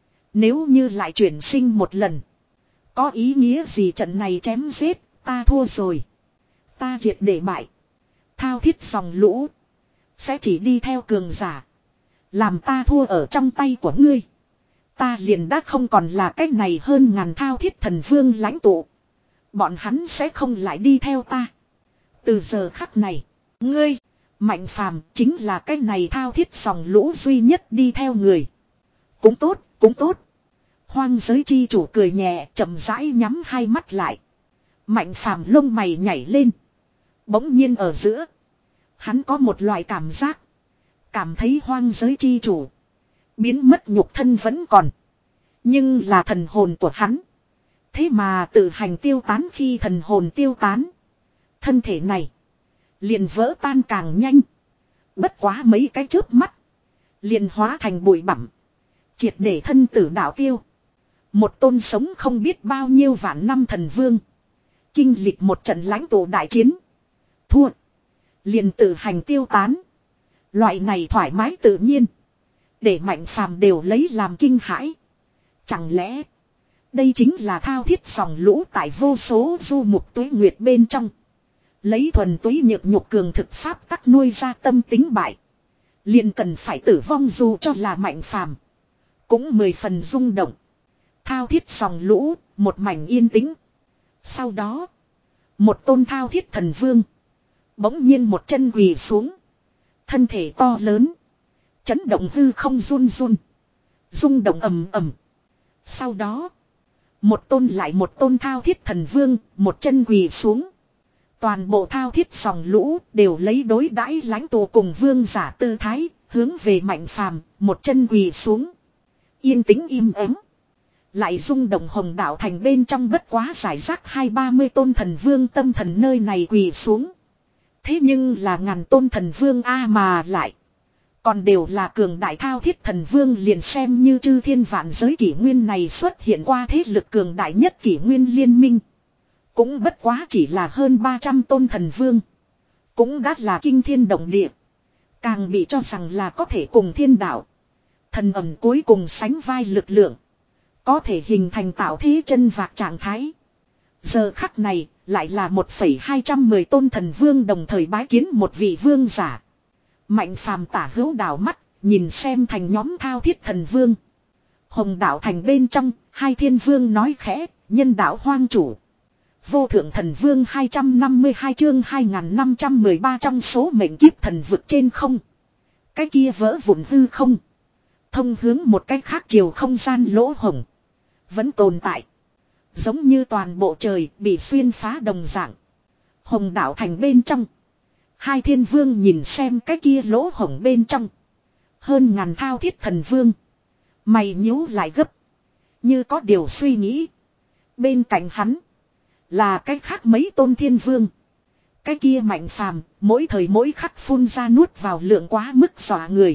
Nếu như lại chuyển sinh một lần, có ý nghĩa gì trận này chém giết, ta thua rồi. Ta triệt để bại. Thao thiết dòng lũ sẽ chỉ đi theo cường giả. Làm ta thua ở trong tay của ngươi, ta liền đã không còn là cách này hơn ngàn thao thiết thần vương lãnh tụ. Bọn hắn sẽ không lại đi theo ta. Từ giờ khắc này, ngươi, Mạnh Phàm chính là cái này thao thiết dòng lũ duy nhất đi theo người. Cũng tốt, cũng tốt. Hoang giới chi chủ cười nhẹ, chậm rãi nhắm hai mắt lại. Mạnh Phàm lông mày nhảy lên. Bỗng nhiên ở giữa, hắn có một loại cảm giác. Cảm thấy hoang giới chi chủ biến mất nhục thân vẫn còn, nhưng là thần hồn của hắn thế mà tự hành tiêu tán. Khi thần hồn tiêu tán, thân thể này liền vỡ tan càng nhanh. Bất quá mấy cái chớp mắt, liền hóa thành bụi bặm, triệt để thân tử đạo tiêu. Một tôn sống không biết bao nhiêu vạn năm thần vương, kinh lịch một trận lãnh tụ đại chiến, thua, liền tự hành tiêu tán. Loại này thoải mái tự nhiên, để Mạnh Phàm đều lấy làm kinh hãi. Chẳng lẽ đây chính là thao thiết dòng lũ tại vô số du mục tuế nguyệt bên trong, lấy thuần túy nhược nhục cường thực pháp tắc nuôi ra tâm tính bại, liền cần phải tử vong. Dù cho là Mạnh Phàm cũng mười phần rung động. Thao thiết dòng lũ, một mảnh yên tĩnh. Sau đó, một tôn thao thiết thần vương bỗng nhiên một chân quỳ xuống, thân thể to lớn, chấn động hư không run run, rung động ầm ầm. Sau đó, Một tôn lại một tôn thao thiết thần vương, một chân quỳ xuống. Toàn bộ thao thiết dòng lũ đều lấy đối đãi lãnh tụ cùng vương giả tư thái, hướng về Mạnh Phàm, một chân quỳ xuống. Yên tĩnh im ắng. Lại rung động hồng đạo thành bên trong bất quá giải rác hai ba mươi tôn thần vương tâm thần nơi này quỳ xuống. Thế nhưng là ngàn tôn thần vương A mà lại. Còn đều là cường đại thao thiết thần vương liền xem như chư thiên vạn giới kỷ nguyên này xuất hiện qua thế lực cường đại nhất kỷ nguyên liên minh. Cũng bất quá chỉ là hơn ba trăm tôn thần vương. Cũng đã là kinh thiên động địa. Càng bị cho rằng là có thể cùng thiên đạo. Thần ẩm cuối cùng sánh vai lực lượng. Có thể hình thành tạo thế chân vạc trạng thái. Giờ khắc này lại là một phẩy hai trăm mười tôn thần vương đồng thời bái kiến một vị vương giả. Mạnh Phàm tả hữu đảo mắt, nhìn xem thành nhóm thao thiết thần vương. Hồng đạo thành bên trong, hai thiên vương nói khẽ, nhân đạo hoang chủ. Vô thượng thần vương hai trăm năm mươi hai chương hai nghìn năm trăm mười ba trong số mệnh kiếp thần vực trên không. Cái kia vỡ vụn hư không. Thông hướng một cách khác chiều không gian lỗ hổng. Vẫn tồn tại. Giống như toàn bộ trời bị xuyên phá đồng dạng. Hồng đạo thành bên trong. Hai thiên vương nhìn xem cái kia lỗ hổng bên trong. Hơn ngàn thao thiết thần vương. Mày nhíu lại gấp. Như có điều suy nghĩ. Bên cạnh hắn. Là cái khác mấy tôn thiên vương. Cái kia Mạnh Phàm mỗi thời mỗi khắc phun ra nuốt vào lượng quá mức dọa người.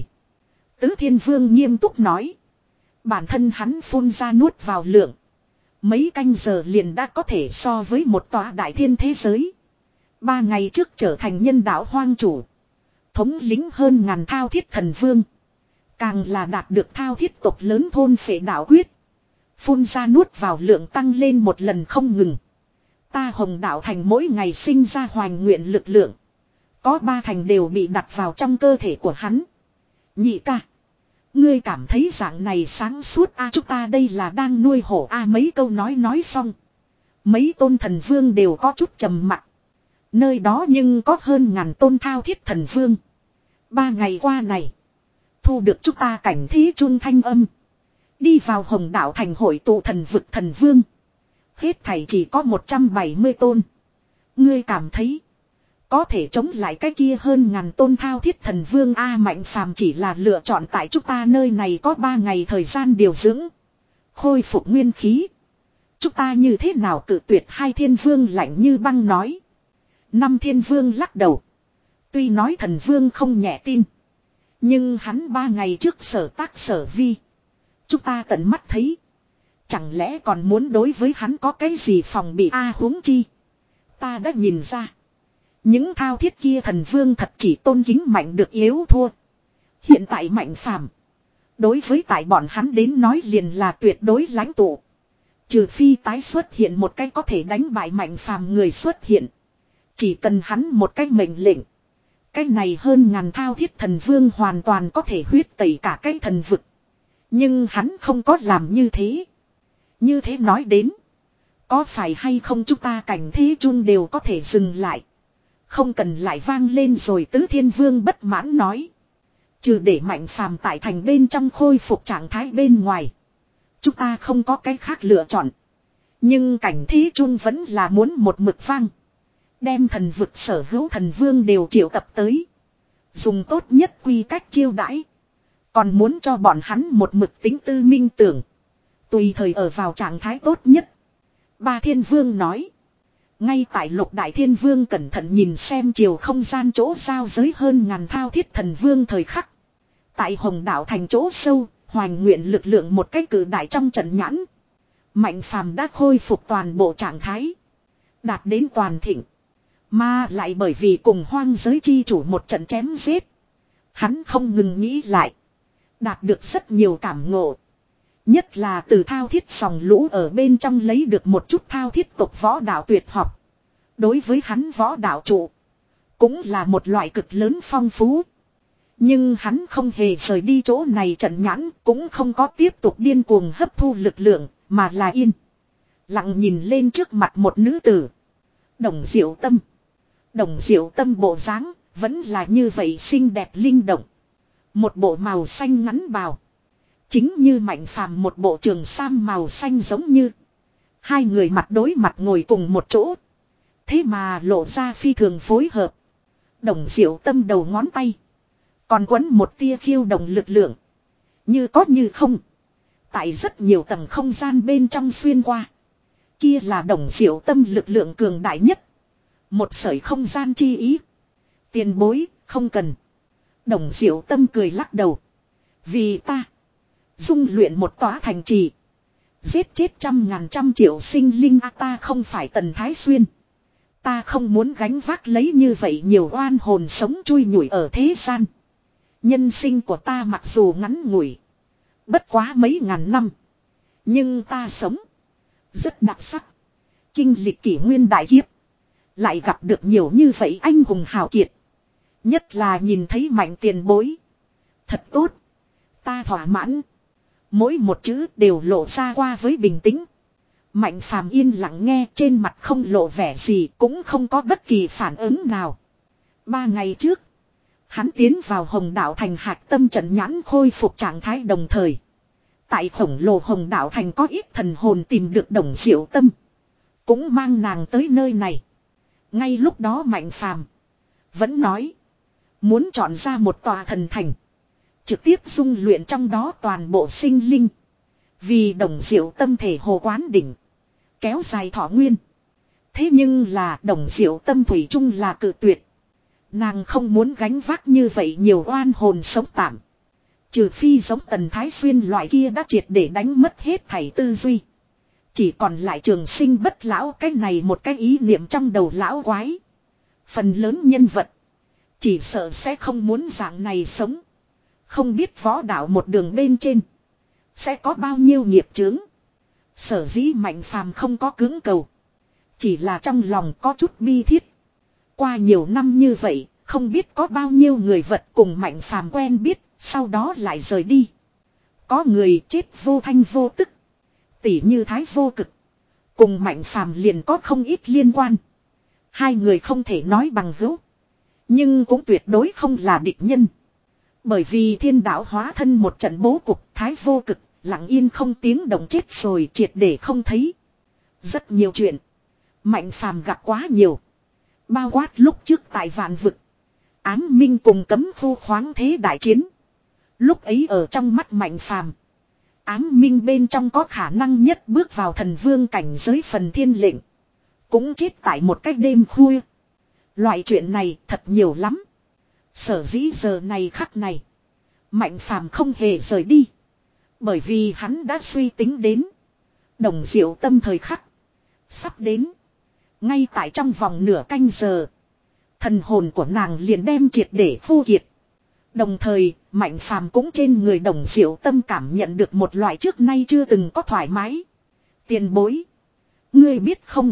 Tứ thiên vương nghiêm túc nói. Bản thân hắn phun ra nuốt vào lượng. Mấy canh giờ liền đã có thể so với một tòa đại thiên thế giới. Ba ngày trước trở thành nhân đạo hoang chủ. Thống lĩnh hơn ngàn thao thiết thần vương. Càng là đạt được thao thiết tộc lớn thôn phệ đạo quyết. Phun ra nuốt vào lượng tăng lên một lần không ngừng. Ta Hồng đạo thành mỗi ngày sinh ra hoành nguyện lực lượng. Có ba thành đều bị đặt vào trong cơ thể của hắn. Nhị ca. Ngươi cảm thấy dạng này sáng suốt a à, chúng ta đây là đang nuôi hổ a à, mấy câu nói nói xong. Mấy tôn thần vương đều có chút trầm mặc. Nơi đó nhưng có hơn ngàn tôn thao thiết thần vương. Ba ngày qua này. Thu được chúng ta cảnh thí trung thanh âm. Đi vào Hồng đạo thành hội tụ thần vực thần vương. Hết thảy chỉ có một trăm bảy mươi tôn. Ngươi cảm thấy. Có thể chống lại cái kia hơn ngàn tôn thao thiết thần vương A Mạnh Phàm chỉ là lựa chọn tại chúng ta nơi này có ba ngày thời gian điều dưỡng. Khôi phục nguyên khí. Chúng ta như thế nào cự tuyệt hai thiên vương lạnh như băng nói. Năm thiên vương lắc đầu. Tuy nói thần vương không nhẹ tin. Nhưng hắn ba ngày trước sở tác sở vi. Chúng ta tận mắt thấy. Chẳng lẽ còn muốn đối với hắn có cái gì phòng bị A huống chi. Ta đã nhìn ra. Những thao thiết kia thần vương thật chỉ tôn kính mạnh được yếu thua. Hiện tại Mạnh Phàm đối với tại bọn hắn đến nói liền là tuyệt đối lãnh tụ. Trừ phi tái xuất hiện một cách có thể đánh bại Mạnh Phàm người xuất hiện. Chỉ cần hắn một cách mệnh lệnh. Cái này hơn ngàn thao thiết thần vương hoàn toàn có thể huyết tẩy cả cái thần vực. Nhưng hắn không có làm như thế. Như thế nói đến. Có phải hay không chúng ta cảnh thế chun đều có thể dừng lại. Không cần lại vang lên rồi tứ thiên vương bất mãn nói. Trừ để Mạnh Phàm tại thành bên trong khôi phục trạng thái bên ngoài. Chúng ta không có cái khác lựa chọn. Nhưng cảnh thế chun vẫn là muốn một mực vang. Đem thần vực sở hữu thần vương đều triệu tập tới. Dùng tốt nhất quy cách chiêu đãi. Còn muốn cho bọn hắn một mực tính tư minh tưởng. Tùy thời ở vào trạng thái tốt nhất. Ba thiên vương nói. Ngay tại lục đại thiên vương cẩn thận nhìn xem chiều không gian chỗ giao giới hơn ngàn thao thiết thần vương thời khắc. Tại Hồng đạo thành chỗ sâu, hoành nguyện lực lượng một cái cử đại trong trận nhãn. Mạnh Phàm đã khôi phục toàn bộ trạng thái. Đạt đến toàn thịnh. Mà lại bởi vì cùng hoang giới chi chủ một trận chém giết. Hắn không ngừng nghĩ lại. Đạt được rất nhiều cảm ngộ. Nhất là từ thao thiết sòng lũ ở bên trong lấy được một chút thao thiết tộc võ đạo tuyệt học. Đối với hắn võ đạo trụ. Cũng là một loại cực lớn phong phú. Nhưng hắn không hề rời đi chỗ này trận nhãn. Cũng không có tiếp tục điên cuồng hấp thu lực lượng. Mà là yên. Lặng nhìn lên trước mặt một nữ tử. Đồng Diệu Tâm. Đồng Diệu Tâm bộ dáng vẫn là như vậy xinh đẹp linh động. Một bộ màu xanh ngắn bào. Chính như Mạnh Phàm một bộ trường sam màu xanh giống như. Hai người mặt đối mặt ngồi cùng một chỗ. Thế mà lộ ra phi thường phối hợp. Đồng Diệu Tâm đầu ngón tay. Còn quấn một tia khiêu động lực lượng. Như có như không. Tại rất nhiều tầng không gian bên trong xuyên qua. Kia là Đồng Diệu Tâm lực lượng cường đại nhất. Một sợi không gian chi ý. Tiền bối, không cần. Đồng Diệu Tâm cười lắc đầu. Vì ta. Dung luyện một tòa thành trì. Giết chết trăm ngàn trăm triệu sinh linh a ta không phải Tần Thái Xuyên. Ta không muốn gánh vác lấy như vậy nhiều oan hồn sống chui nhủi ở thế gian. Nhân sinh của ta mặc dù ngắn ngủi. Bất quá mấy ngàn năm. Nhưng ta sống. Rất đặc sắc. Kinh lịch kỷ nguyên đại kiếp. Lại gặp được nhiều như vậy anh hùng hào kiệt. Nhất là nhìn thấy Mạnh tiền bối. Thật tốt. Ta thỏa mãn. Mỗi một chữ đều lộ ra qua với bình tĩnh. Mạnh Phàm yên lặng nghe, trên mặt không lộ vẻ gì, cũng không có bất kỳ phản ứng nào. Ba ngày trước, hắn tiến vào Hồng Đạo Thành hạch tâm trận nhãn khôi phục trạng thái đồng thời. Tại khổng lồ Hồng Đạo Thành có ít thần hồn tìm được Đồng Diệu Tâm. Cũng mang nàng tới nơi này. Ngay lúc đó Mạnh Phàm vẫn nói. Muốn chọn ra một tòa thần thành. Trực tiếp dung luyện trong đó toàn bộ sinh linh. Vì Đồng Diệu Tâm thể hồ quán đỉnh. Kéo dài thọ nguyên. Thế nhưng là Đồng Diệu Tâm thủy chung là cự tuyệt. Nàng không muốn gánh vác như vậy nhiều oan hồn sống tạm. Trừ phi giống Tần Thái Xuyên loại kia đã triệt để đánh mất hết thảy tư duy. Chỉ còn lại trường sinh bất lão, cái này một cái ý niệm trong đầu lão quái. Phần lớn nhân vật. Chỉ sợ sẽ không muốn dạng này sống. Không biết võ đạo một đường bên trên. Sẽ có bao nhiêu nghiệp chướng. Sở dĩ Mạnh Phàm không có cưỡng cầu. Chỉ là trong lòng có chút bi thiết. Qua nhiều năm như vậy, không biết có bao nhiêu người vật cùng Mạnh Phàm quen biết, sau đó lại rời đi. Có người chết vô thanh vô tức. Tỉ như Thái Vô Cực. Cùng Mạnh Phàm liền có không ít liên quan. Hai người không thể nói bằng hữu. Nhưng cũng tuyệt đối không là địch nhân. Bởi vì thiên đạo hóa thân một trận bố cục, Thái Vô Cực lặng yên không tiếng động chết rồi, triệt để không thấy. Rất nhiều chuyện Mạnh Phàm gặp quá nhiều. Bao quát lúc trước tại Vạn Vực, Ám Minh cùng Cấm Khu khoáng thế đại chiến. Lúc ấy ở trong mắt Mạnh Phàm, Ám Minh bên trong có khả năng nhất bước vào thần vương cảnh giới Phần Thiên Lệnh cũng chết tại một cái đêm khuya. Loại chuyện này thật nhiều lắm. Sở dĩ giờ này khắc này Mạnh Phàm không hề rời đi. Bởi vì hắn đã suy tính đến Đồng Diệu Tâm thời khắc sắp đến. Ngay tại trong vòng nửa canh giờ, thần hồn của nàng liền đem triệt để khô kiệt. Đồng thời Mạnh Phàm cũng trên người Đồng Diệu Tâm cảm nhận được một loại trước nay chưa từng có thoải mái. Tiền bối, ngươi biết không,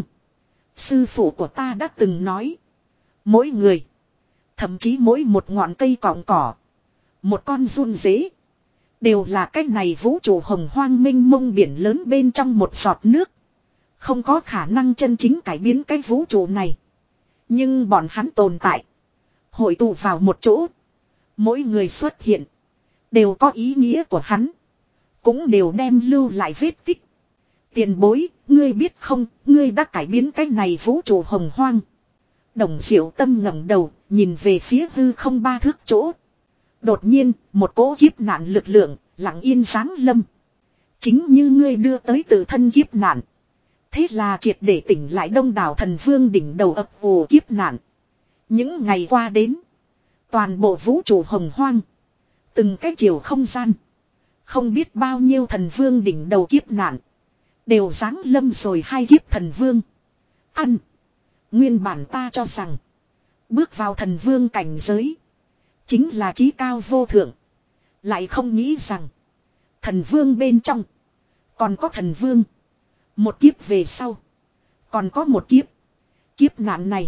sư phụ của ta đã từng nói, mỗi người, thậm chí mỗi một ngọn cây cọng cỏ, một con giun dế, đều là cái này vũ trụ hồng hoang mênh mông biển lớn bên trong một giọt nước. Không có khả năng chân chính cải biến cái vũ trụ này. Nhưng bọn hắn tồn tại, hội tụ vào một chỗ. Mỗi người xuất hiện đều có ý nghĩa của hắn, cũng đều đem lưu lại vết tích. Tiền bối, ngươi biết không, ngươi đã cải biến cái này vũ trụ hồng hoang. Đồng Diệu Tâm ngẩng đầu, nhìn về phía hư không ba thước chỗ. Đột nhiên, một cỗ kiếp nạn lực lượng lặng yên giáng lâm. Chính như ngươi đưa tới tự thân kiếp nạn. Thế là triệt để tỉnh lại đông đảo thần vương đỉnh đầu ập ồ kiếp nạn. Những ngày qua đến, toàn bộ vũ trụ hồng hoang, từng cái chiều không gian, không biết bao nhiêu thần vương đỉnh đầu kiếp nạn, đều giáng lâm rồi hai kiếp thần vương. Ăn. Nguyên bản ta cho rằng, bước vào thần vương cảnh giới chính là chí cao vô thượng. Lại không nghĩ rằng, thần vương bên trong còn có thần vương. Một kiếp về sau, còn có một kiếp. Kiếp nạn này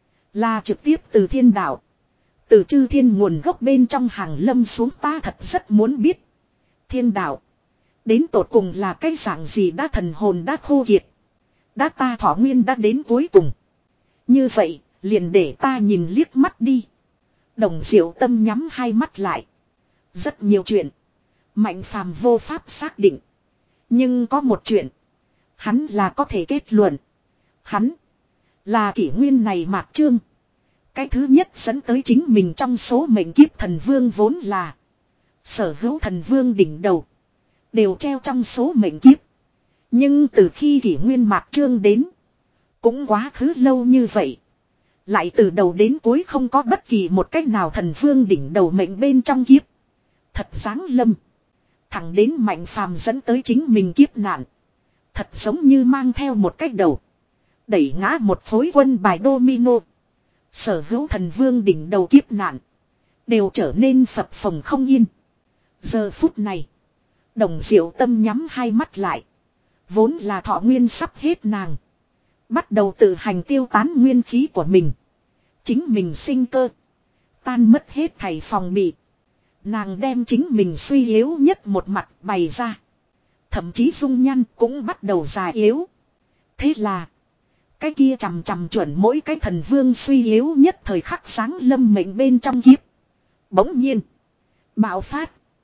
là trực tiếp từ thiên đạo, từ chư thiên nguồn gốc bên trong hàng lâm xuống. Ta thật rất muốn biết, thiên đạo đến tột cùng là cái dạng gì. Đã thần hồn đã khô kiệt, đã ta thọ nguyên đã đến cuối cùng. Như vậy, liền để ta nhìn liếc mắt đi. Đồng Diệu Tâm nhắm hai mắt lại. Rất nhiều chuyện Mạnh Phàm vô pháp xác định. Nhưng có một chuyện, Hắn là có thể kết luận. Hắn là kỷ nguyên này mạt chương. Cái thứ nhất dẫn tới chính mình trong số mệnh kiếp thần vương vốn là. Sở hữu thần vương đỉnh đầu. Đều treo trong số mệnh kiếp. Nhưng từ khi kỷ nguyên mạt chương đến. Cũng quá khứ lâu như vậy. Lại từ đầu đến cuối không có bất kỳ một cách nào thần vương đỉnh đầu mệnh bên trong kiếp. Thật sáng lâm. Thẳng đến mạnh phàm dẫn tới chính mình kiếp nạn. Thật giống như mang theo một cách đầu. Đẩy ngã một phối quân bài domino. Sở hữu thần vương đỉnh đầu kiếp nạn. Đều trở nên phập phồng không yên. Giờ phút này. Đồng Diệu Tâm nhắm hai mắt lại. Vốn là thọ nguyên sắp hết nàng. Bắt đầu tự hành tiêu tán nguyên khí của mình. Chính mình sinh cơ. Tan mất hết thảy phòng bị. Nàng đem chính mình suy yếu nhất một mặt bày ra. Thậm chí dung nhan cũng bắt đầu già yếu. Thế là. Cái kia chằm chằm chuẩn mỗi cái thần vương suy yếu nhất thời khắc sáng lâm mệnh bên trong kiếp. Bỗng nhiên. Bạo phát.